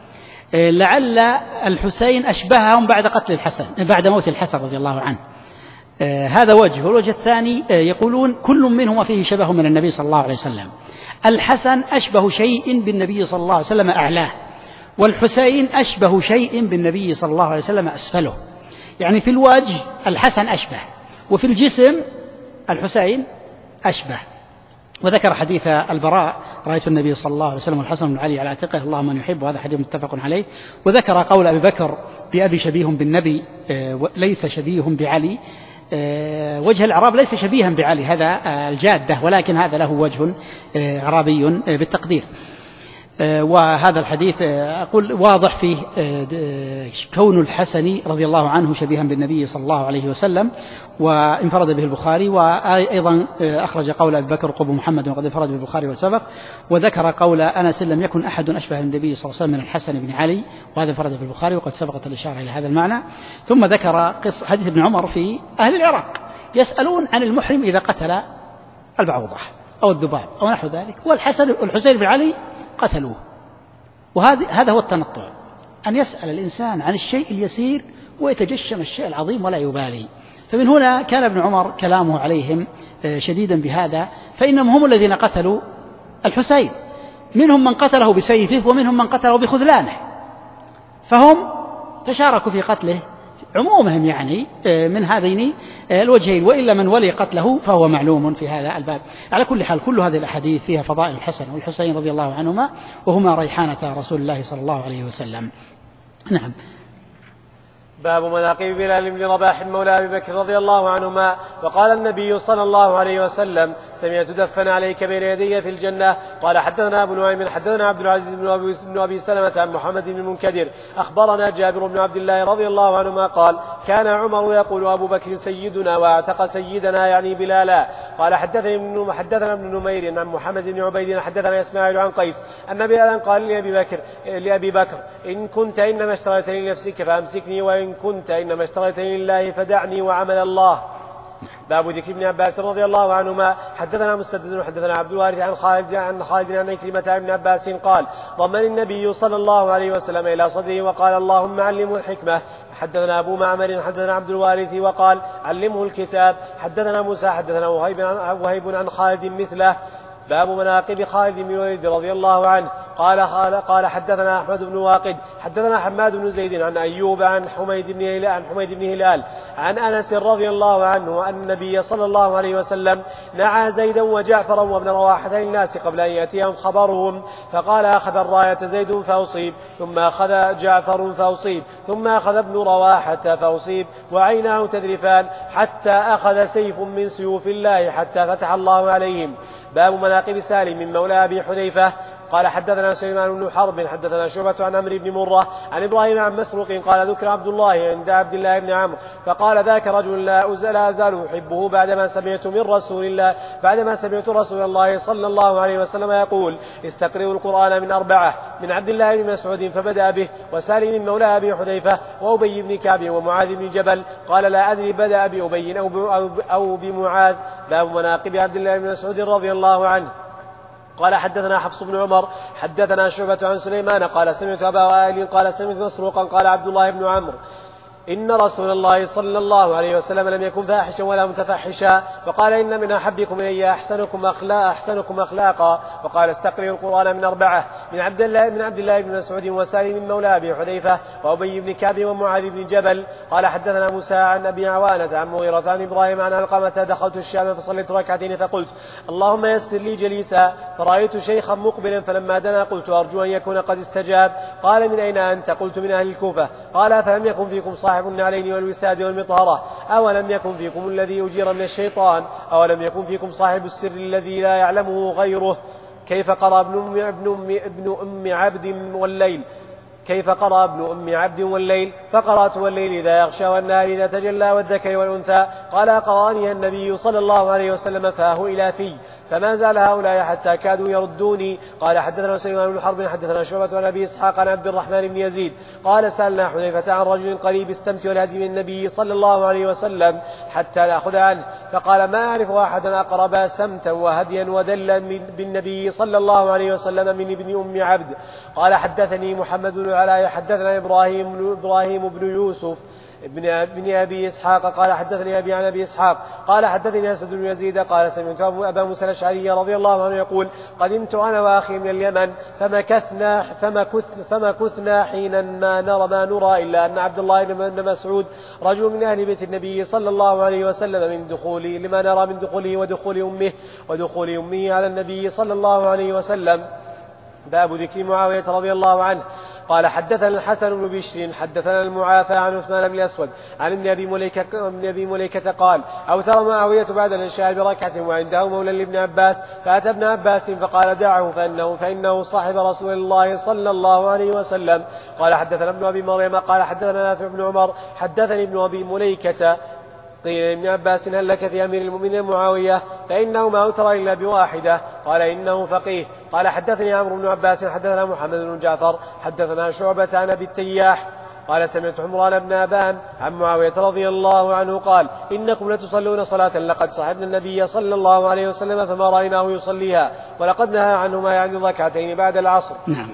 لعل الحسين أشبههم بعد موت الحسن رضي الله عنه. هذا وجه. والوجه الثاني يقولون كل منهما فيه شبه من النبي صلى الله عليه وسلم. الحسن أشبه شيء بالنبي صلى الله عليه وسلم أعلاه والحسين أشبه شيء بالنبي صلى الله عليه وسلم أسفله. يعني في الوجه الحسن أشبه وفي الجسم الحسين أشبه. وذكر حديث البراء رأيت النبي صلى الله عليه وسلم والحسن بن علي على عاتقه اللهم من يحب وهذا حديث متفق عليه. وذكر قول أبي بكر بأبي شبيه بالنبي ليس شبيه بعلي. وجه الإعراب ليس شبيها بعلي هذا الجادة ولكن هذا له وجه إعرابي بالتقدير. وهذا الحديث أقول واضح فيه كون الحسن رضي الله عنه شبيها بالنبي صلى الله عليه وسلم وانفرد به البخاري. وأيضا أخرج قول أبي بكر قب محمد وقد انفرد به البخاري وسبق. وذكر قول أنس لم يكن أحد أشبه بالنبي صلى الله عليه وسلم من الحسن بن علي وهذا انفرد به البخاري وقد سبقت الإشارة إلى هذا المعنى. ثم ذكر حديث ابن عمر في أهل العراق يسألون عن المحرم إذا قتل البعوضة أو الذباب أو نحو ذلك والحسين بن علي قتلوه. وهذا هو التنطع أن يسأل الإنسان عن الشيء اليسير ويتجشم الشيء العظيم ولا يبالي. فمن هنا كان ابن عمر كلامه عليهم شديدا بهذا فإنهم هم الذين قتلوا الحسين منهم من قتله بسيفه ومنهم من قتله بخذلانه فهم تشاركوا في قتله عمومهم يعني من هذين الوجهين. وإلا من ولي قتله فهو معلوم في هذا الباب. على كل حال كل هذه الأحاديث فيها فضائل الحسن والحسين رضي الله عنهما وهما ريحانة رسول الله صلى الله عليه وسلم. نعم. باب مناقب بلال بن رباح مولى أبي بكر رضي الله عنهما. وقال النبي صلى الله عليه وسلم سمعت دفن عليك بين يدي في الجنة. قال حدثنا أبو نعيم حدثنا عبد العزيز بن أبي سلمة عن محمد بن المنكدر أخبرنا جابر بن عبد الله رضي الله عنهما قال كان عمر يقول أبو بكر سيدنا واعتق سيدنا يعني بلالا. قال حدثنا ابن نمير عن محمد بن عبيد حدثنا إسماعيل عن قيس أن بلالا قال لأبي بكر إن كنت إنما اشتريتني لنفسك فأمسكني وإن كنت إنما اشتريتني لله فدعني وعمل الله. باب ذكر ابن عباس رضي الله عنهما. حدثنا مسدد حدثنا عبد الوارث عن خالد عن كلمة ابن عباس قال ضمن النبي صلى الله عليه وسلم إلى صدره وقال اللهم علمه الحكمة. حدثنا أبو معمر حدثنا عبد الوارث وقال علمه الكتاب. حدثنا موسى حدثنا وهيب عن خالد مثله. باب مناقب خالد بن الوليد رضي الله عنه. قال حدثنا أحمد بن واقد حدثنا حماد بن زيد عن أيوب عن حميد بن هلال عن أنس رضي الله عنه أن النبي صلى الله عليه وسلم نعى زيدا وجعفرا وابن رواحة للناس قبل أن يأتيهم خبرهم فقال أخذ الراية زيد فأصيب ثم أخذ جعفر فأصيب ثم أخذ ابن رواحة فأصيب وعيناه تذرفان حتى أخذ سيف من سيوف الله حتى فتح الله عليهم. باب مناقب سالم من مولى أبي حذيفة. قال حدثنا سليمان بن حرب حدثنا شعبة عن عمرو بن مرة عن إبراهيم عن مسروق قال ذكر عبد الله عند عبد الله بن عمرو فقال ذاك رجل لا أزال أحبه بعدما سمعت رسول الله صلى الله عليه وسلم يقول استقرئوا القرآن من 4 من عبد الله بن مسعود فبدأ به وسالم مولى أبي حذيفة وأبي بن كعب ومعاذ بن جبل قال لا أدري بدأ بأبي أو بمعاذ. باب مناقب عبد الله بن مسعود رضي الله عنه. قال حدثنا حفص بن عمر حدثنا شعبة عن سليمان قال سمعت أبا وائل قال سمعت مسروقا قال عبد الله بن عمرو إن رسول الله صلى الله عليه وسلم لم يكن فاحشا ولا متفحشا فقال إن من أحبكم إلي أحسنكم أخلاقا وقال استقرئوا القرآن من 4 من عبد الله بن مسعود وسالم مولى أبي حذيفة وأبي بن كعب ومعاذ بن جبل. قال حدثنا موسى عن أبي عوانة عن مغيرة عن إبراهيم عن علقمة دخلت الشام فصليت 2 ركعتين فقلت اللهم يسر لي جليسا فرأيت شيخا مقبلا فلما دنا قلت أرجو أن يكون قد استجاب. قال من أين أنت؟ قلت من أهل الكوفة. قال فلم يكن فيكم صاحب النعلين والوساد والمطهرة أولم يكن فيكم الذي أجير من الشيطان أولم يكن فيكم صاحب السر الذي لا يعلمه غيره كيف قرأ ابن أم عبد والليل فقرأت والليل إذا يغشى والنهار إذا تجلى والذكر والأنثى. قال قرأني النبي صلى الله عليه وسلم فاه إلى في فما زال هؤلاء حتى كادوا يردوني. قال حدثنا سليمان بن حرب حدثنا شعبة عن أبي إسحاق عن عبد الرحمن بن يزيد قال سألنا حذيفة عن رجل قريب السمت والهدي من النبي صلى الله عليه وسلم حتى نأخذ عنه فقال ما أعرف أحدا أقرب سمتا وهديا ودلا بالنبي صلى الله عليه وسلم من ابن أم عبد. قال حدثني محمد بن العلاء حدثنا إبراهيم بن يوسف ابن أبي إسحاق قال حدثني أبي عن أبي إسحاق قال حدثني أسد بن يزيد قال سمعت أبا موسى الأشعري رضي الله عنه يقول قدمت أنا وأخي من اليمن فمكثنا حينا ما نرى إلا أن عبد الله بن مسعود رجل من أهل بيت النبي صلى الله عليه وسلم من دخوله لما نرى من دخوله ودخول أمه على النبي صلى الله عليه وسلم. باب ذكر معاوية رضي الله عنه. قال حدثنا الحسن بن بشر حدثنا المعافى عن عثمان بن الأسود عن ابن أبي مليكة قال أوتر معاوية بعد العشاء بركعة وعنده مولى لابن عباس فأتى ابن عباس فقال دعه فإنه صاحب رسول الله صلى الله عليه وسلم. قال حدثنا ابن أبي مريم قال حدثنا نافع بن عمر حدثني ابن أبي مليكة قيل ابن عباس هل لك في أمير المؤمنين معاوية فإنه ما أوتر إلا بواحدة قال إنه فقيه. قال حدثني عمرو بن عباس حدثنا محمد بن جعفر حدثنا شعبة عن أبي التياح قال سمعت عمران بن أبان عن معاوية رضي الله عنه قال إنكم لتصلون صلاة لقد صحبنا النبي صلى الله عليه وسلم فما رأيناه يصليها ولقد نهى عنه ما يعني 2 ركعتين بعد العصر. نعم.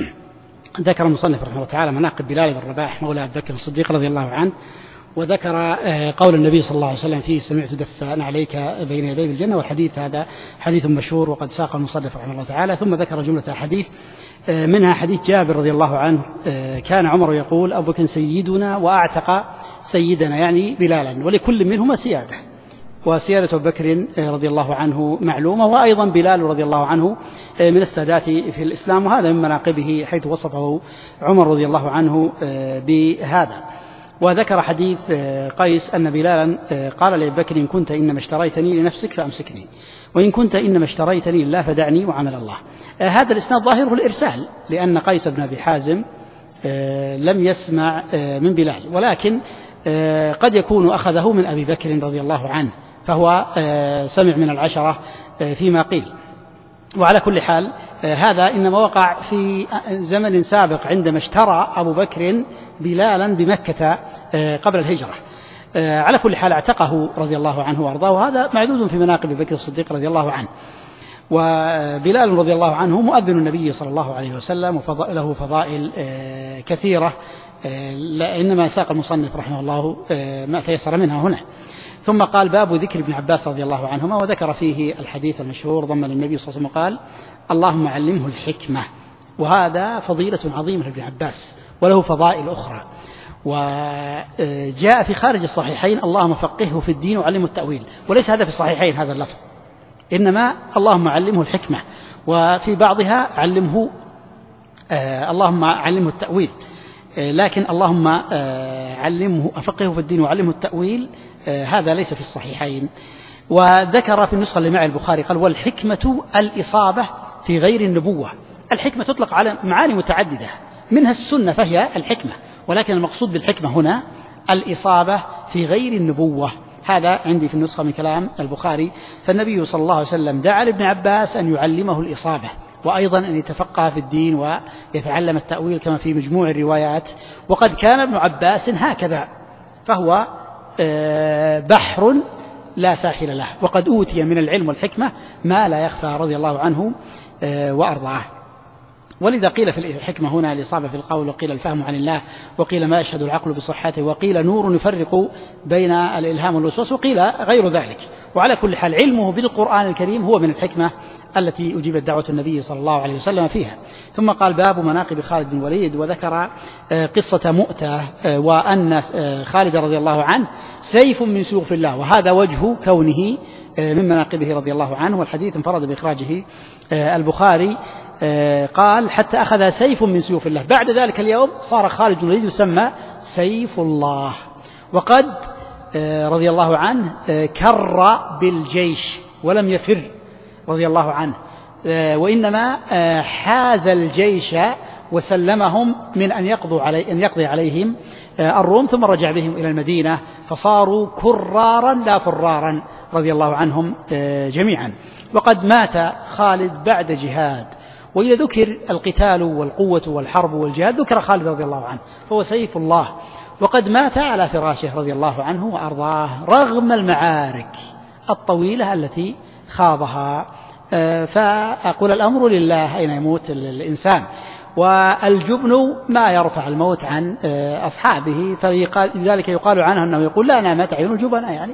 ذكر المصنف رحمه الله تعالى مناقب بلال بن رباح مولى أبي بكر الصديق رضي الله عنه وذكر قول النبي صلى الله عليه وسلم فيه سمعت دفان عليك بين يدي بالجنة والحديث هذا حديث مشهور وقد ساق المصنف رحمه الله تعالى. ثم ذكر جملة حديث منها حديث جابر رضي الله عنه كان عمر يقول أبو بكر سيدنا وأعتق سيدنا يعني بلالا ولكل منهما سيادة وسيادة أبو بكر رضي الله عنه معلومة وأيضا بلال رضي الله عنه من السادات في الإسلام وهذا من مناقبه حيث وصفه عمر رضي الله عنه بهذا. وذكر حديث قيس أن بلالا قال لأبي بكر إن كنت إنما اشتريتني لنفسك فأمسكني وإن كنت إنما اشتريتني لله فدعني وعمل الله. هذا الإسناد ظاهره الإرسال لأن قيس بن أبي حازم لم يسمع من بلال ولكن قد يكون أخذه من أبي بكر رضي الله عنه فهو سمع من العشرة فيما قيل. وعلى كل حال هذا إنما وقع في زمن سابق عندما اشترى أبو بكر بلالا بمكة قبل الهجرة. على كل حال اعتقه رضي الله عنه وارضاه وهذا معدود في مناقب بكر الصديق رضي الله عنه. وبلال رضي الله عنه مؤذن النبي صلى الله عليه وسلم وله فضائل كثيرة إنما ساق المصنف رحمه الله ما تيسر منها هنا. ثم قال باب ذكر ابن عباس رضي الله عنهما وذكر فيه الحديث المشهور ضمن النبي صلى الله عليه وسلم قال اللهم علمه الحكمة وهذا فضيلة عظيمة لابن عباس وله فضائل أخرى. وجاء في خارج الصحيحين اللهم فقهه في الدين وعلمه التأويل وليس هذا في الصحيحين هذا اللفظ إنما اللهم علمه الحكمة وفي بعضها علمه اللهم علمه التأويل لكن اللهم علمه فقهه في الدين وعلمه التأويل هذا ليس في الصحيحين. وذكر في النسخة اللي مع البخاري قال والحكمة الإصابة في غير النبوة الحكمة تطلق على معاني متعددة، منها السنة فهي الحكمة، ولكن المقصود بالحكمة هنا الإصابة في غير النبوة. هذا عندي في النسخة من كلام البخاري. فالنبي صلى الله عليه وسلم دعا لابن عباس أن يعلمه الإصابة، وأيضا أن يتفقه في الدين ويتعلم التأويل كما في مجموع الروايات. وقد كان ابن عباس هكذا، فهو بحر لا ساحل له، وقد أوتي من العلم والحكمة ما لا يخفى رضي الله عنه وأرضاه. ولذا قيل في الحكمة هنا الإصابة في القول، وقيل الفهم عن الله، وقيل ما يشهد العقل بصحته، وقيل نور يفرق بين الإلهام والوسوس، وقيل غير ذلك. وعلى كل حال علمه بالقرآن الكريم هو من الحكمة التي أجيبت دعوة النبي صلى الله عليه وسلم فيها. ثم قال باب مناقب خالد بن الوليد، وذكر قصة مؤتة، وأن خالد رضي الله عنه سيف من سيوف الله، وهذا وجه كونه من مناقبه رضي الله عنه، والحديث انفرد بإخراجه البخاري. قال حتى أخذ سيف من سيوف الله. بعد ذلك اليوم صار خالد بن الوليد يسمى سيف الله. وقد رضي الله عنه كر بالجيش ولم يفر رضي الله عنه، وإنما حاز الجيش وسلمهم من أن يقضي عليهم الروم، ثم رجع بهم إلى المدينة، فصاروا كرارا لا فرارا رضي الله عنهم جميعا. وقد مات خالد بعد جهاد، وإذا ذكر القتال والقوة والحرب والجهاد ذكر خالد رضي الله عنه، فهو سيف الله. وقد مات على فراشه رضي الله عنه وأرضاه رغم المعارك الطويلة التي خاضها. فأقول الأمر لله أين يموت الإنسان، والجبن ما يرفع الموت عن أصحابه، فلذلك يقال عنه أنه يقول لا نامت عين الجبناء، يعني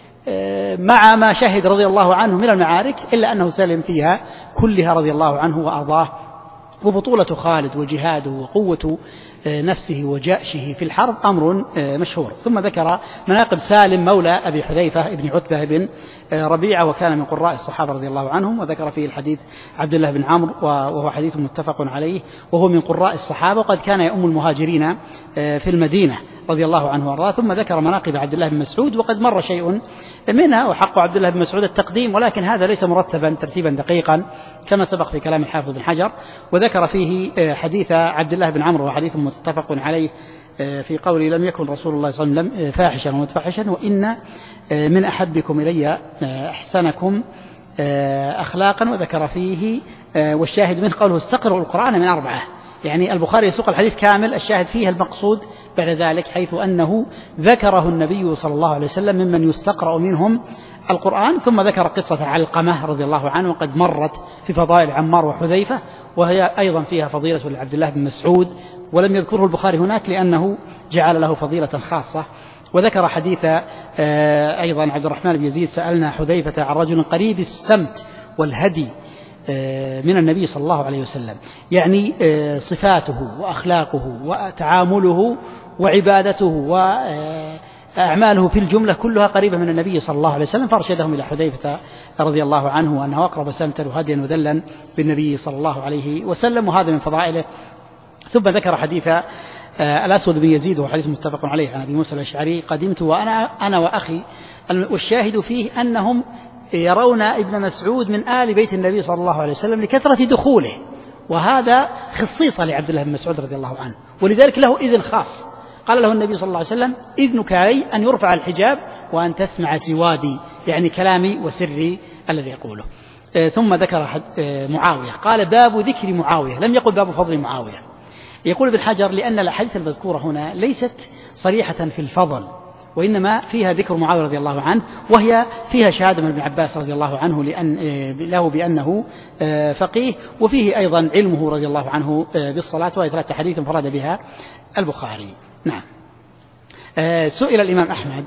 مع ما شهد رضي الله عنه من المعارك إلا أنه سلم فيها كلها رضي الله عنه وأرضاه. وبطولة خالد وجهاده وقوة نفسه وجأشه في الحرب أمر مشهور. ثم ذكر مناقب سالم مولى أبي حذيفة ابن عتبة بن ربيعة، وكان من قراء الصحابة رضي الله عنهم، وذكر فيه الحديث عبد الله بن عمرو، وهو حديث متفق عليه، وهو من قراء الصحابة، وقد كان يؤم المهاجرين في المدينة رضي الله عنه وارضاه. ثم ذكر مناقب عبد الله بن مسعود، وقد مر شيء منها، وحق عبد الله بن مسعود التقديم، ولكن هذا ليس مرتبا ترتيبا دقيقا كما سبق في كلام الحافظ بن حجر. وذكر فيه حديث عبد الله بن عمرو، وحديث متفق عليه في قوله لم يكن رسول الله صلى الله عليه وسلم فاحشا ومتفحشا، وإن من أحبكم إلي أحسنكم أخلاقا. وذكر فيه والشاهد منه قوله استقرأوا القرآن من 4، يعني البخاري يسوق الحديث كامل، الشاهد فيه المقصود بعد ذلك، حيث أنه ذكره النبي صلى الله عليه وسلم ممن يستقرأ منهم القرآن. ثم ذكر قصة علقمة رضي الله عنه، وقد مرت في فضائل عمار وحذيفة، وهي أيضا فيها فضيلة لعبد الله بن مسعود، ولم يذكره البخاري هناك لأنه جعل له فضيلة خاصة. وذكر حديث أيضا عبد الرحمن بن يزيد سألنا حذيفة عن رجل قريب السمت والهدي من النبي صلى الله عليه وسلم، يعني صفاته وأخلاقه وتعامله وعبادته وأعماله في الجملة كلها قريبة من النبي صلى الله عليه وسلم، فأرشدهم إلى حذيفة رضي الله عنه أنه أقرب سمتا وهديا وذلا بالنبي صلى الله عليه وسلم، وهذا من فضائله. ثم ذكر حديث الأسود بن يزيد، وهو حديث متفق عليه عن أبي موسى الأشعري قدمت أنا وأخي، والشاهد فيه أنهم يرون ابن مسعود من آل بيت النبي صلى الله عليه وسلم لكثرة دخوله، وهذا خصيصة لعبد الله بن مسعود رضي الله عنه، ولذلك له إذن خاص. قال له النبي صلى الله عليه وسلم إذنك علي أن يرفع الحجاب وأن تسمع سوادي، يعني كلامي وسري الذي يقوله. ثم ذكر معاوية، قال باب ذكر معاوية، لم يقل باب فضل معاوية. يقول ابن حجر لأن الأحاديث المذكورة هنا ليست صريحة في الفضل، وإنما فيها ذكر معاوية رضي الله عنه، وهي فيها شهادة من ابن عباس رضي الله عنه له بأنه فقيه، وفيه أيضا علمه رضي الله عنه بالصلاة، وهي 3 حديث انفرد بها البخاري. نعم. سئل الإمام أحمد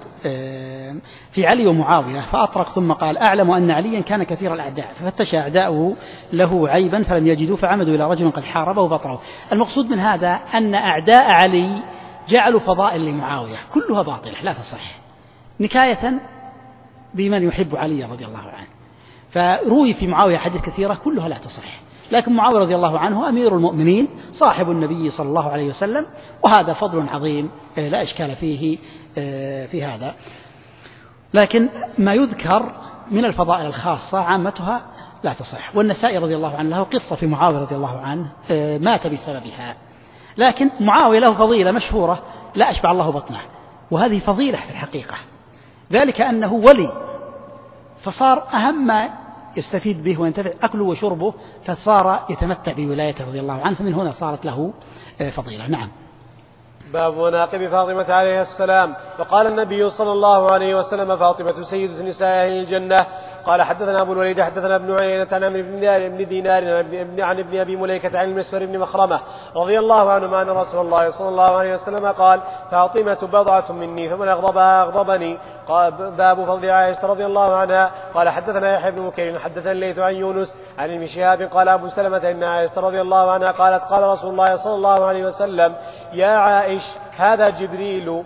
في علي ومعاوية فأطرق، ثم قال أعلم أن عليا كان كثير الأعداء، ففتش أعداؤه له عيبا فلم يجدوا، فعمدوا إلى رجل قد حاربه وبطره. المقصود من هذا أن أعداء علي جعلوا فضائل لمعاوية كلها باطلة لا تصح، نكاية بمن يحب علي رضي الله عنه، فروي في معاوية حديث كثيرة كلها لا تصح. لكن معاوية رضي الله عنه أمير المؤمنين صاحب النبي صلى الله عليه وسلم، وهذا فضل عظيم لا إشكال فيه في هذا. لكن ما يذكر من الفضائل الخاصة عامتها لا تصح. والنسائي رضي الله عنه له قصة في معاوية رضي الله عنه مات بسببها، لكن معاوية له فضيلة مشهورة لا أشبع الله بطنه، وهذه فضيلة في الحقيقة، ذلك أنه ولي، فصار أهم ما يستفيد به وينتفع أكله وشربه، فصار يتمتع بولايته رضي الله عنه، فمن هنا صارت له فضيلة. نعم. باب مناقب فاطمة عليه السلام. وقال النبي صلى الله عليه وسلم: فاطمة سيدة نساء أهل الجنة. قال حدثنا أبو الوليد حدثنا ابن عيينة عن عمرو بن دينار عن ابن أبي مليكة عن المسور بن مخرمة رضي الله عنهما أن رسول الله صلى الله عليه وسلم قال: فاطمة بضعة مني فمن أغضبها أغضبني. باب فضل عائشة رضي الله عنها. قال حدثنا يحيى بن بكير حدثنا الليث عن يونس عن ابن شهاب قال أبو سلمة إن عائشة رضي الله عنها قالت: قال رسول الله صلى الله عليه وسلم: يا عائش هذا جبريل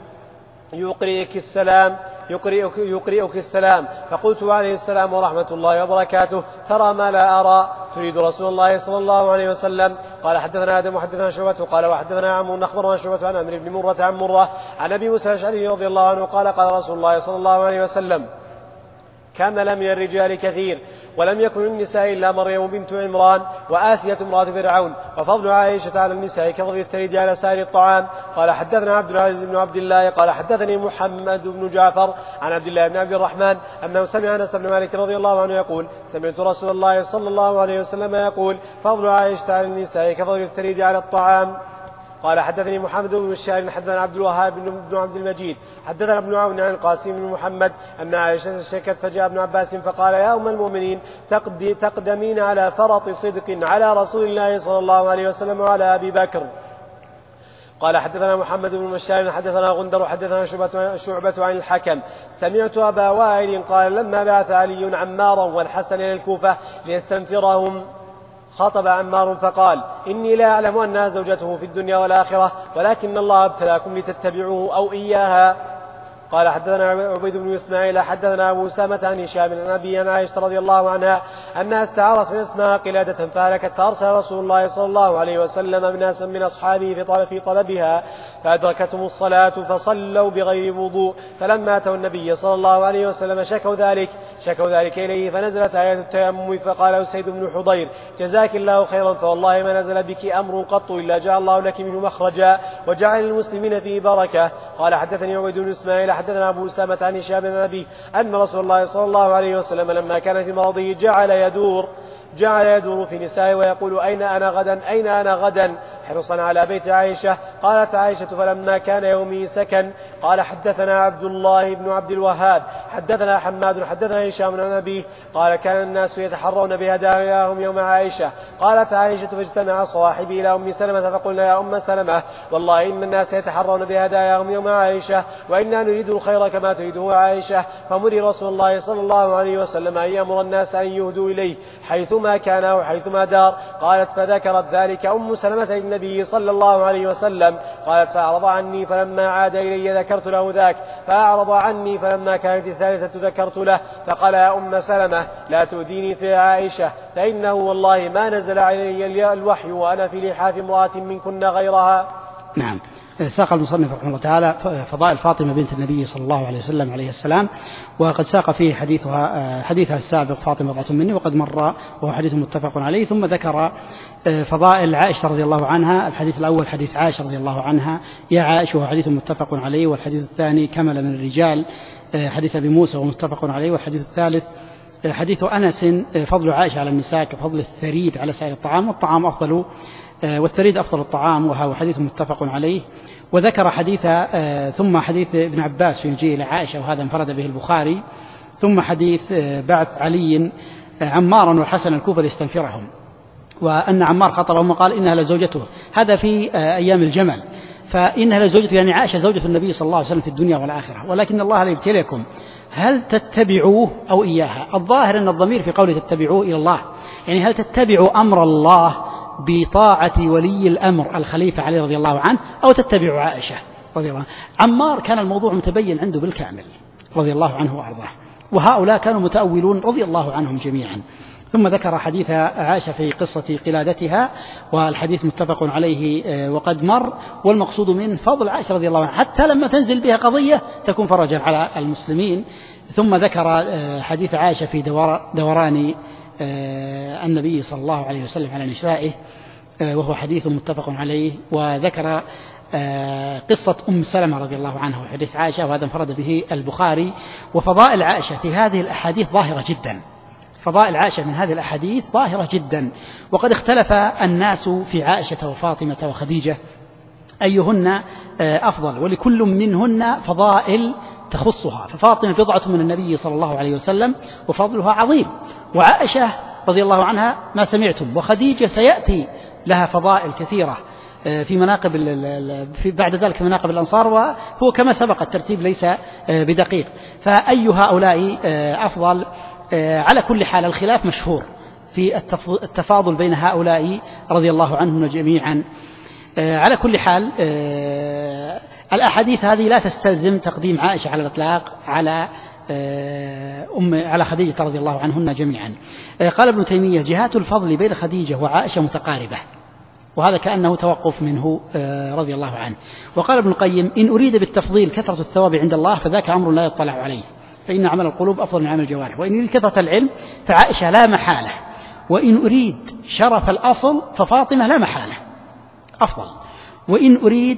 يقرئك السلام. فقلت: عليه السلام ورحمة الله وبركاته، ترى ما لا أرى، تريد رسول الله صلى الله عليه وسلم. قال حدثنا آدم وحدثنا شعبة قال وحدثنا عمرو أخبرنا شعبة عن عمرو بن مرة عن مرة عن أبي موسى الأشعري رضي الله عنه قال: قال رسول الله صلى الله عليه وسلم: كان لم من الرجال كثير ولم يكن النساء إلا مريم بنت عمران وآسية امرأة فرعون، وفضل عائشة على النساء كفضل الثريد على سائر الطعام. قال حدثنا عبد العزيز بن عبد الله قال حدثني محمد بن جعفر عن عبد الله بن عبد الرحمن أنه سمع أنس بن مالك رضي الله عنه يقول: سمعت رسول الله صلى الله عليه وسلم يقول: فضل عائشة على النساء كفضل الثريد على الطعام. قال حدثني محمد بن بشار حدثنا عبد الوهاب بن عبد المجيد حدثنا ابن عون عن القاسم بن محمد أن عائشة شكت فجاء ابن عباس فقال: يا أم المؤمنين تقدمين على فرط صدق على رسول الله صلى الله عليه وسلم وعلى أبي بكر. قال حدثنا محمد بن بشار حدثنا غندر حدثنا شعبة عن الحكم سمعت أبا وائل قال: لما بعث علي عمارا والحسن إلى الكوفة ليستنفرهم خطب عمار فقال: إني لا أعلم أنها زوجته في الدنيا والآخرة، ولكن الله ابتلاكم لتتبعوه أو إياها. قال حدثنا عبيد بن إسماعيل حدثنا أبو أسامة عن هشام عن أبي عن عائشة رضي الله عنها أنها استعارت من اسمها قلادة فهلكت، فأرسل رسول الله صلى الله عليه وسلم ناسا من أصحابه في طلبها فأدركتهم الصلاة فصلوا بغير وضوء، فلما أتوا النبي صلى الله عليه وسلم شكوا ذلك إليه، فنزلت آية التيمم فقال أسيد بن حضير: جزاك الله خيرا، فوالله ما نزل بك أمر قط إلا جعل الله لك منه مخرجا وجعل المسلمين فيه بركة. قال حدثني عبيد بن إسماعيل حدثنا أبو أسامة عن هشام عن أبيه أن رسول الله صلى الله عليه وسلم لما كان في مرضه جعل يدور في نسائه ويقول: أين أنا غدا حرصا على بيت عائشة. قالت عائشة: فلما كان يومي سكن. قال حدثنا عبد الله بن عبد الوهاب حدثنا حماد حدثنا هشام عن أبيه قال: كان الناس يتحرون بهداياهم يوم عائشة. قالت عائشة: فاجتمع صواحبي إلى أم سلمة فقلنا: يا أم سلمة، والله إن الناس يتحرون بهداياهم يوم عائشة، وإنا نريد الخير كما تريده عائشة، فمري رسول الله صلى الله عليه وسلم أن يأمر الناس أن يهدوا إليه حيثما كان وحيثما دار. قالت: فذكرت ذلك أم سلمة للنبي صلى الله عليه وسلم. قالت: فأعرض عني، فلما عاد إلي ذكرت له ذاك، فأعرض عني، فلما كانت الثالثة ذكرت له، فقال: يا أم سلمة، لا تؤذيني في عائشة، فإنه والله ما نزل علي الوحي وأنا في لحاف امرأة منكن غيرها. نعم. ساق المصنف رحمه الله تعالى فضائل فاطمة بنت النبي صلى الله عليه وسلم عليه السلام، وقد ساق فيه حديثها السابق فاطمة بضعة مني، وقد مر وهو حديث متفق عليه. ثم ذكر فضائل عائشة رضي الله عنها. الحديث الأول حديث عائشة رضي الله عنها: يا عائشة، وهو حديث متفق عليه. والحديث الثاني: كمل من الرجال، حديث أبي موسى ومتفق عليه. والحديث الثالث حديث أنس: فضل عائشة على النساء كفضل الثريد على سائر الطعام، والطعام أفضل والثريد أفضل الطعام، وهو حديث متفق عليه. وذكر ثم حديث ابن عباس في مجيء إلى عائشة، وهذا انفرد به البخاري. ثم حديث بعث علي عمارا والحسن الكوفة ليستنفرهم، وأن عمار خطبهم وقال: إنها لزوجته، هذا في أيام الجمل، فإنها لزوجته يعني عائشة زوجة النبي صلى الله عليه وسلم في الدنيا والآخرة، ولكن الله ليبتليكم هل تتبعوه أو إياها. الظاهر أن الضمير في قوله تتبعوه إلى الله، يعني هل تتبعوا أمر الله بطاعة ولي الأمر الخليفة علي رضي الله عنه، أو تتبعوا عائشة رضي الله عنه. عمار كان الموضوع متبين عنده بالكامل رضي الله عنه وأرضاه، وهؤلاء كانوا متأولون رضي الله عنهم جميعا. ثم ذكر حديث عائشة في قصة قلادتها، والحديث متفق عليه وقد مر، والمقصود من فضل عائشة رضي الله عنها حتى لما تنزل بها قضية تكون فرجا على المسلمين. ثم ذكر حديث عائشة في دوران النبي صلى الله عليه وسلم على نسائه، وهو حديث متفق عليه. وذكر قصة أم سلمة رضي الله عنها وحديث عائشة، وهذا انفرد به البخاري. وفضائل عائشة في هذه الأحاديث ظاهرة جدا، فضائل عائشة من هذه الأحاديث ظاهرة جدا. وقد اختلف الناس في عائشة وفاطمة وخديجة أيهن أفضل، ولكل منهن فضائل تخصها، ففاطمة بضعة من النبي صلى الله عليه وسلم وفضلها عظيم، وعائشة رضي الله عنها ما سمعتم، وخديجة سيأتي لها فضائل كثيرة في مناقب بعد ذلك في مناقب الأنصار، وهو كما سبق الترتيب ليس بدقيق، فأي هؤلاء أفضل؟ على كل حال الخلاف مشهور في التفاضل بين هؤلاء رضي الله عنهم جميعا. على كل حال الأحاديث هذه لا تستلزم تقديم عائشة على الإطلاق على خديجة رضي الله عنهن جميعا. قال ابن تيمية: جهات الفضل بين خديجة وعائشة متقاربة، وهذا كأنه توقف منه رضي الله عنه. وقال ابن القيم: إن أريد بالتفضيل كثرة الثواب عند الله فذاك أمر لا يطلع عليه، فإن عمل القلوب أفضل من عمل الجوارح. وإن أريد كثرة العلم فعائشة لا محالة، وإن أريد شرف الأصل ففاطمة لا محالة أفضل. وإن أريد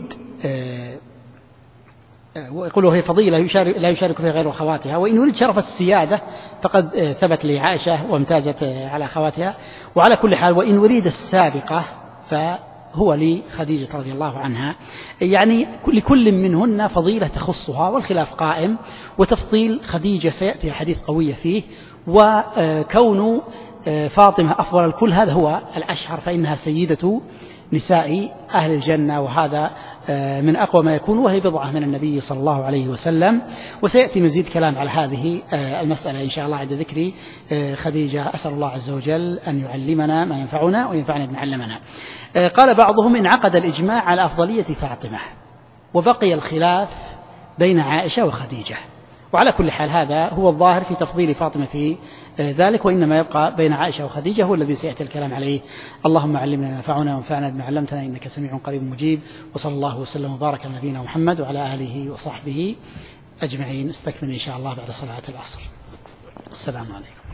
ويقولوا هي فضيلة لا يشارك فيها غير أخواتها، وإن أريد شرف السيادة فقد ثبت لعائشة وامتازت على أخواتها. وعلى كل حال وإن أريد السابقة فهو لخديجة رضي الله عنها، يعني لكل منهن فضيلة تخصها، والخلاف قائم. وتفضيل خديجة سيأتي حديث قوية فيه، وكون فاطمة أفضل الكل هذا هو الأشهر، فإنها سيدة نساء أهل الجنة، وهذا من أقوى ما يكون، وهي بضعة من النبي صلى الله عليه وسلم. وسيأتي مزيد كلام على هذه المسألة إن شاء الله عند ذكر خديجة. أسأل الله عز وجل أن يعلمنا ما ينفعنا وينفعنا بما علمنا. قال بعضهم: انعقد الإجماع على أفضلية فاطمة، وبقي الخلاف بين عائشة وخديجة. وعلى كل حال هذا هو الظاهر في تفضيل فاطمة في ذلك، وإنما يبقى بين عائشة وخديجة هو الذي سيأتي الكلام عليه. اللهم علمنا ما ينفعنا وانفعنا بما علمتنا، إنك سميع قريب مجيب. وصلى الله وسلم وبارك على نبينا محمد وعلى آله وصحبه أجمعين. استكمل إن شاء الله بعد صلاة العصر. السلام عليكم.